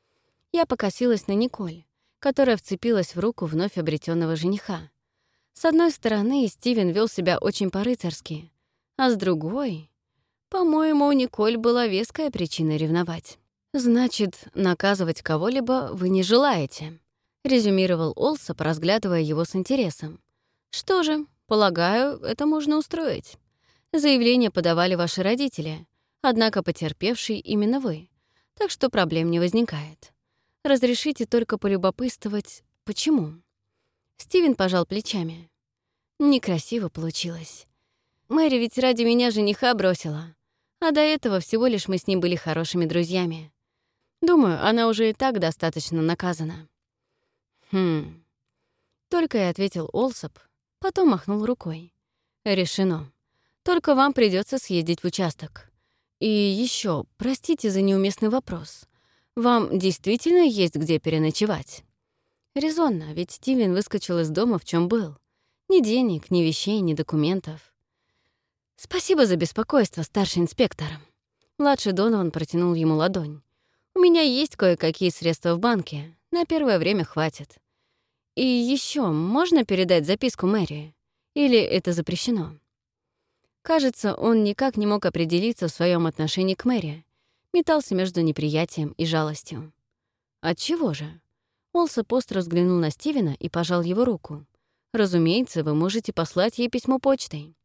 Я покосилась на Николь, которая вцепилась в руку вновь обретенного жениха. С одной стороны, Стивен вел себя очень по-рыцарски, а с другой, по-моему, у Николь была веская причина ревновать. «Значит, наказывать кого-либо вы не желаете», — резюмировал Олсоп, разглядывая его с интересом. «Что же, полагаю, это можно устроить. Заявление подавали ваши родители, однако потерпевший именно вы, так что проблем не возникает. Разрешите только полюбопытствовать, почему?» Стивен пожал плечами. «Некрасиво получилось. Мэри ведь ради меня жениха бросила, а до этого всего лишь мы с ним были хорошими друзьями. Думаю, она уже и так достаточно наказана». «Хм...» Только и ответил Олсоп, потом махнул рукой. «Решено. Только вам придется съездить в участок. И еще, простите за неуместный вопрос. Вам действительно есть где переночевать?» Резонно, ведь Стивен выскочил из дома, в чем был. Ни денег, ни вещей, ни документов. «Спасибо за беспокойство, старший инспектор». Младший Донован протянул ему ладонь. «У меня есть кое-какие средства в банке. На первое время хватит. И еще можно передать записку Мэри? Или это запрещено?» Кажется, он никак не мог определиться в своем отношении к Мэри. Метался между неприятием и жалостью. Отчего же? Олсоп остро взглянул на Стивена и пожал его руку. «Разумеется, вы можете послать ей письмо почтой».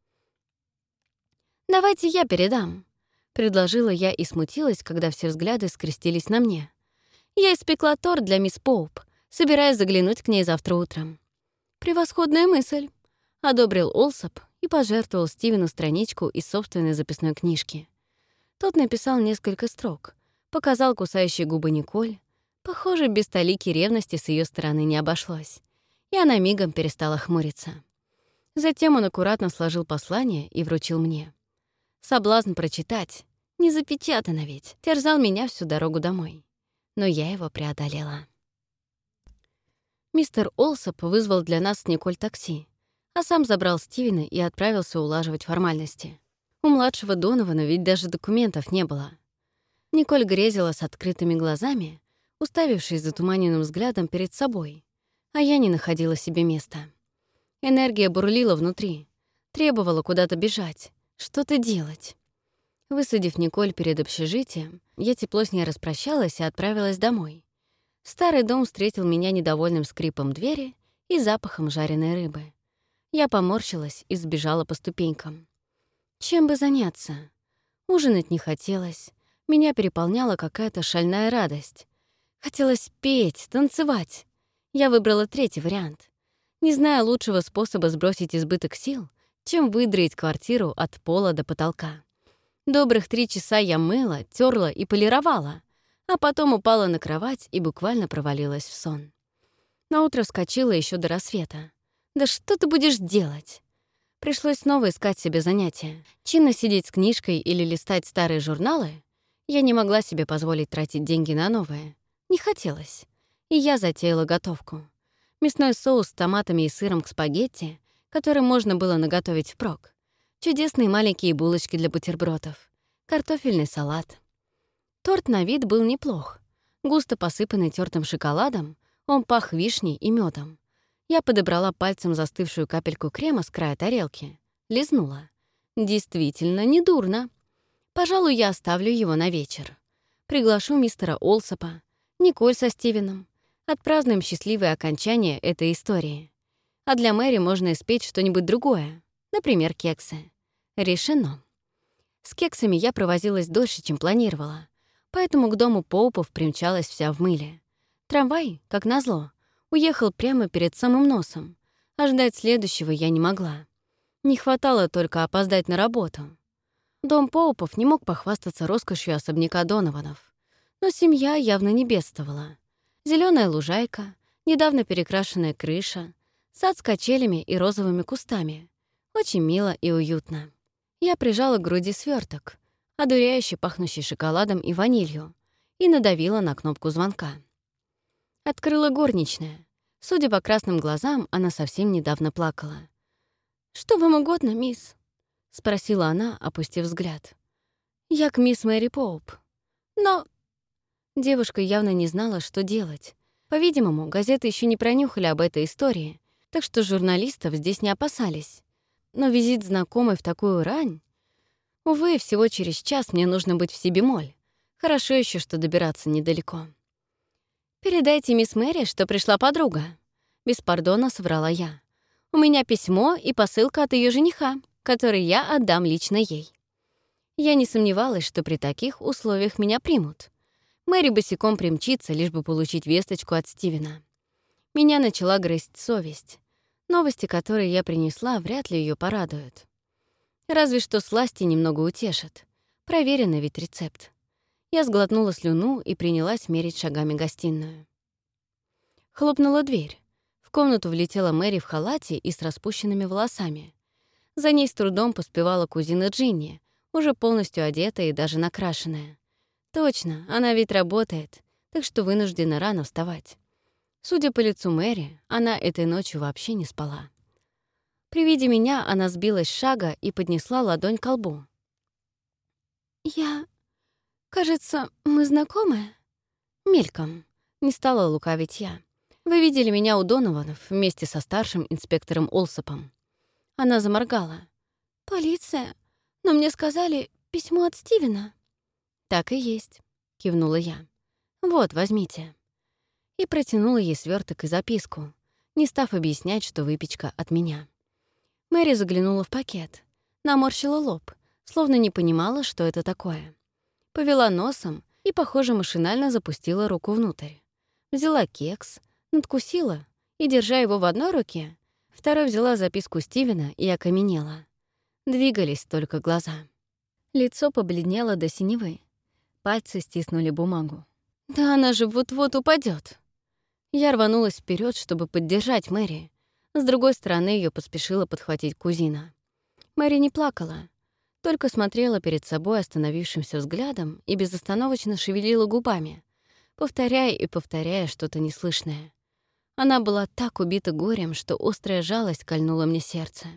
«Давайте я передам», — предложила я и смутилась, когда все взгляды скрестились на мне. «Я испекла торт для мисс Поуп, собираюсь заглянуть к ней завтра утром». «Превосходная мысль», — одобрил Олсоп и пожертвовал Стивену страничку из собственной записной книжки. Тот написал несколько строк, показал кусающие губы Николь. Похоже, без толики ревности с ее стороны не обошлось, и она мигом перестала хмуриться. Затем он аккуратно сложил послание и вручил мне. Соблазн прочитать, не запечатано ведь, терзал меня всю дорогу домой. Но я его преодолела. Мистер Олсоп вызвал для нас с Николь такси, а сам забрал Стивена и отправился улаживать формальности. У младшего Донована ведь даже документов не было. Николь грезила с открытыми глазами, уставившись затуманенным взглядом перед собой, а я не находила себе места. Энергия бурлила внутри, требовала куда-то бежать, что-то делать. Высадив Николь перед общежитием, я тепло с ней распрощалась и отправилась домой. Старый дом встретил меня недовольным скрипом двери и запахом жареной рыбы. Я поморщилась и сбежала по ступенькам. Чем бы заняться? Ужинать не хотелось, меня переполняла какая-то шальная радость. Хотелось петь, танцевать. Я выбрала третий вариант. Не зная лучшего способа сбросить избыток сил, чем выдроить квартиру от пола до потолка. Добрых три часа я мыла, терла и полировала, а потом упала на кровать и буквально провалилась в сон. Наутро вскочила еще до рассвета. «Да что ты будешь делать?» Пришлось снова искать себе занятия. Чинно сидеть с книжкой или листать старые журналы? Я не могла себе позволить тратить деньги на новое. Не хотелось. И я затеяла готовку. Мясной соус с томатами и сыром к спагетти, который можно было наготовить впрок. Чудесные маленькие булочки для бутербродов. Картофельный салат. Торт на вид был неплох. Густо посыпанный тертым шоколадом, он пах вишней и медом. Я подобрала пальцем застывшую капельку крема с края тарелки. Лизнула. Действительно, недурно. Пожалуй, я оставлю его на вечер. Приглашу мистера Олсопа, Николь со Стивеном. Отпразднуем счастливое окончание этой истории. а для Мэри можно испечь что-нибудь другое, например, кексы. Решено. С кексами я провозилась дольше, чем планировала, поэтому к дому Поупов примчалась вся в мыле. Трамвай, как назло, уехал прямо перед самым носом, а ждать следующего я не могла. Не хватало только опоздать на работу. Дом Поупов не мог похвастаться роскошью особняка Донованов, но семья явно не бедствовала. Зеленая лужайка, недавно перекрашенная крыша, сад с качелями и розовыми кустами. Очень мило и уютно. Я прижала к груди сверток, одуряюще пахнущий шоколадом и ванилью, и надавила на кнопку звонка. Открыла горничная. Судя по красным глазам, она совсем недавно плакала. «Что вам угодно, мисс?» — спросила она, опустив взгляд. «Я к мисс Мэри Поуп. Но...» Девушка явно не знала, что делать. По-видимому, газеты еще не пронюхали об этой истории, так что журналистов здесь не опасались. Но визит знакомой в такую рань... Увы, всего через час мне нужно быть в Сибимоль. Хорошо еще, что добираться недалеко. «Передайте мисс Мэри, что пришла подруга», — без пардона соврала я. «У меня письмо и посылка от ее жениха, который я отдам лично ей». Я не сомневалась, что при таких условиях меня примут. Мэри босиком примчится, лишь бы получить весточку от Стивена. Меня начала грызть совесть. Новости, которые я принесла, вряд ли ее порадуют. Разве что сласти немного утешат. Проверенный ведь рецепт. Я сглотнула слюну и принялась мерить шагами гостиную. Хлопнула дверь. В комнату влетела Мэри в халате и с распущенными волосами. За ней с трудом поспевала кузина Джинни, уже полностью одетая и даже накрашенная. Точно, она ведь работает, так что вынуждена рано вставать. Судя по лицу Мэри, она этой ночью вообще не спала. При виде меня она сбилась с шага и поднесла ладонь к лбу. «Я... кажется, мы знакомы?» Мельком. Не стала лукавить я. «Вы видели меня у Донованов вместе со старшим инспектором Олсопом». Она заморгала. «Полиция? Но мне сказали, письмо от Стивена». «Так и есть», — кивнула я. «Вот, возьмите». И протянула ей сверток и записку, не став объяснять, что выпечка от меня. Мэри заглянула в пакет, наморщила лоб, словно не понимала, что это такое. Повела носом и, похоже, машинально запустила руку внутрь. Взяла кекс, надкусила и, держа его в одной руке, второй взяла записку Стивена и окаменела. Двигались только глаза. Лицо побледнело до синевы. Пальцы стиснули бумагу. «Да она же вот-вот упадет. Я рванулась вперед, чтобы поддержать Мэри. С другой стороны ее поспешила подхватить кузина. Мэри не плакала, только смотрела перед собой остановившимся взглядом и безостановочно шевелила губами, повторяя и повторяя что-то неслышное. Она была так убита горем, что острая жалость кольнула мне сердце.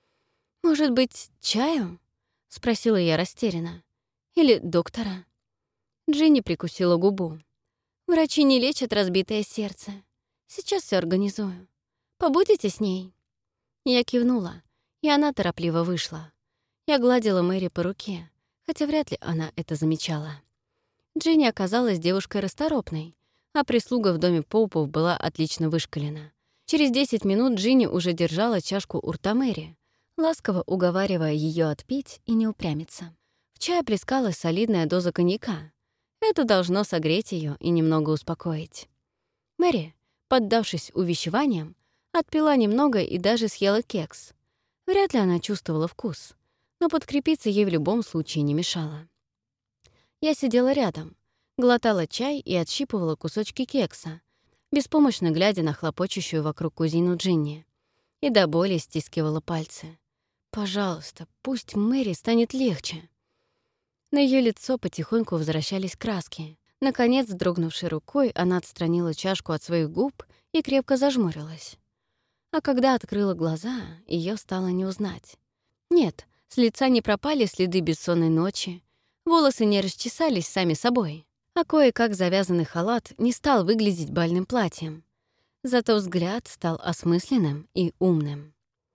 «Может быть, чаю?» — спросила я растерянно. «Или доктора?» Джинни прикусила губу. «Врачи не лечат разбитое сердце. Сейчас все организую. Побудете с ней?» Я кивнула, и она торопливо вышла. Я гладила Мэри по руке, хотя вряд ли она это замечала. Джинни оказалась девушкой расторопной, а прислуга в доме Поупов была отлично вышкалена. Через десять минут Джинни уже держала чашку у рта Мэри, ласково уговаривая ее отпить и не упрямиться. В чай плескалась солидная доза коньяка. Это должно согреть ее и немного успокоить. Мэри, поддавшись увещеваниям, отпила немного и даже съела кекс. Вряд ли она чувствовала вкус, но подкрепиться ей в любом случае не мешало. Я сидела рядом, глотала чай и отщипывала кусочки кекса, беспомощно глядя на хлопочущую вокруг кузину Джинни, и до боли стискивала пальцы. «Пожалуйста, пусть Мэри станет легче». На ее лицо потихоньку возвращались краски. Наконец, дрогнувшей рукой, она отстранила чашку от своих губ и крепко зажмурилась. А когда открыла глаза, ее стало не узнать. Нет, с лица не пропали следы бессонной ночи, волосы не расчесались сами собой, а кое-как завязанный халат не стал выглядеть бальным платьем. Зато взгляд стал осмысленным и умным.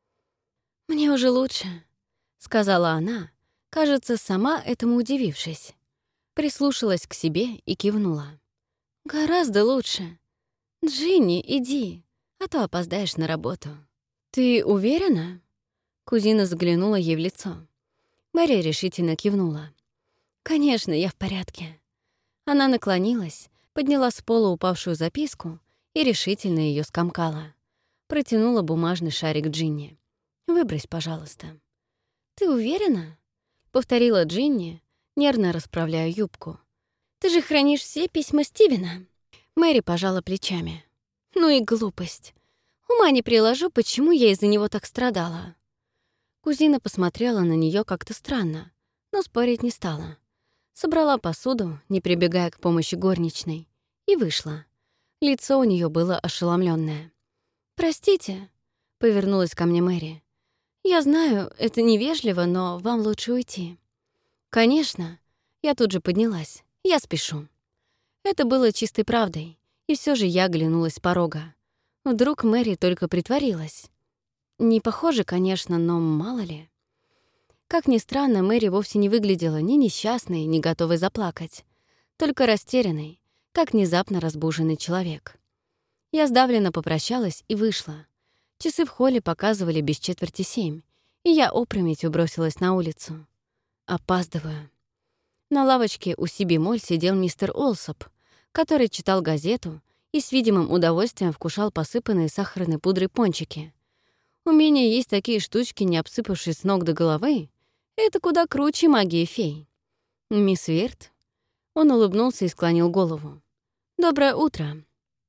«Мне уже лучше», — сказала она, кажется, сама этому удивившись. Прислушалась к себе и кивнула. «Гораздо лучше. Джинни, иди, а то опоздаешь на работу». «Ты уверена?» Кузина заглянула ей в лицо. Мэри решительно кивнула. «Конечно, я в порядке». Она наклонилась, подняла с пола упавшую записку и решительно ее скомкала. Протянула бумажный шарик Джинни. «Выбрось, пожалуйста». «Ты уверена?» — повторила Джинни, нервно расправляя юбку. «Ты же хранишь все письма Стивена». Мэри пожала плечами. «Ну и глупость. Ума не приложу, почему я из-за него так страдала». Кузина посмотрела на нее как-то странно, но спорить не стала. Собрала посуду, не прибегая к помощи горничной, и вышла. Лицо у нее было ошеломленное. «Простите», — повернулась ко мне Мэри. «Я знаю, это невежливо, но вам лучше уйти». «Конечно». Я тут же поднялась. «Я спешу». Это было чистой правдой, и все же я оглянулась с порога. Вдруг Мэри только притворилась. Не похоже, конечно, но мало ли. Как ни странно, Мэри вовсе не выглядела ни несчастной, ни готовой заплакать, только растерянной, как внезапно разбуженный человек. Я сдавленно попрощалась и вышла. Часы в холле показывали без четверти семь, и я опрометью бросилась на улицу. Опаздываю. На лавочке у Сиби Моль сидел мистер Олсоп, который читал газету и с видимым удовольствием вкушал посыпанные сахарной пудрой пончики. Умение есть такие штучки, не обсыпавшись с ног до головы, это куда круче магии фей. «Мисс Вирт?» Он улыбнулся и склонил голову. «Доброе утро».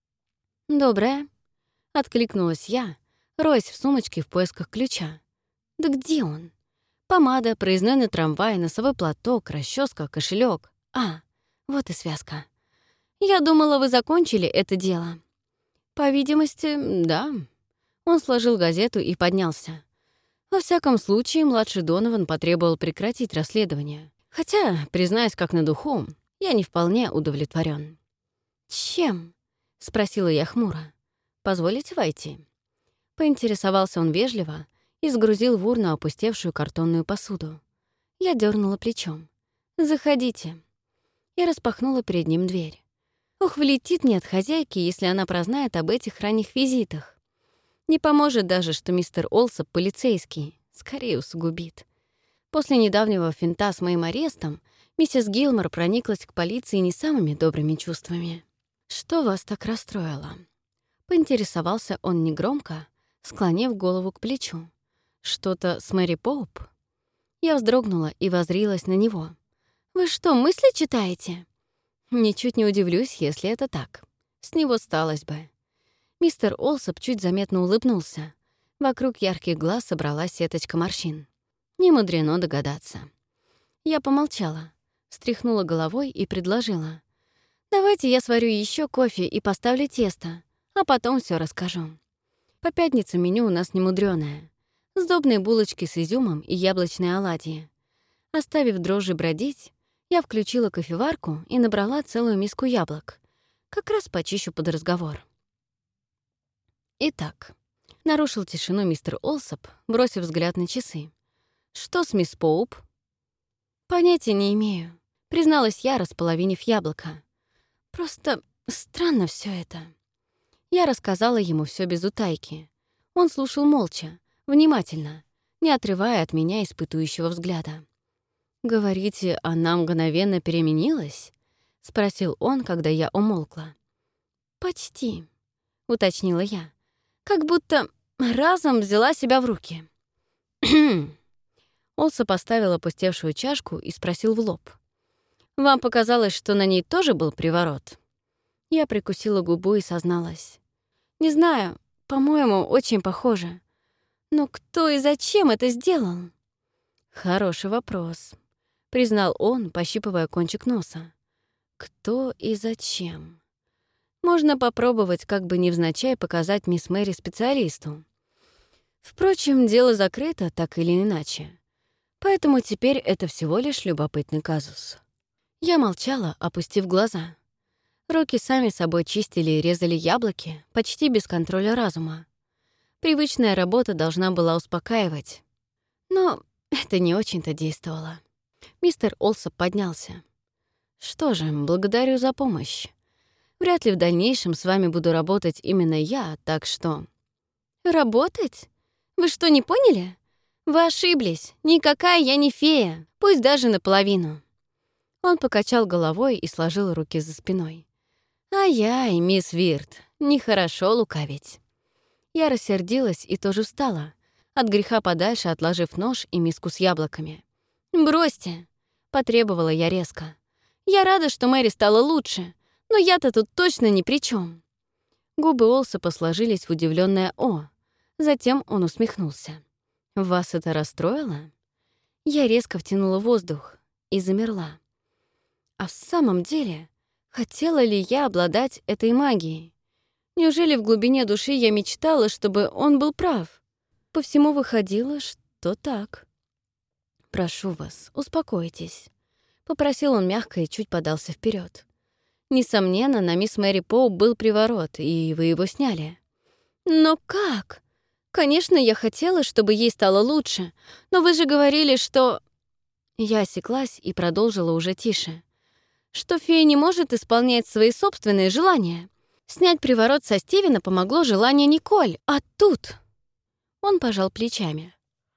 «Доброе», — откликнулась я, роясь в сумочке в поисках ключа. «Да где он?» Помада, проездной на трамвае, носовой платок, расческа, кошелек. А, вот и связка. Я думала, вы закончили это дело. По видимости, да. Он сложил газету и поднялся. Во всяком случае, младший Донован потребовал прекратить расследование. Хотя, признаюсь как на духу, я не вполне удовлетворен. «Чем?» — спросила я хмуро. «Позволите войти?» Поинтересовался он вежливо и сгрузил в урну опустевшую картонную посуду. Я дернула плечом. «Заходите». И распахнула перед ним дверь. Ох, влетит мне от хозяйки, если она прознает об этих ранних визитах. Не поможет даже, что мистер Олсоп полицейский. Скорее усугубит. После недавнего финта с моим арестом миссис Гилмор прониклась к полиции не самыми добрыми чувствами. «Что вас так расстроило?» Поинтересовался он негромко, склонив голову к плечу. «Что-то с Мэри Поуп?» Я вздрогнула и воззрилась на него. «Вы что, мысли читаете?» Ничуть не удивлюсь, если это так. С него сталось бы. Мистер Олсоп чуть заметно улыбнулся. Вокруг ярких глаз собралась сеточка морщин. Не мудрено догадаться. Я помолчала, встряхнула головой и предложила. «Давайте я сварю еще кофе и поставлю тесто, а потом все расскажу. По пятницам меню у нас немудрёное. Сдобные булочки с изюмом и яблочные оладьи. Оставив дрожжи бродить, я включила кофеварку и набрала целую миску яблок. Как раз почищу под разговор. Итак, нарушил тишину мистер Олсоп, бросив взгляд на часы. «Что с мисс Поуп?» «Понятия не имею», — призналась я, располовинив яблоко. «Просто странно все это». Я рассказала ему все без утайки. Он слушал молча, внимательно, не отрывая от меня испытующего взгляда. «Говорите, она мгновенно переменилась?» — спросил он, когда я умолкла. «Почти», — уточнила я. «Как будто разом взяла себя в руки». Олса поставил опустевшую чашку и спросил в лоб. «Вам показалось, что на ней тоже был приворот?» Я прикусила губу и созналась. «Не знаю, по-моему, очень похоже. Но кто и зачем это сделал?» «Хороший вопрос», — признал он, пощипывая кончик носа. «Кто и зачем?» Можно попробовать, как бы невзначай, показать мисс Мэри специалисту. Впрочем, дело закрыто, так или иначе. Поэтому теперь это всего лишь любопытный казус. Я молчала, опустив глаза. Руки сами собой чистили и резали яблоки, почти без контроля разума. Привычная работа должна была успокаивать. Но это не очень-то действовало. Мистер Олсоп поднялся. «Что же, благодарю за помощь. Вряд ли в дальнейшем с вами буду работать именно я, так что...» «Работать?» Вы что, не поняли? Вы ошиблись. Никакая я не фея, пусть даже наполовину». Он покачал головой и сложил руки за спиной. «Ай-яй, мисс Вирт, нехорошо лукавить». Я рассердилась и тоже встала, от греха подальше отложив нож и миску с яблоками. «Бросьте», — потребовала я резко. «Я рада, что Мэри стала лучше, но я-то тут точно ни при чем. Губы Олсопа сложились в удивленное «О». Затем он усмехнулся. «Вас это расстроило?» Я резко втянула воздух и замерла. А в самом деле, хотела ли я обладать этой магией? Неужели в глубине души я мечтала, чтобы он был прав? По всему выходило, что так. «Прошу вас, успокойтесь», — попросил он мягко и чуть подался вперед. «Несомненно, на мисс Мэри Поуп был приворот, и вы его сняли». «Но как? Конечно, я хотела, чтобы ей стало лучше, но вы же говорили, что...» Я осеклась и продолжила уже тише. «Что фея не может исполнять свои собственные желания. Снять приворот со Стивена помогло желание Николь, а тут...» Он пожал плечами.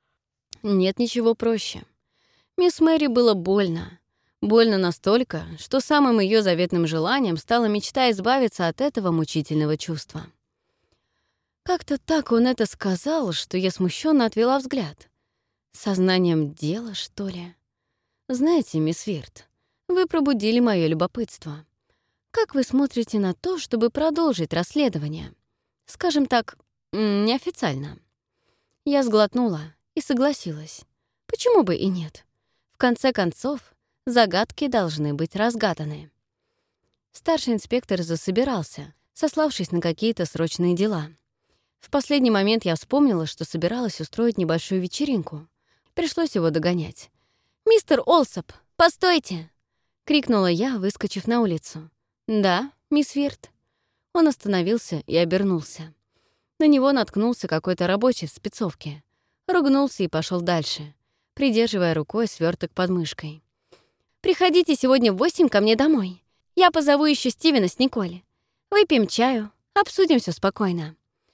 «Нет ничего проще. Мисс Мэри было больно. Больно настолько, что самым ее заветным желанием стала мечта избавиться от этого мучительного чувства». Как-то так он это сказал, что я смущенно отвела взгляд. Сознанием дела, что ли? Знаете, мисс Вирт, вы пробудили мое любопытство. Как вы смотрите на то, чтобы продолжить расследование? Скажем так, неофициально. Я сглотнула и согласилась. Почему бы и нет? В конце концов, загадки должны быть разгаданы. Старший инспектор засобирался, сославшись на какие-то срочные дела. В последний момент я вспомнила, что собиралась устроить небольшую вечеринку. Пришлось его догонять. «Мистер Олсоп, постойте!» — крикнула я, выскочив на улицу. «Да, мисс Вирт». Он остановился и обернулся. На него наткнулся какой-то рабочий в спецовке. Ругнулся и пошел дальше, придерживая рукой сверток под мышкой. «Приходите сегодня в восемь ко мне домой. Я позову еще Стивена с Николь. Выпьем чаю, обсудим все спокойно».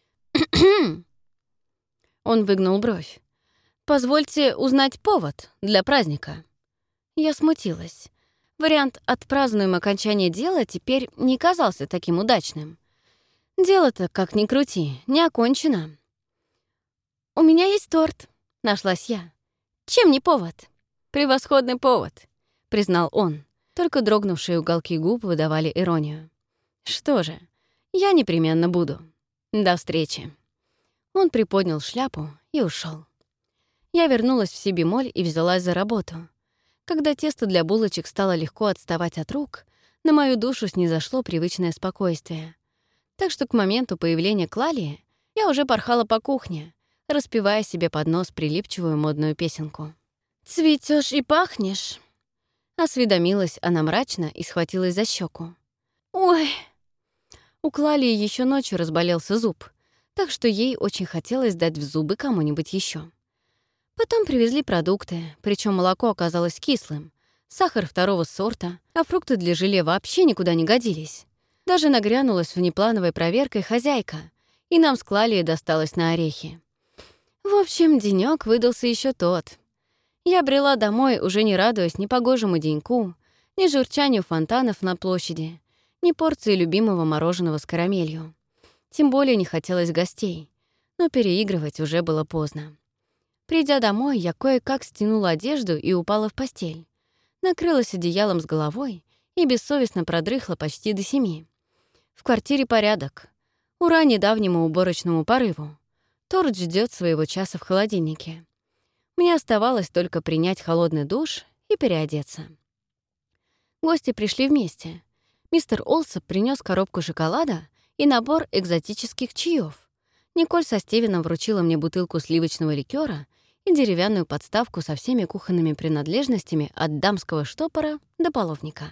Он выгнул бровь. «Позвольте узнать повод для праздника». Я смутилась. Вариант «отпразднуем окончание дела» теперь не казался таким удачным. Дело-то, как ни крути, не окончено. «У меня есть торт», — нашлась я. «Чем не повод?» «Превосходный повод», — признал он. Только дрогнувшие уголки губ выдавали иронию. «Что же, я непременно буду. До встречи». Он приподнял шляпу и ушел. Я вернулась в Си-бемоль и взялась за работу. Когда тесто для булочек стало легко отставать от рук, на мою душу снизошло привычное спокойствие. Так что к моменту появления Клалии я уже порхала по кухне, распевая себе под нос прилипчивую модную песенку. «Цветёшь и пахнешь», — осведомилась она мрачно и схватилась за щеку. «Ой!» У Клалии еще ночью разболелся зуб, так что ей очень хотелось дать в зубы кому-нибудь еще. Потом привезли продукты, причем молоко оказалось кислым, сахар второго сорта, а фрукты для желе вообще никуда не годились. Даже нагрянулась внеплановой проверкой хозяйка, и нам с Клалией досталось на орехи. В общем, денёк выдался еще тот. Я брела домой, уже не радуясь ни погожему деньку, ни журчанию фонтанов на площади, ни порции любимого мороженого с карамелью. Тем более не хотелось гостей, но переигрывать уже было поздно. Придя домой, я кое-как стянула одежду и упала в постель. Накрылась одеялом с головой и бессовестно продрыхла почти до семи. В квартире порядок. Ура недавнему уборочному порыву. Торт ждет своего часа в холодильнике. Мне оставалось только принять холодный душ и переодеться. Гости пришли вместе. Мистер Олсоп принес коробку шоколада и набор экзотических чаев. Николь со Стивеном вручила мне бутылку сливочного ликера и деревянную подставку со всеми кухонными принадлежностями от дамского штопора до половника.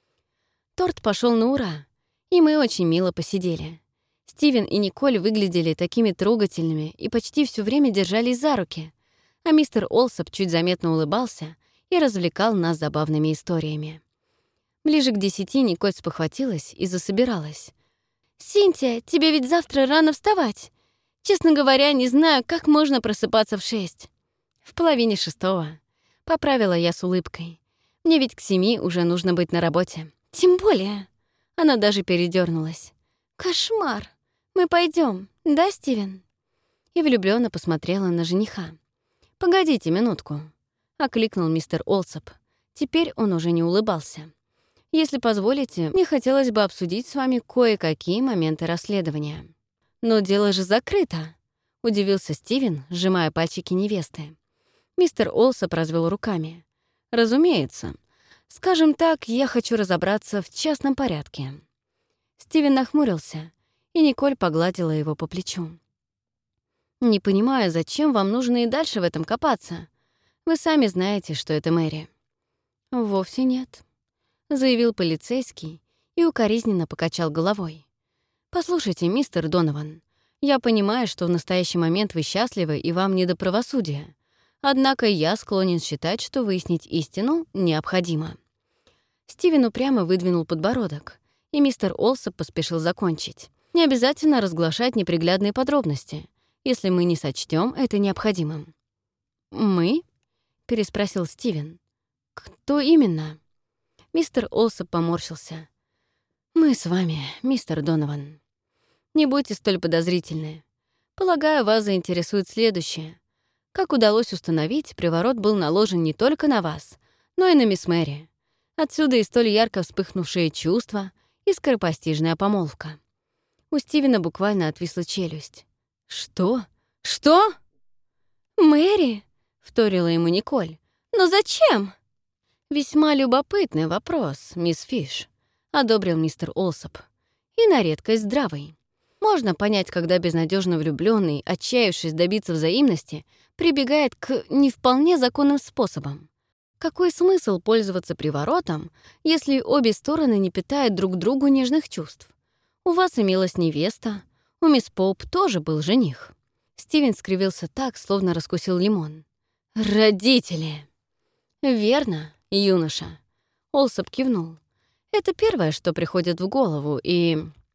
Торт пошел на ура, и мы очень мило посидели. Стивен и Николь выглядели такими трогательными и почти все время держались за руки, а мистер Олсоп чуть заметно улыбался и развлекал нас забавными историями. Ближе к десяти Николь спохватилась и засобиралась. «Синтия, тебе ведь завтра рано вставать. Честно говоря, не знаю, как можно просыпаться в шесть. В половине шестого. Поправила я с улыбкой. Мне ведь к семи уже нужно быть на работе. Тем более. Она даже передернулась. Кошмар. Мы пойдем, да, Стивен? И влюбленно посмотрела на жениха. «Погодите минутку», — окликнул мистер Олсоп. Теперь он уже не улыбался. «Если позволите, мне хотелось бы обсудить с вами кое-какие моменты расследования». «Но дело же закрыто», — удивился Стивен, сжимая пальчики невесты. Мистер Олсоп развел руками. «Разумеется. Скажем так, я хочу разобраться в частном порядке». Стивен нахмурился, и Николь погладила его по плечу. «Не понимаю, зачем вам нужно и дальше в этом копаться. Вы сами знаете, что это Мэри». «Вовсе нет», — заявил полицейский и укоризненно покачал головой. «Послушайте, мистер Донован, я понимаю, что в настоящий момент вы счастливы и вам не до правосудия. Однако я склонен считать, что выяснить истину необходимо». Стивен упрямо выдвинул подбородок, и мистер Олсоп поспешил закончить. «Не обязательно разглашать неприглядные подробности, если мы не сочтем это необходимым». «Мы?» — переспросил Стивен. «Кто именно?» Мистер Олсоп поморщился. «Мы с вами, мистер Донован. Не будьте столь подозрительны. Полагаю, вас заинтересует следующее. Как удалось установить, приворот был наложен не только на вас, но и на мисс Мэри. Отсюда и столь ярко вспыхнувшие чувства и скоропостижная помолвка». У Стивена буквально отвисла челюсть. «Что? Что?» «Мэри?» — вторила ему Николь. «Но зачем?» «Весьма любопытный вопрос, мисс Фиш», — одобрил мистер Олсоп. «И на редкость здравый. Можно понять, когда безнадежно влюбленный, отчаявшись добиться взаимности, прибегает к не вполне законным способам. Какой смысл пользоваться приворотом, если обе стороны не питают друг другу нежных чувств? У вас имелась невеста, у мисс Поуп тоже был жених». Стивен скривился так, словно раскусил лимон. «Родители!» «Верно, юноша», — Олсоп кивнул. «Это первое, что приходит в голову, и...»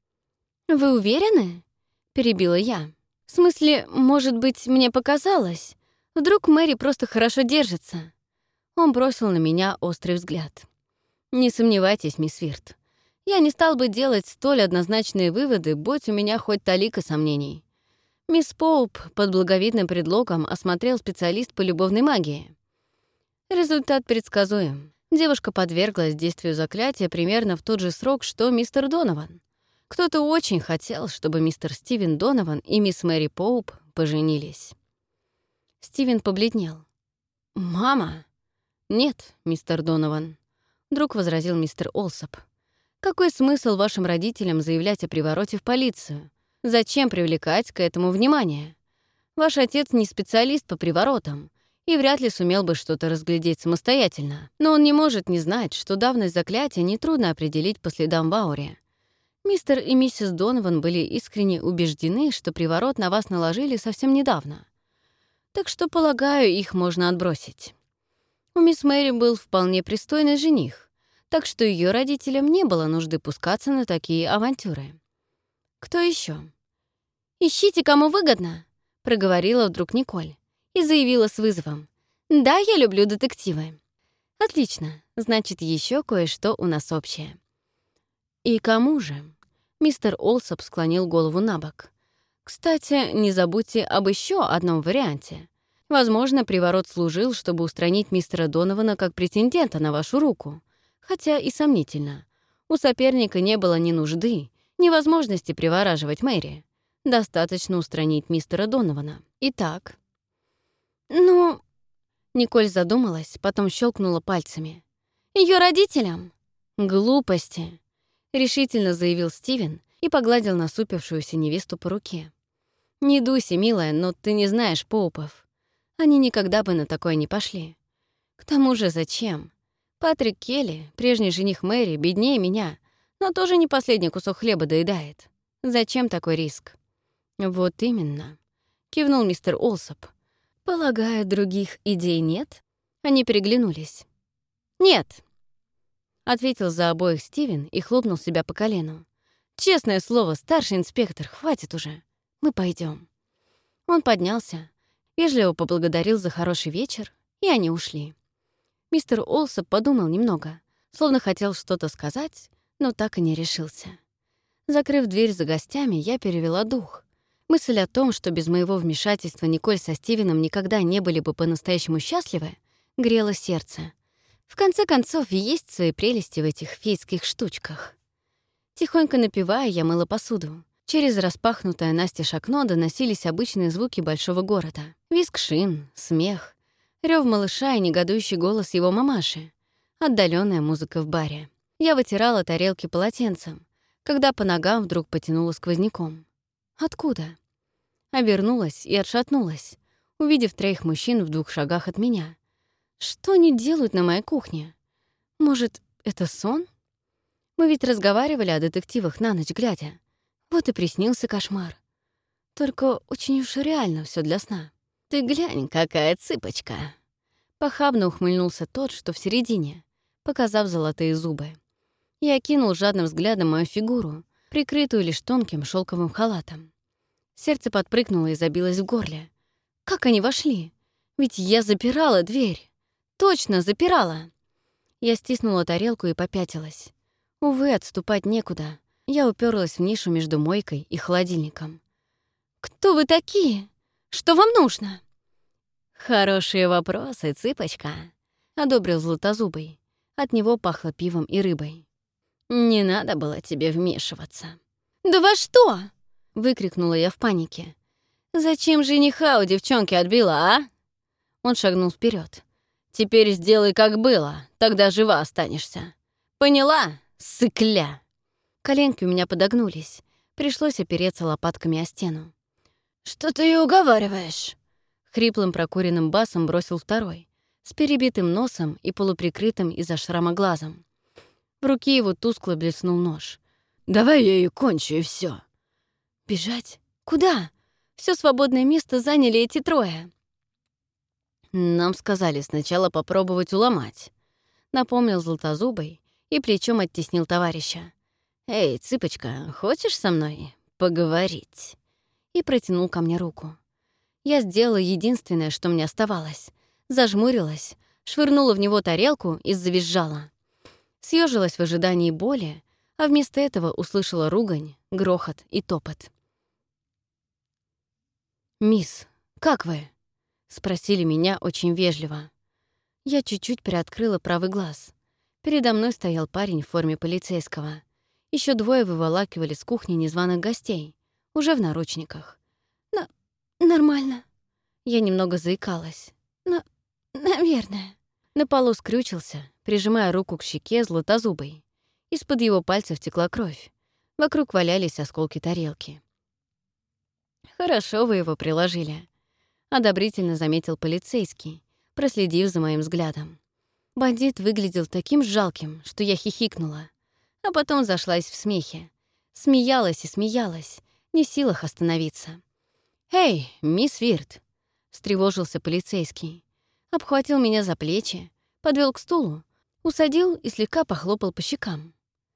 «Вы уверены?» — перебила я. «В смысле, может быть, мне показалось? Вдруг Мэри просто хорошо держится?» Он бросил на меня острый взгляд. «Не сомневайтесь, мисс Вирт. Я не стал бы делать столь однозначные выводы, будь у меня хоть талика сомнений. Мисс Поуп под благовидным предлогом осмотрел специалист по любовной магии. Результат предсказуем. Девушка подверглась действию заклятия примерно в тот же срок, что мистер Донован. Кто-то очень хотел, чтобы мистер Стивен Донован и мисс Мэри Поуп поженились». Стивен побледнел. «Мама?» «Нет, мистер Донован», — вдруг возразил мистер Олсоп. «Какой смысл вашим родителям заявлять о привороте в полицию? Зачем привлекать к этому внимание? Ваш отец не специалист по приворотам и вряд ли сумел бы что-то разглядеть самостоятельно. Но он не может не знать, что давность заклятия нетрудно определить по следам в ауре. Мистер и миссис Донован были искренне убеждены, что приворот на вас наложили совсем недавно. Так что, полагаю, их можно отбросить. У мисс Мэри был вполне пристойный жених, так что ее родителям не было нужды пускаться на такие авантюры. Кто еще? «Ищите, кому выгодно», — проговорила вдруг Николь и заявила с вызовом. «Да, я люблю детективы». «Отлично, значит, еще кое-что у нас общее». «И кому же?» Мистер Олсоп склонил голову на бок. «Кстати, не забудьте об еще одном варианте. Возможно, приворот служил, чтобы устранить мистера Донована как претендента на вашу руку. Хотя и сомнительно. У соперника не было ни нужды, ни возможности привораживать Мэри. Достаточно устранить мистера Донована. Итак...» «Ну...» Николь задумалась, потом щелкнула пальцами. «Ее родителям?» «Глупости», — решительно заявил Стивен и погладил насупившуюся невесту по руке. «Не дуйся, милая, но ты не знаешь Поупов. Они никогда бы на такое не пошли. К тому же зачем? Патрик Келли, прежний жених Мэри, беднее меня, но тоже не последний кусок хлеба доедает. Зачем такой риск?» «Вот именно», — кивнул мистер Олсоп. «Полагаю, других идей нет?» Они переглянулись. «Нет», — ответил за обоих Стивен и хлопнул себя по колену. «Честное слово, старший инспектор, хватит уже. Мы пойдем. Он поднялся, вежливо поблагодарил за хороший вечер, и они ушли. Мистер Олсоп подумал немного, словно хотел что-то сказать, но так и не решился. Закрыв дверь за гостями, я перевела дух. Мысль о том, что без моего вмешательства Николь со Стивеном никогда не были бы по-настоящему счастливы, грела сердце. В конце концов, есть свои прелести в этих фейских штучках. Тихонько напевая, я мыла посуду. Через распахнутое настежь окно доносились обычные звуки большого города. Визг шин, смех, рёв малыша и негодующий голос его мамаши. Отдалённая музыка в баре. Я вытирала тарелки полотенцем, когда по ногам вдруг потянуло сквозняком. Откуда? Обернулась и отшатнулась, увидев троих мужчин в двух шагах от меня. Что они делают на моей кухне? Может, это сон? Мы ведь разговаривали о детективах на ночь глядя. Вот и приснился кошмар. Только очень уж реально все для сна. «Ты глянь, какая цыпочка!» Похабно ухмыльнулся тот, что в середине, показав золотые зубы. Я окинул жадным взглядом мою фигуру, прикрытую лишь тонким шелковым халатом. Сердце подпрыгнуло и забилось в горле. Как они вошли? Ведь я запирала дверь. Точно, запирала. Я стиснула тарелку и попятилась. Увы, отступать некуда. Я уперлась в нишу между мойкой и холодильником. «Кто вы такие? Что вам нужно?» «Хорошие вопросы, цыпочка», — одобрил Златозубый. От него пахло пивом и рыбой. «Не надо было тебе вмешиваться». «Да во что?» — выкрикнула я в панике. «Зачем жениха у девчонки отбила, а?» Он шагнул вперед. «Теперь сделай, как было, тогда жива останешься. Поняла, сыкля?» Коленки у меня подогнулись. Пришлось опереться лопатками о стену. «Что ты её уговариваешь?» Хриплым прокуренным басом бросил второй, с перебитым носом и полуприкрытым из-за шрама глазом. В руке его тускло блеснул нож. «Давай я её кончу, и всё». «Бежать? Куда? Всё свободное место заняли эти трое». «Нам сказали сначала попробовать уломать», — напомнил Златозубый и плечом оттеснил товарища. «Эй, цыпочка, хочешь со мной поговорить?» И протянул ко мне руку. Я сделала единственное, что мне оставалось. Зажмурилась, швырнула в него тарелку и завизжала. Съежилась в ожидании боли, а вместо этого услышала ругань, грохот и топот. «Мисс, как вы?» — спросили меня очень вежливо. Я чуть-чуть приоткрыла правый глаз. Передо мной стоял парень в форме полицейского. Еще двое выволакивали с кухни незваных гостей, уже в наручниках. «Но... нормально». Я немного заикалась. «Но... наверное». На полу скрючился, прижимая руку к щеке Златозубой. Из-под его пальцев текла кровь. Вокруг валялись осколки тарелки. «Хорошо вы его приложили», — одобрительно заметил полицейский, проследив за моим взглядом. Бандит выглядел таким жалким, что я хихикнула, а потом зашлась в смехе. Смеялась и смеялась, не в силах остановиться. «Эй, мисс Вирт!» — встревожился полицейский. Обхватил меня за плечи, подвел к стулу, усадил и слегка похлопал по щекам.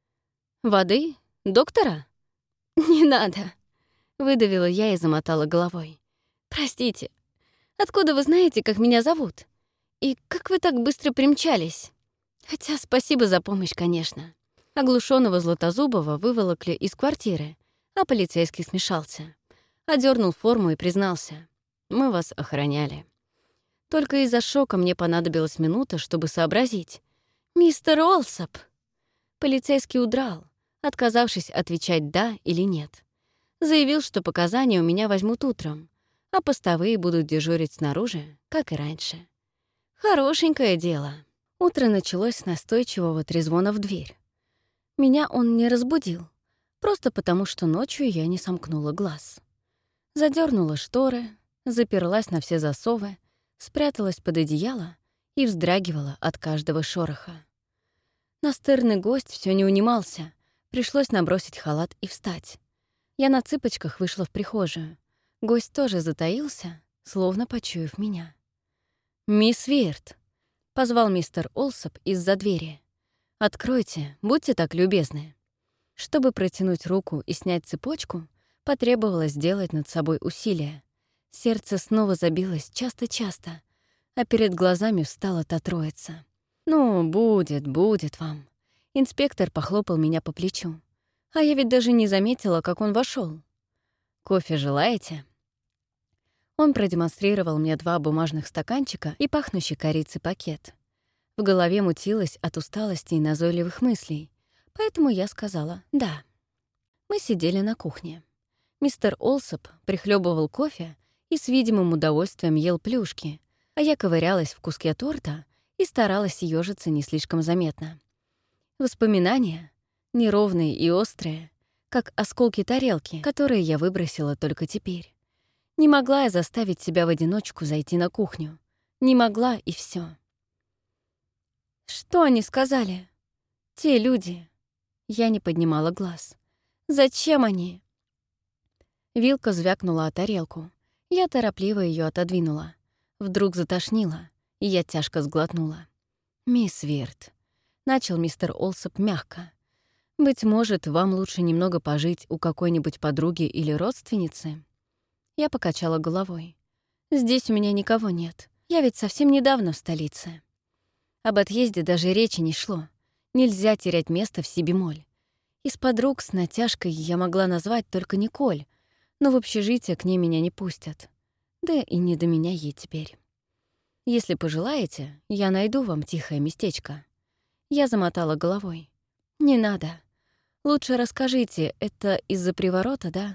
«Воды? Доктора?» «Не надо!» — выдавила я и замотала головой. «Простите, откуда вы знаете, как меня зовут? И как вы так быстро примчались? Хотя спасибо за помощь, конечно». Оглушенного Златозубова выволокли из квартиры, а полицейский смешался. Одернул форму и признался. «Мы вас охраняли». Только из-за шока мне понадобилась минута, чтобы сообразить. «Мистер Олсоп!» Полицейский удрал, отказавшись отвечать «да» или «нет». Заявил, что показания у меня возьмут утром, а постовые будут дежурить снаружи, как и раньше. Хорошенькое дело. Утро началось с настойчивого трезвона в дверь. Меня он не разбудил, просто потому что ночью я не сомкнула глаз. Задернула шторы, заперлась на все засовы, спряталась под одеяло и вздрагивала от каждого шороха. Настырный гость все не унимался, пришлось набросить халат и встать. Я на цыпочках вышла в прихожую. Гость тоже затаился, словно почуяв меня. «Мисс Вирт!» — позвал мистер Олсоп из-за двери. «Откройте, будьте так любезны». Чтобы протянуть руку и снять цепочку, потребовалось сделать над собой усилие. Сердце снова забилось часто-часто, а перед глазами встала та троица. «Ну, будет, будет вам». Инспектор похлопал меня по плечу. А я ведь даже не заметила, как он вошел. «Кофе желаете?» Он продемонстрировал мне два бумажных стаканчика и пахнущий корицей пакет. В голове мутилось от усталости и назойливых мыслей, поэтому я сказала «да». Мы сидели на кухне. Мистер Олсоп прихлебывал кофе и с видимым удовольствием ел плюшки, а я ковырялась в куске торта и старалась ёжиться не слишком заметно. Воспоминания, неровные и острые, как осколки тарелки, которые я выбросила только теперь. Не могла я заставить себя в одиночку зайти на кухню. Не могла, и все. «Что они сказали?» «Те люди». Я не поднимала глаз. «Зачем они?» Вилка звякнула о тарелку. Я торопливо ее отодвинула. Вдруг затошнило, и я тяжко сглотнула. «Мисс Вирт», — начал мистер Олсоп мягко, «быть может, вам лучше немного пожить у какой-нибудь подруги или родственницы?» Я покачала головой. «Здесь у меня никого нет. Я ведь совсем недавно в столице». Об отъезде даже речи не шло. Нельзя терять место в си-бемоль. Из подруг с натяжкой я могла назвать только Николь, но в общежитие к ней меня не пустят. Да и не до меня ей теперь. Если пожелаете, я найду вам тихое местечко. Я замотала головой. Не надо. Лучше расскажите, это из-за приворота, да?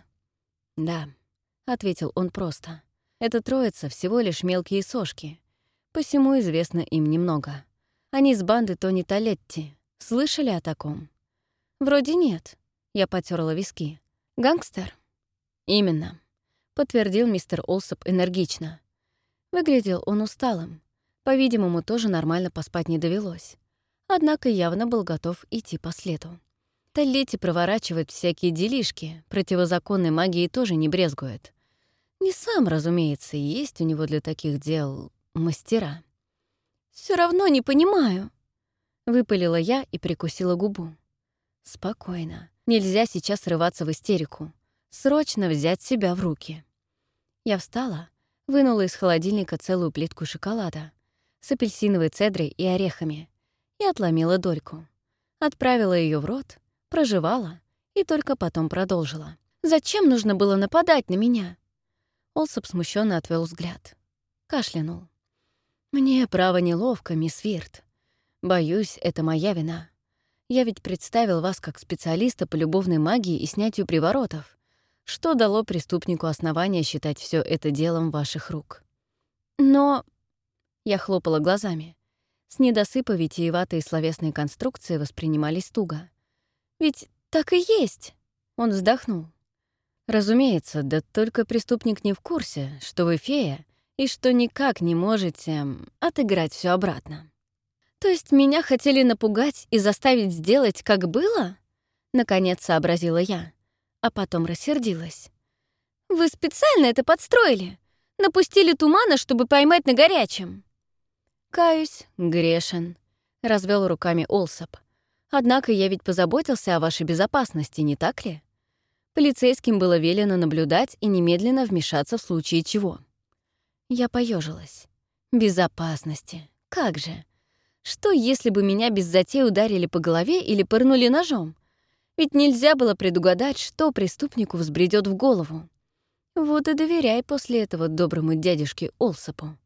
Да, — ответил он просто. Эта троица всего лишь мелкие сошки. Посему известно им немного. Они с банды Тони Толетти. Слышали о таком? Вроде нет. Я потёрла виски. Гангстер? Именно, — подтвердил мистер Олсоп энергично. Выглядел он усталым. По-видимому, тоже нормально поспать не довелось. Однако явно был готов идти по следу. Толетти проворачивает всякие делишки, противозаконной магией тоже не брезгует. Не сам, разумеется, и есть у него для таких дел мастера. Все равно не понимаю», — выпалила я и прикусила губу. «Спокойно. Нельзя сейчас срываться в истерику. Срочно взять себя в руки». Я встала, вынула из холодильника целую плитку шоколада с апельсиновой цедрой и орехами и отломила дольку. Отправила ее в рот, прожевала и только потом продолжила. «Зачем нужно было нападать на меня?» Олсоп смущенно отвел взгляд. Кашлянул. «Мне, право, неловко, мисс Вирт. Боюсь, это моя вина. Я ведь представил вас как специалиста по любовной магии и снятию приворотов, что дало преступнику основание считать все это делом ваших рук. Но...» Я хлопала глазами. С недосыпа витиеватые словесные конструкции воспринимались туго. «Ведь так и есть!» Он вздохнул. «Разумеется, да только преступник не в курсе, что вы фея, и что никак не можете отыграть все обратно». «То есть меня хотели напугать и заставить сделать, как было?» Наконец сообразила я, а потом рассердилась. «Вы специально это подстроили? Напустили тумана, чтобы поймать на горячем?» «Каюсь, грешен», — развел руками Олсоп. «Однако я ведь позаботился о вашей безопасности, не так ли? Полицейским было велено наблюдать и немедленно вмешаться в случае чего». Я поежилась. Безопасности. Как же? Что, если бы меня без затей ударили по голове или пырнули ножом? Ведь нельзя было предугадать, что преступнику взбредет в голову. Вот и доверяй после этого доброму дядюшке Олсопу.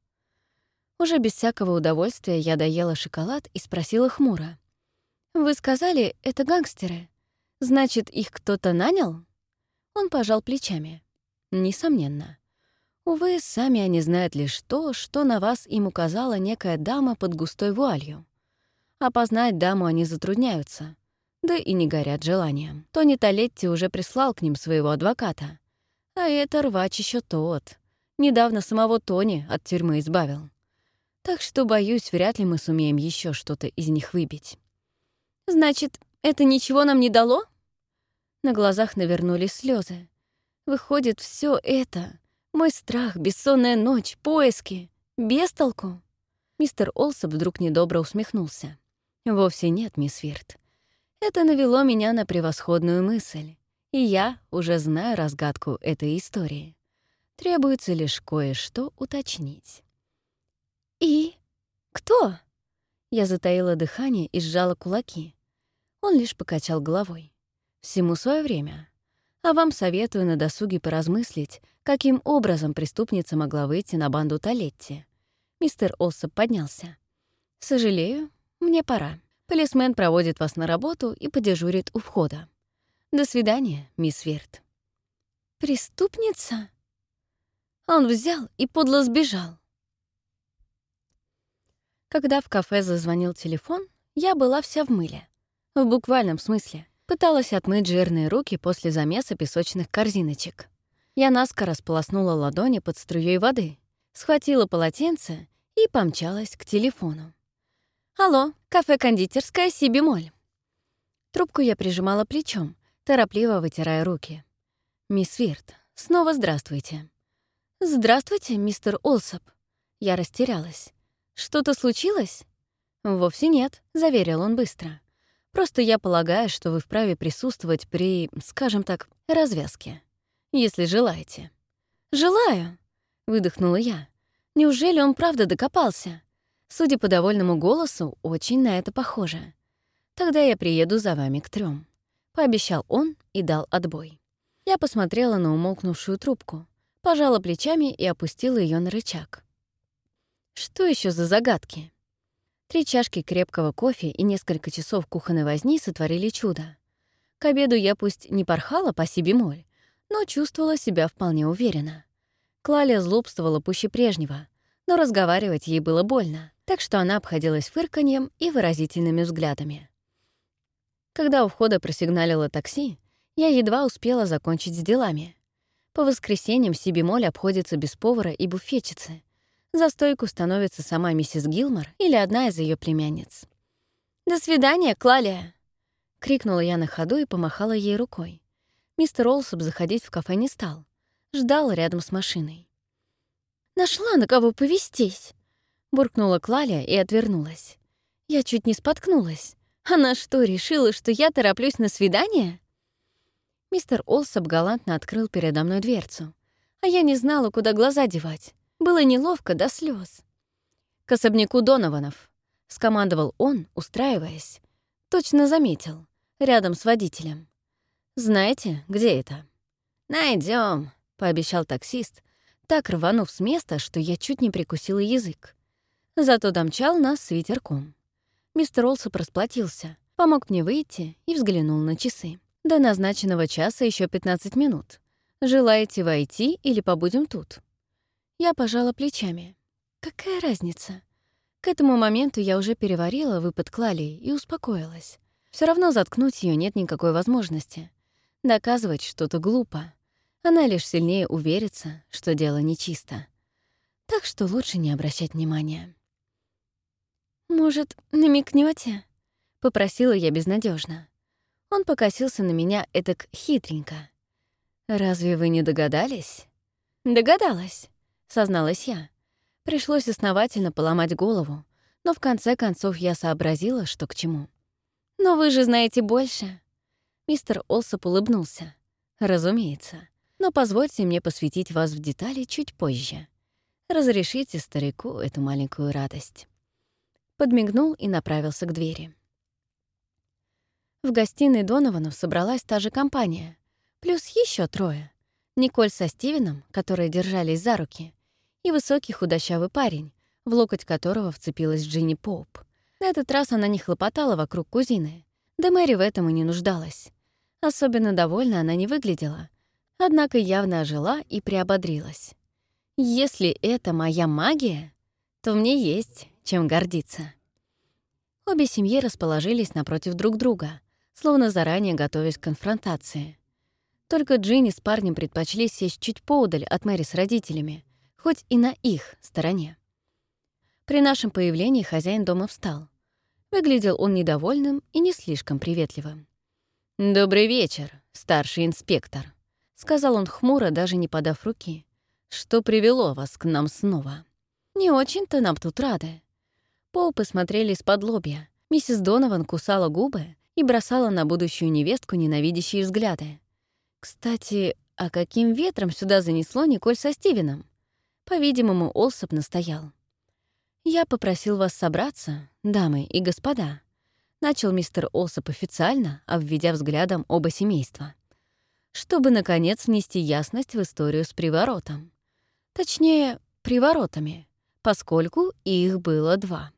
Уже без всякого удовольствия я доела шоколад и спросила хмуро. «Вы сказали, это гангстеры. Значит, их кто-то нанял?» Он пожал плечами. «Несомненно. Увы, сами они знают лишь то, что на вас им указала некая дама под густой вуалью. Опознать даму они затрудняются, да и не горят желанием. Тони Толетти уже прислал к ним своего адвоката. А это рвач еще тот. Недавно самого Тони от тюрьмы избавил. Так что, боюсь, вряд ли мы сумеем еще что-то из них выбить». «Значит, это ничего нам не дало?» На глазах навернулись слезы. «Выходит, все это... Мой страх, бессонная ночь, поиски. Без толку?» Мистер Олсоп вдруг недобро усмехнулся. «Вовсе нет, мисс Вирт. Это навело меня на превосходную мысль, и я уже знаю разгадку этой истории. Требуется лишь кое-что уточнить. «И? Кто?» Я затаила дыхание и сжала кулаки. Он лишь покачал головой. Всему свое время. А вам советую на досуге поразмыслить, каким образом преступница могла выйти на банду Толетти. Мистер Олсоп поднялся. «Сожалею, мне пора. Полисмен проводит вас на работу и подежурит у входа. До свидания, мисс Вирт». «Преступница?» Он взял и подло сбежал. Когда в кафе зазвонил телефон, я была вся в мыле. В буквальном смысле. Пыталась отмыть жирные руки после замеса песочных корзиночек. Я наскоро сполоснула ладони под струей воды, схватила полотенце и помчалась к телефону. «Алло, кафе-кондитерская Си-бемоль». Трубку я прижимала плечом, торопливо вытирая руки. «Мисс Вирт, снова здравствуйте». «Здравствуйте, мистер Олсоп». Я растерялась. «Что-то случилось?» «Вовсе нет», — заверил он быстро. «Просто я полагаю, что вы вправе присутствовать при, скажем так, развязке, если желаете». «Желаю», — выдохнула я. «Неужели он правда докопался? Судя по довольному голосу, очень на это похоже. Тогда я приеду за вами к трём», — пообещал он и дал отбой. Я посмотрела на умолкнувшую трубку, пожала плечами и опустила ее на рычаг. Что еще за загадки? Три чашки крепкого кофе и несколько часов кухонной возни сотворили чудо. К обеду я пусть не порхала по си-бемоль, но чувствовала себя вполне уверенно. Клалия злобствовала пуще прежнего, но разговаривать ей было больно, так что она обходилась фырканьем и выразительными взглядами. Когда у входа просигналило такси, я едва успела закончить с делами. По воскресеньям си-бемоль обходится без повара и буфетчицы. За стойку становится сама миссис Гилмор или одна из ее племянниц. «До свидания, Клалия!» — крикнула я на ходу и помахала ей рукой. Мистер Олсоп заходить в кафе не стал. Ждал рядом с машиной. «Нашла, на кого повестись!» — буркнула Клалия и отвернулась. Я чуть не споткнулась. Она что, решила, что я тороплюсь на свидание? Мистер Олсоп галантно открыл передо мной дверцу, а я не знала, куда глаза девать. Было неловко до слез. «К особняку Донованов», — скомандовал он, устраиваясь. Точно заметил, рядом с водителем. «Знаете, где это?» Найдем, пообещал таксист, так рванув с места, что я чуть не прикусила язык. Зато домчал нас с ветерком. Мистер Олсоп расплатился, помог мне выйти и взглянул на часы. До назначенного часа еще пятнадцать минут. Желаете войти или побудем тут? Я пожала плечами. Какая разница? К этому моменту я уже переварила выпад Клалии и успокоилась. Все равно заткнуть ее нет никакой возможности. Доказывать что-то глупо. Она лишь сильнее уверится, что дело нечисто. Так что лучше не обращать внимания. «Может, намекнёте?» — попросила я безнадежно. Он покосился на меня этак хитренько. «Разве вы не догадались?» «Догадалась», — созналась я. Пришлось основательно поломать голову, но в конце концов я сообразила, что к чему. «Но вы же знаете больше». Мистер Олсоп улыбнулся. «Разумеется. Но позвольте мне посвятить вас в детали чуть позже. Разрешите старику эту маленькую радость». Подмигнул и направился к двери. В гостиной Донованов собралась та же компания, плюс еще трое. Николь со Стивеном, которые держались за руки, и высокий худощавый парень, в локоть которого вцепилась Джинни Поуп. На этот раз она не хлопотала вокруг кузины, да Мэри в этом и не нуждалась. Особенно довольна она не выглядела, однако явно ожила и приободрилась. Если это моя магия, то мне есть чем гордиться. Обе семьи расположились напротив друг друга, словно заранее готовясь к конфронтации. Только Джинни с парнем предпочли сесть чуть поодаль от Мэри с родителями, хоть и на их стороне. При нашем появлении хозяин дома встал. Выглядел он недовольным и не слишком приветливым. «Добрый вечер, старший инспектор», — сказал он хмуро, даже не подав руки. «Что привело вас к нам снова?» «Не очень-то нам тут рады». Поупы смотрели из-под лобья. Миссис Донован кусала губы и бросала на будущую невестку ненавидящие взгляды. «Кстати, а каким ветром сюда занесло Николь со Стивеном? По-видимому, Олсоп настоял. «Я попросил вас собраться, дамы и господа», — начал мистер Олсоп официально, обведя взглядом оба семейства, «чтобы, наконец, внести ясность в историю с приворотом. Точнее, приворотами, поскольку их было два».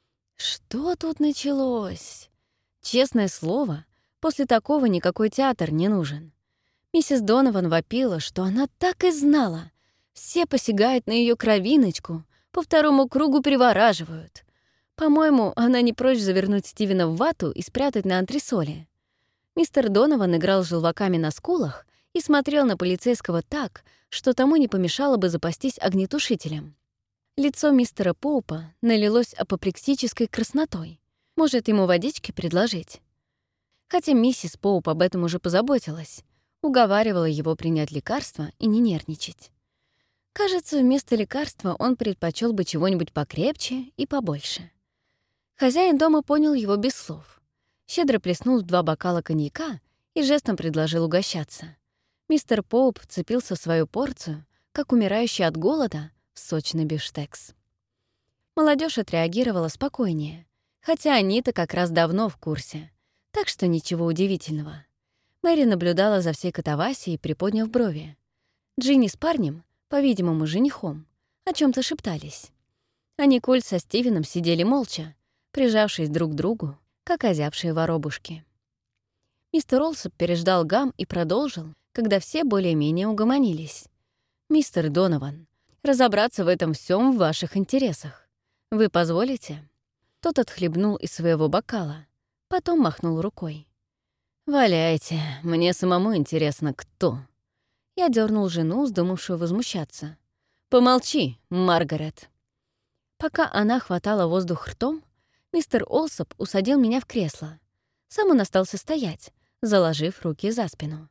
Что тут началось? Честное слово, после такого никакой театр не нужен. Миссис Донован вопила, что она так и знала. Все посягают на ее кровиночку, по второму кругу привораживают. По-моему, она не прочь завернуть Стивена в вату и спрятать на антресоле. Мистер Донован играл желваками на скулах и смотрел на полицейского так, что тому не помешало бы запастись огнетушителем. Лицо мистера Поупа налилось апоплексической краснотой. Может, ему водички предложить? Хотя миссис Поуп об этом уже позаботилась, уговаривала его принять лекарство и не нервничать. Кажется, вместо лекарства он предпочел бы чего-нибудь покрепче и побольше. Хозяин дома понял его без слов. Щедро плеснул в два бокала коньяка и жестом предложил угощаться. Мистер Поуп вцепился в свою порцию, как умирающий от голода, в сочный бифштекс. Молодежь отреагировала спокойнее, хотя они-то как раз давно в курсе, так что ничего удивительного. Мэри наблюдала за всей катавасией, приподняв брови. Джинни с парнем, по-видимому, женихом, о чем то шептались. А Николь со Стивеном сидели молча, прижавшись друг к другу, как озябшие воробушки. Мистер Олсоп переждал гам и продолжил, когда все более-менее угомонились. «Мистер Донован, разобраться в этом всем в ваших интересах. Вы позволите?» Тот отхлебнул из своего бокала, потом махнул рукой. «Валяйте, мне самому интересно, кто». Я дернул жену, вздумавшую возмущаться. «Помолчи, Маргарет». Пока она хватала воздух ртом, мистер Олсоп усадил меня в кресло. Сам он остался стоять, заложив руки за спину.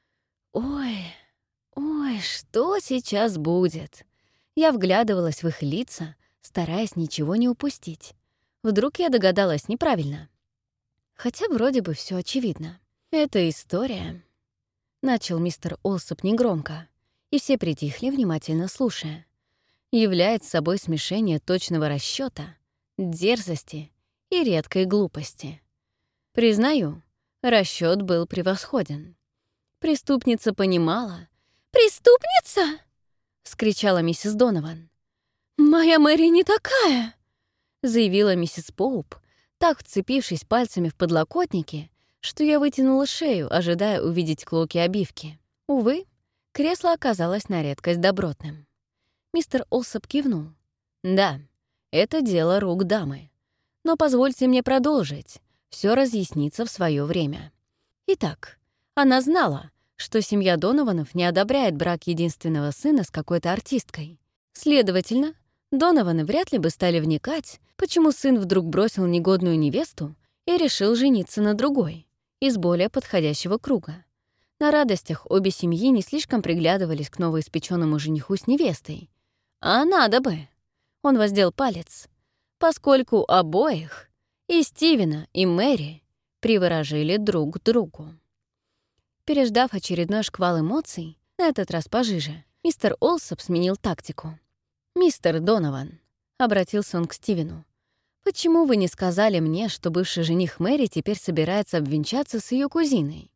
«Ой, ой, что сейчас будет?» Я вглядывалась в их лица, стараясь ничего не упустить. Вдруг я догадалась неправильно. Хотя вроде бы все очевидно. «Это история», — начал мистер Олсоп негромко, и все притихли, внимательно слушая. «Является собой смешение точного расчета, дерзости и редкой глупости. Признаю, расчет был превосходен. Преступница понимала...» «Преступница?» — вскричала миссис Донован. «Моя Мэри не такая!» — заявила миссис Поуп, так вцепившись пальцами в подлокотники, что я вытянула шею, ожидая увидеть клоки обивки. Увы, кресло оказалось на редкость добротным. Мистер Олсоп кивнул. «Да, это дело рук дамы. Но позвольте мне продолжить. Все разъяснится в свое время. Итак, она знала, что семья Донованов не одобряет брак единственного сына с какой-то артисткой. Следовательно, Донованы вряд ли бы стали вникать, почему сын вдруг бросил негодную невесту и решил жениться на другой, из более подходящего круга. На радостях обе семьи не слишком приглядывались к новоиспеченному жениху с невестой. А надо бы. Он воздел палец. Поскольку обоих, и Стивена, и Мэри, приворожили друг к другу. Переждав очередной шквал эмоций, на этот раз пожиже, мистер Олсоп сменил тактику. «Мистер Донован», — обратился он к Стивену, «почему вы не сказали мне, что бывший жених Мэри теперь собирается обвенчаться с ее кузиной?»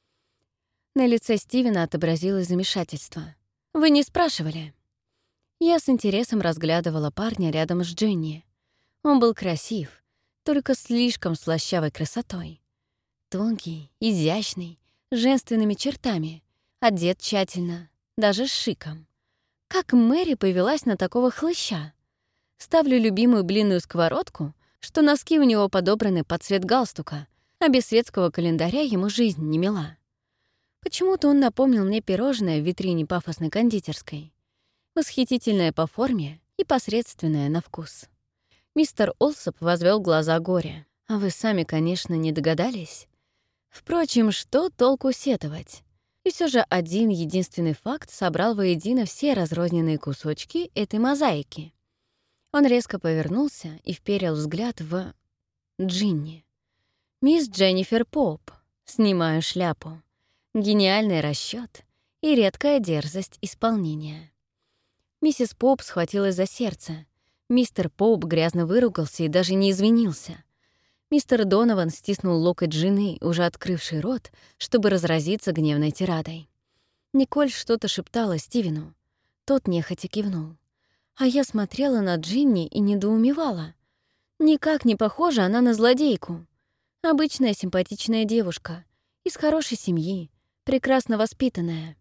На лице Стивена отобразилось замешательство. «Вы не спрашивали?» Я с интересом разглядывала парня рядом с Джинни. Он был красив, только слишком слащавой красотой. Тонкий, изящный, с женственными чертами, одет тщательно, даже с шиком. Как Мэри повелась на такого хлыща? Ставлю любимую блинную сковородку, что носки у него подобраны под цвет галстука, а без светского календаря ему жизнь не мила. Почему-то он напомнил мне пирожное в витрине пафосной кондитерской. Восхитительное по форме и посредственное на вкус. Мистер Олсоп возвел глаза горе. А вы сами, конечно, не догадались? Впрочем, что толку сетовать? И все же один единственный факт собрал воедино все разрозненные кусочки этой мозаики. Он резко повернулся и вперил взгляд в... Джинни. «Мисс Дженнифер Поуп. Снимаю шляпу. Гениальный расчет и редкая дерзость исполнения. Миссис Поуп схватилась за сердце. Мистер Поуп грязно выругался и даже не извинился. Мистер Донован стиснул локоть жены, уже открывший рот, чтобы разразиться гневной тирадой. Николь что-то шептала Стивену. Тот нехотя кивнул. А я смотрела на Джинни и недоумевала. Никак не похожа она на злодейку. Обычная симпатичная девушка, из хорошей семьи, прекрасно воспитанная.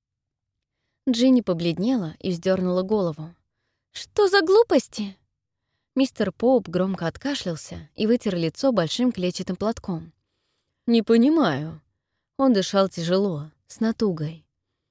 Джинни побледнела и вздернула голову. «Что за глупости?» Мистер Поуп громко откашлялся и вытер лицо большим клетчатым платком. «Не понимаю». Он дышал тяжело, с натугой.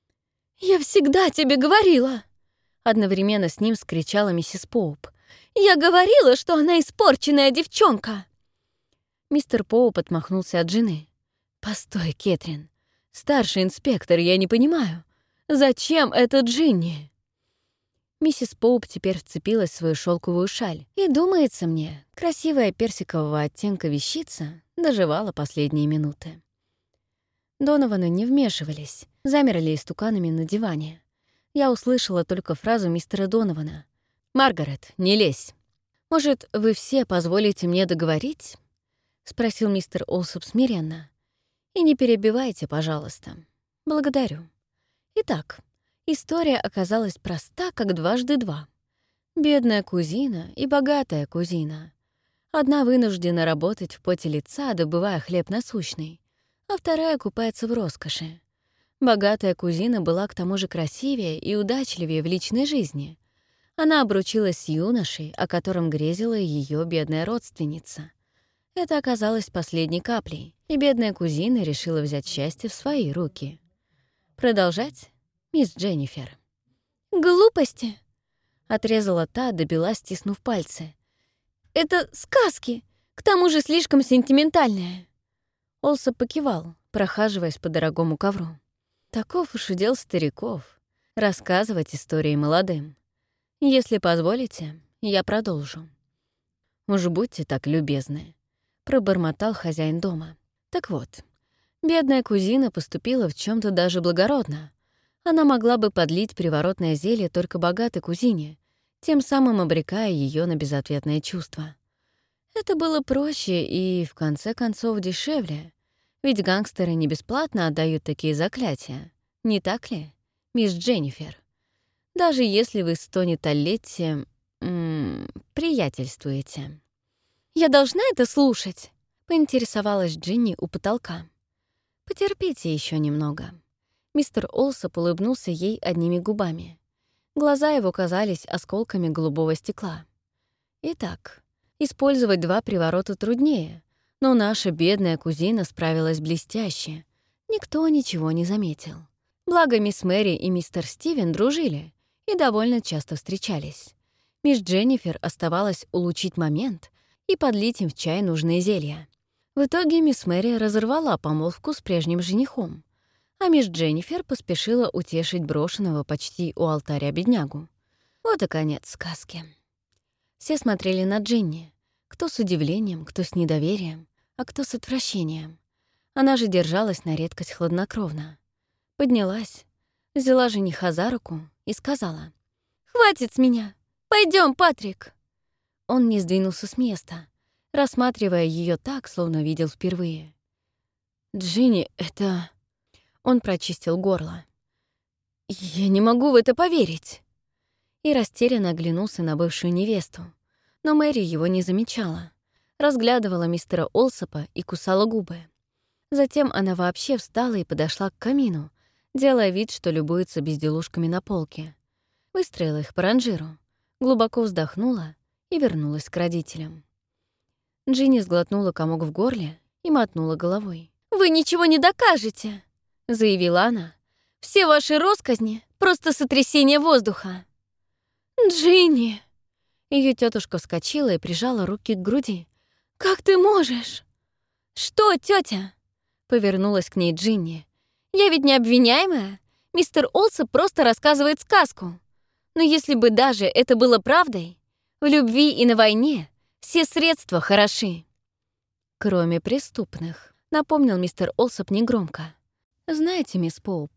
«Я всегда тебе говорила!» Одновременно с ним скричала миссис Поуп. «Я говорила, что она испорченная девчонка!» Мистер Поуп отмахнулся от жены. «Постой, Кэтрин. Старший инспектор, я не понимаю. Зачем это Джинни?» Миссис Поуп теперь вцепилась в свою шелковую шаль. И, думается мне, красивая персикового оттенка вещица доживала последние минуты. Донованы не вмешивались, замерли истуканами на диване. Я услышала только фразу мистера Донована. «Маргарет, не лезь». «Может, вы все позволите мне договорить?» — спросил мистер Олсоп смиренно. «И не перебивайте, пожалуйста. Благодарю. Итак, история оказалась проста, как дважды два. Бедная кузина и богатая кузина. Одна вынуждена работать в поте лица, добывая хлеб насущный, а вторая купается в роскоши. Богатая кузина была к тому же красивее и удачливее в личной жизни. Она обручилась с юношей, о котором грезила ее бедная родственница. Это оказалось последней каплей, и бедная кузина решила взять счастье в свои руки. Продолжать, мисс Дженнифер? «Глупости!» — отрезала та, добила, стиснув пальцы. «Это сказки, к тому же слишком сентиментальные». Олсоп покивал, прохаживаясь по дорогому ковру. Таков уж удел стариков — рассказывать истории молодым. Если позволите, я продолжу. «Уж будьте так любезны», — пробормотал хозяин дома. «Так вот, бедная кузина поступила в чем то даже благородно. Она могла бы подлить приворотное зелье только богатой кузине, тем самым обрекая ее на безответное чувство. Это было проще и, в конце концов, дешевле, ведь гангстеры не бесплатно отдают такие заклятия, не так ли, мисс Дженнифер? Даже если вы с Тони Толлетти м- приятельствуете». «Я должна это слушать?» — поинтересовалась Джинни у потолка. «Потерпите еще немного». Мистер Олсоп улыбнулся ей одними губами. Глаза его казались осколками голубого стекла. «Итак, использовать два приворота труднее, но наша бедная кузина справилась блестяще. Никто ничего не заметил. Благо мисс Мэри и мистер Стивен дружили и довольно часто встречались. Мисс Дженнифер оставалось улучшить момент и подлить им в чай нужные зелья. В итоге мисс Мэри разорвала помолвку с прежним женихом, а мисс Дженнифер поспешила утешить брошенного почти у алтаря беднягу. Вот и конец сказки. Все смотрели на Джинни, кто с удивлением, кто с недоверием, а кто с отвращением. Она же держалась на редкость хладнокровно. Поднялась, взяла жениха за руку и сказала: «Хватит с меня! Пойдем, Патрик!» Он не сдвинулся с места, рассматривая ее так, словно видел впервые. «Джинни, это...» Он прочистил горло. «Я не могу в это поверить!» И растерянно оглянулся на бывшую невесту. Но Мэри его не замечала. Разглядывала мистера Олсопа и кусала губы. Затем она вообще встала и подошла к камину, делая вид, что любуется безделушками на полке. Выстроила их по ранжиру, глубоко вздохнула и вернулась к родителям. Джинни сглотнула комок в горле и мотнула головой. «Вы ничего не докажете!» — заявила она. «Все ваши россказни — просто сотрясение воздуха!» «Джинни!» Ее тетушка вскочила и прижала руки к груди. «Как ты можешь?» «Что, тетя?» — повернулась к ней Джинни. «Я ведь не обвиняемая. Мистер Олсоп просто рассказывает сказку. Но если бы даже это было правдой, в любви и на войне все средства хороши». «Кроме преступных», — напомнил мистер Олсоп негромко. «Знаете, мисс Поуп,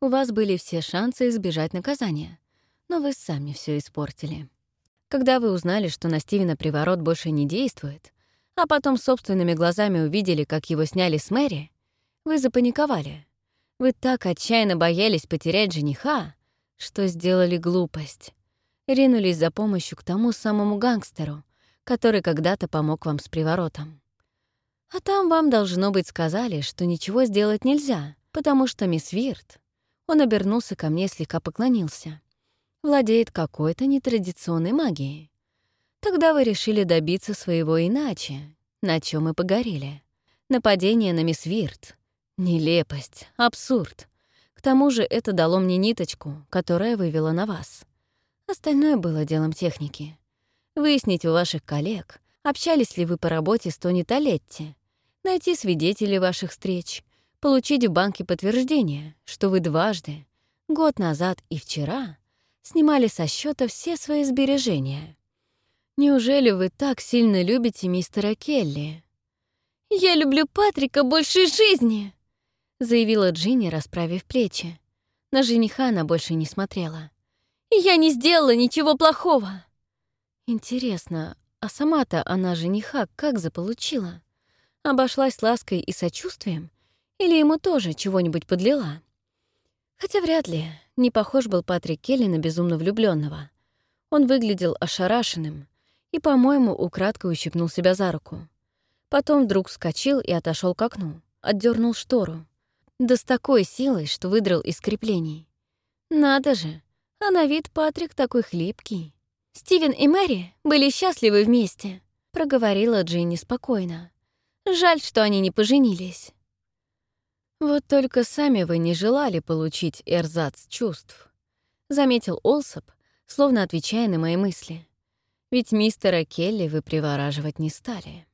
У вас были все шансы избежать наказания, но вы сами все испортили. Когда вы узнали, что на Стивена приворот больше не действует, а потом собственными глазами увидели, как его сняли с Мэри, вы запаниковали. Вы так отчаянно боялись потерять жениха, что сделали глупость. Ринулись за помощью к тому самому гангстеру, который когда-то помог вам с приворотом. А там вам, должно быть, сказали, что ничего сделать нельзя, потому что мисс Вирт, он обернулся ко мне и слегка поклонился, владеет какой-то нетрадиционной магией. Тогда вы решили добиться своего иначе, на чем и погорели. Нападение на мисс Вирт. Нелепость, абсурд. К тому же это дало мне ниточку, которая вывела на вас. Остальное было делом техники. Выяснить у ваших коллег, общались ли вы по работе с Тони Толетти, найти свидетелей ваших встреч, получить в банке подтверждение, что вы дважды, год назад и вчера, снимали со счета все свои сбережения. Неужели вы так сильно любите мистера Келли? «Я люблю Патрика больше жизни!» — заявила Джинни, расправив плечи. На жениха она больше не смотрела. «Я не сделала ничего плохого!» Интересно, а сама-то она жениха как заполучила? Обошлась лаской и сочувствием? Или ему тоже чего-нибудь подлила? Хотя вряд ли. Не похож был Патрик Келли на безумно влюбленного. Он выглядел ошарашенным и, по-моему, украдкой ущипнул себя за руку. Потом вдруг вскочил и отошел к окну, отдернул штору. Да с такой силой, что выдрал из креплений. Надо же, а на вид Патрик такой хлипкий. «Стивен и Мэри были счастливы вместе», — проговорила Джинни спокойно. «Жаль, что они не поженились». «Вот только сами вы не желали получить эрзац чувств», — заметил Олсоп, словно отвечая на мои мысли. «Ведь мистера Келли вы привораживать не стали».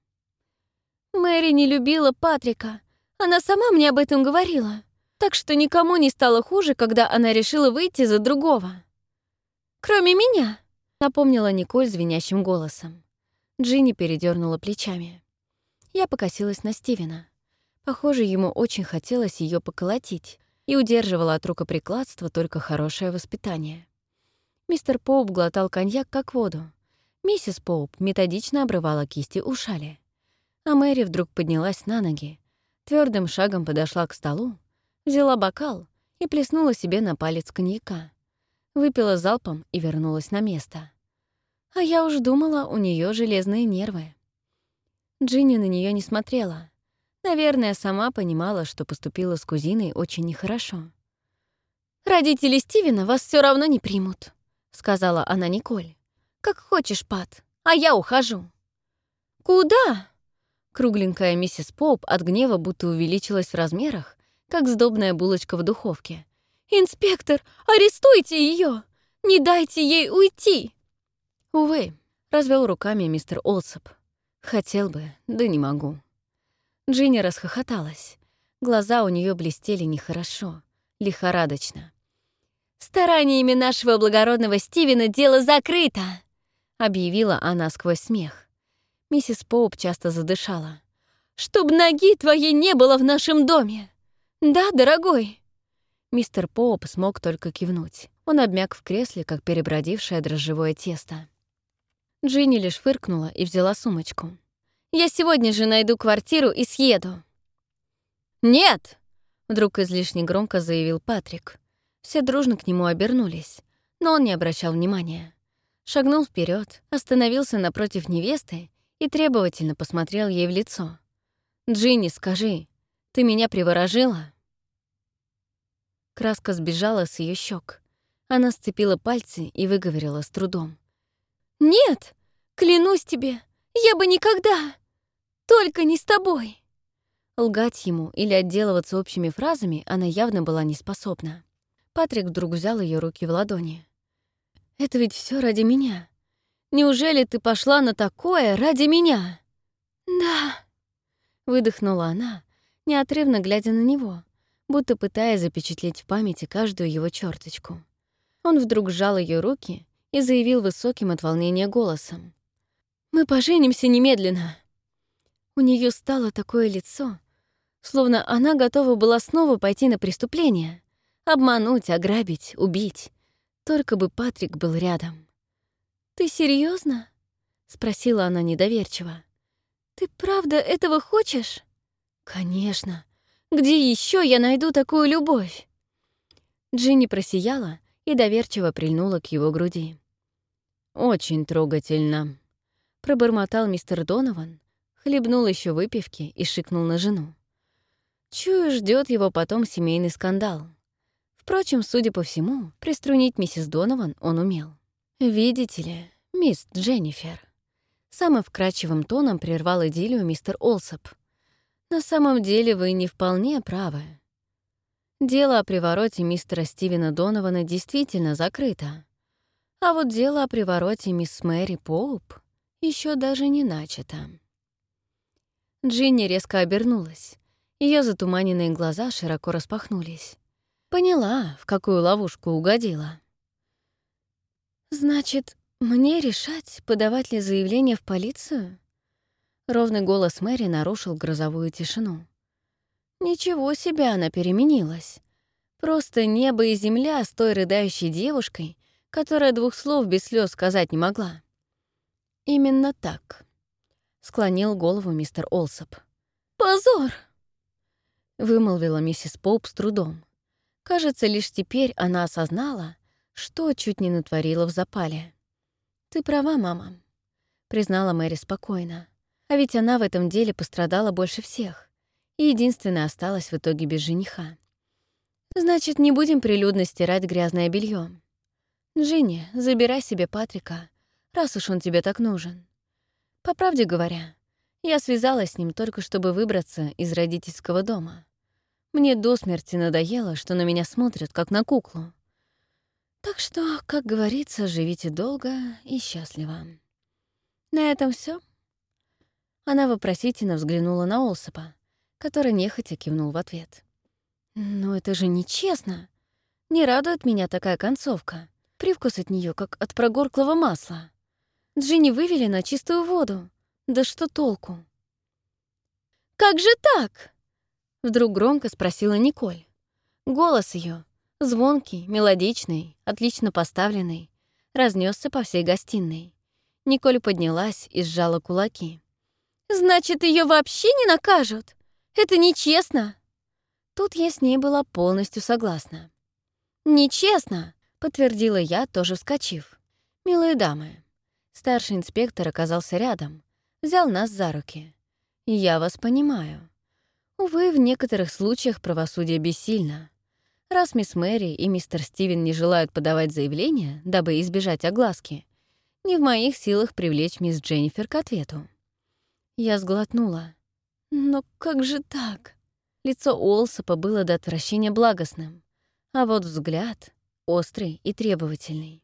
«Мэри не любила Патрика. Она сама мне об этом говорила. Так что никому не стало хуже, когда она решила выйти за другого. Кроме меня», — напомнила Николь звенящим голосом. Джинни передернула плечами. Я покосилась на Стивена. Похоже, ему очень хотелось ее поколотить, и удерживала от рукоприкладства только хорошее воспитание. Мистер Поуп глотал коньяк как воду. Миссис Поуп методично обрывала кисти у шали. А Мэри вдруг поднялась на ноги, твердым шагом подошла к столу, взяла бокал и плеснула себе на палец коньяка. Выпила залпом и вернулась на место. А я уж думала, у нее железные нервы. Джинни на нее не смотрела. Наверное, сама понимала, что поступила с кузиной очень нехорошо. «Родители Стивена вас все равно не примут», — сказала она Николь. «Как хочешь, Пат, а я ухожу». «Куда?» Кругленькая миссис Поуп от гнева будто увеличилась в размерах, как сдобная булочка в духовке. «Инспектор, арестуйте ее! Не дайте ей уйти!» «Увы», — развел руками мистер Олсоп. «Хотел бы, да не могу». Джинни расхохоталась. Глаза у нее блестели нехорошо, лихорадочно. «Стараниями нашего благородного Стивена дело закрыто!» — объявила она сквозь смех. Миссис Поуп часто задышала. «Чтоб ноги твоей не было в нашем доме! Да, дорогой?» Мистер Поуп смог только кивнуть. Он обмяк в кресле, как перебродившее дрожжевое тесто. Джинни лишь фыркнула и взяла сумочку. «Я сегодня же найду квартиру и съеду». «Нет!» — вдруг излишне громко заявил Патрик. Все дружно к нему обернулись, но он не обращал внимания. Шагнул вперед, остановился напротив невесты и требовательно посмотрел ей в лицо. «Джинни, скажи, ты меня приворожила?» Краска сбежала с ее щек. Она сцепила пальцы и выговорила с трудом. «Нет, клянусь тебе, я бы никогда, только не с тобой». Лгать ему или отделываться общими фразами она явно была не способна. Патрик вдруг взял ее руки в ладони. «Это ведь все ради меня. Неужели ты пошла на такое ради меня?» «Да», — выдохнула она, неотрывно глядя на него, будто пытаясь запечатлеть в памяти каждую его черточку. Он вдруг сжал ее руки и заявил высоким от волнения голосом. «Мы поженимся немедленно». У нее стало такое лицо, словно она готова была снова пойти на преступление, Обмануть, ограбить, убить. Только бы Патрик был рядом. «Ты серьезно? Спросила она недоверчиво. «Ты правда этого хочешь?» «Конечно. Где еще я найду такую любовь?» Джинни просияла и доверчиво прильнула к его груди. «Очень трогательно», — пробормотал мистер Донован, хлебнул еще выпивки и шикнул на жену. Чую, ждет его потом семейный скандал. Впрочем, судя по всему, приструнить миссис Донован он умел. «Видите ли, мисс Дженнифер», — самым вкрадчивым тоном прервал идиллию мистер Олсоп, «на самом деле вы не вполне правы. Дело о привороте мистера Стивена Донована действительно закрыто, а вот дело о привороте мисс Мэри Поуп еще даже не начато». Джинни резко обернулась. Ее затуманенные глаза широко распахнулись. Поняла, в какую ловушку угодила. «Значит, мне решать, подавать ли заявление в полицию?» Ровный голос Мэри нарушил грозовую тишину. Ничего себе она переменилась. Просто небо и земля с той рыдающей девушкой, которая двух слов без слез сказать не могла. «Именно так», — склонил голову мистер Олсоп. «Позор!» — вымолвила миссис Поуп с трудом. Кажется, лишь теперь она осознала, что чуть не натворила в запале. «Ты права, мама», — признала Мэри спокойно. А ведь она в этом деле пострадала больше всех и единственная осталась в итоге без жениха. «Значит, не будем прилюдно стирать грязное белье. Джинни, забирай себе Патрика, раз уж он тебе так нужен. По правде говоря, я связалась с ним только чтобы выбраться из родительского дома. Мне до смерти надоело, что на меня смотрят, как на куклу. Так что, как говорится, живите долго и счастливо. На этом все. Она вопросительно взглянула на Олсопа, который нехотя кивнул в ответ. «Но это же нечестно. Не радует меня такая концовка. Привкус от нее как от прогорклого масла. Джинни вывели на чистую воду. Да что толку?» «Как же так?» — вдруг громко спросила Николь. Голос ее, звонкий, мелодичный, отлично поставленный, разнесся по всей гостиной. Николь поднялась и сжала кулаки. «Значит, ее вообще не накажут? Это нечестно!» Тут я с ней была полностью согласна. «Нечестно!» — подтвердила я, тоже вскочив. «Милые дамы, старший инспектор оказался рядом, взял нас за руки. Я вас понимаю. Увы, в некоторых случаях правосудие бессильно. Раз мисс Мэри и мистер Стивен не желают подавать заявление, дабы избежать огласки, не в моих силах привлечь мисс Дженнифер к ответу». Я сглотнула. «Но как же так?» Лицо Олсопа было до отвращения благостным, а вот взгляд — острый и требовательный.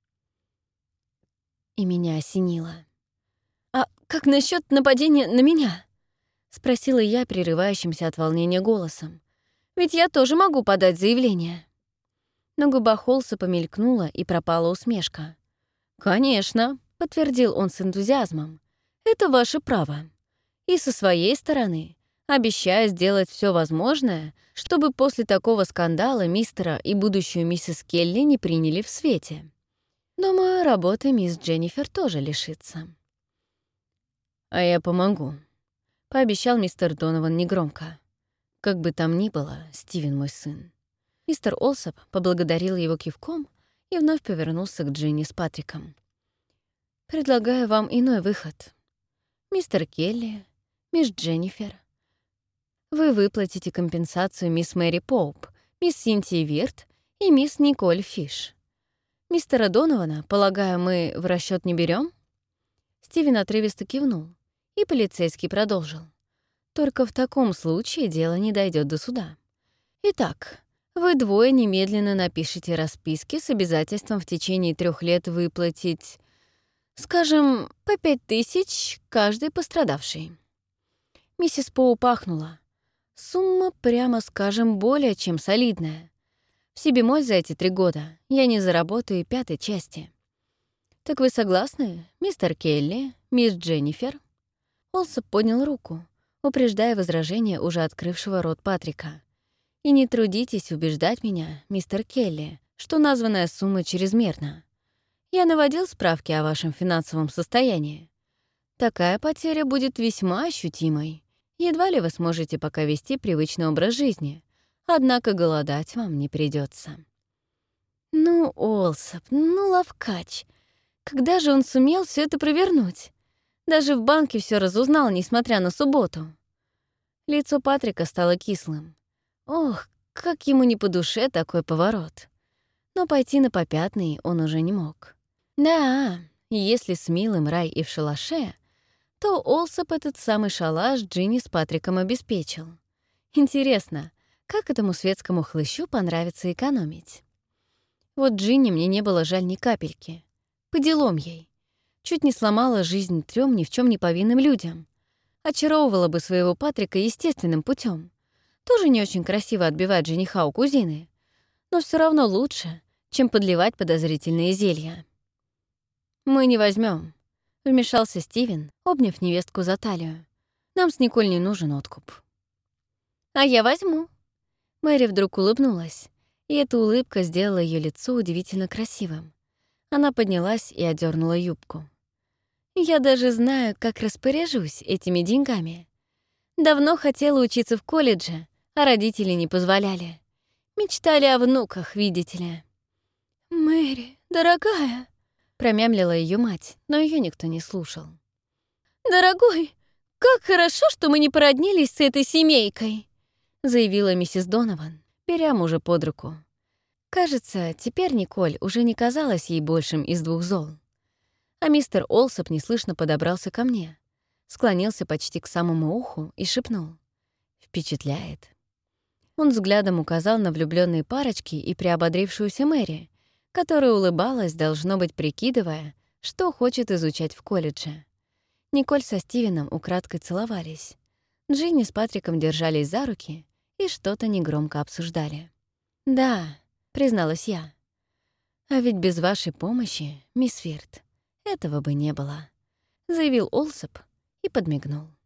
И меня осенило. «А как насчет нападения на меня?» — спросила я прерывающимся от волнения голосом. «Ведь я тоже могу подать заявление». На губах Олсопа мелькнула и пропала усмешка. «Конечно», — подтвердил он с энтузиазмом. «Это ваше право. И со своей стороны обещаю сделать все возможное, чтобы после такого скандала мистера и будущую миссис Келли не приняли в свете. Думаю, работы мисс Дженнифер тоже лишится». «А я помогу», — пообещал мистер Донован негромко. «Как бы там ни было, Стивен мой сын». Мистер Олсоп поблагодарил его кивком и вновь повернулся к Джинни с Патриком. «Предлагаю вам иной выход. Мистер Келли, мисс Дженнифер, вы выплатите компенсацию мисс Мэри Поуп, мисс Синтии Вирт и мисс Николь Фиш. Мистера Донована, полагаю, мы в расчет не берем? Стивен отрывисто кивнул, и полицейский продолжил. «Только в таком случае дело не дойдет до суда. Итак, вы двое немедленно напишите расписки с обязательством в течение трех лет выплатить, скажем, по пять тысяч каждый пострадавший». Миссис Поу пахнула. Сумма, прямо скажем, более чем солидная. В си-бемоль за эти три года я не заработаю и пятой части. «Так вы согласны, мистер Келли, мисс Дженнифер?» Олсоп поднял руку, упреждая возражение уже открывшего рот Патрика. И не трудитесь убеждать меня, мистер Келли, что названная сумма чрезмерна. Я наводил справки о вашем финансовом состоянии. Такая потеря будет весьма ощутимой. Едва ли вы сможете пока вести привычный образ жизни, однако голодать вам не придется. Ну, Олсоп, ну, ловкач. Когда же он сумел все это провернуть? Даже в банке все разузнал, несмотря на субботу. Лицо Патрика стало кислым. Ох, как ему не по душе такой поворот. Но пойти на попятный он уже не мог. Да, если с милым рай и в шалаше, то Олсоп этот самый шалаш Джинни с Патриком обеспечил. Интересно, как этому светскому хлыщу понравится экономить? Вот Джинни мне не было жаль ни капельки. По делам ей. Чуть не сломала жизнь трём ни в чем не повинным людям. Очаровывала бы своего Патрика естественным путем. Тоже не очень красиво отбивать жениха у кузины, но все равно лучше, чем подливать подозрительные зелья. «Мы не возьмем, вмешался Стивен, обняв невестку за талию. «Нам с Николь не нужен откуп». «А я возьму». Мэри вдруг улыбнулась, и эта улыбка сделала ее лицо удивительно красивым. Она поднялась и одернула юбку. «Я даже знаю, как распоряжусь этими деньгами. Давно хотела учиться в колледже, а родители не позволяли. Мечтали о внуках, видите ли». «Мэри, дорогая», — промямлила ее мать, но ее никто не слушал. «Дорогой, как хорошо, что мы не породнились с этой семейкой», — заявила миссис Донован, беря мужа под руку. Кажется, теперь Николь уже не казалась ей большим из двух зол. А мистер Олсоп неслышно подобрался ко мне, склонился почти к самому уху и шепнул: «Впечатляет». Он взглядом указал на влюбленные парочки и приободрившуюся Мэри, которая улыбалась, должно быть, прикидывая, что хочет изучать в колледже. Николь со Стивеном украдкой целовались. Джинни с Патриком держались за руки и что-то негромко обсуждали. «Да», — призналась я. «А ведь без вашей помощи, мисс Фирт, этого бы не было», — заявил Олсоп и подмигнул.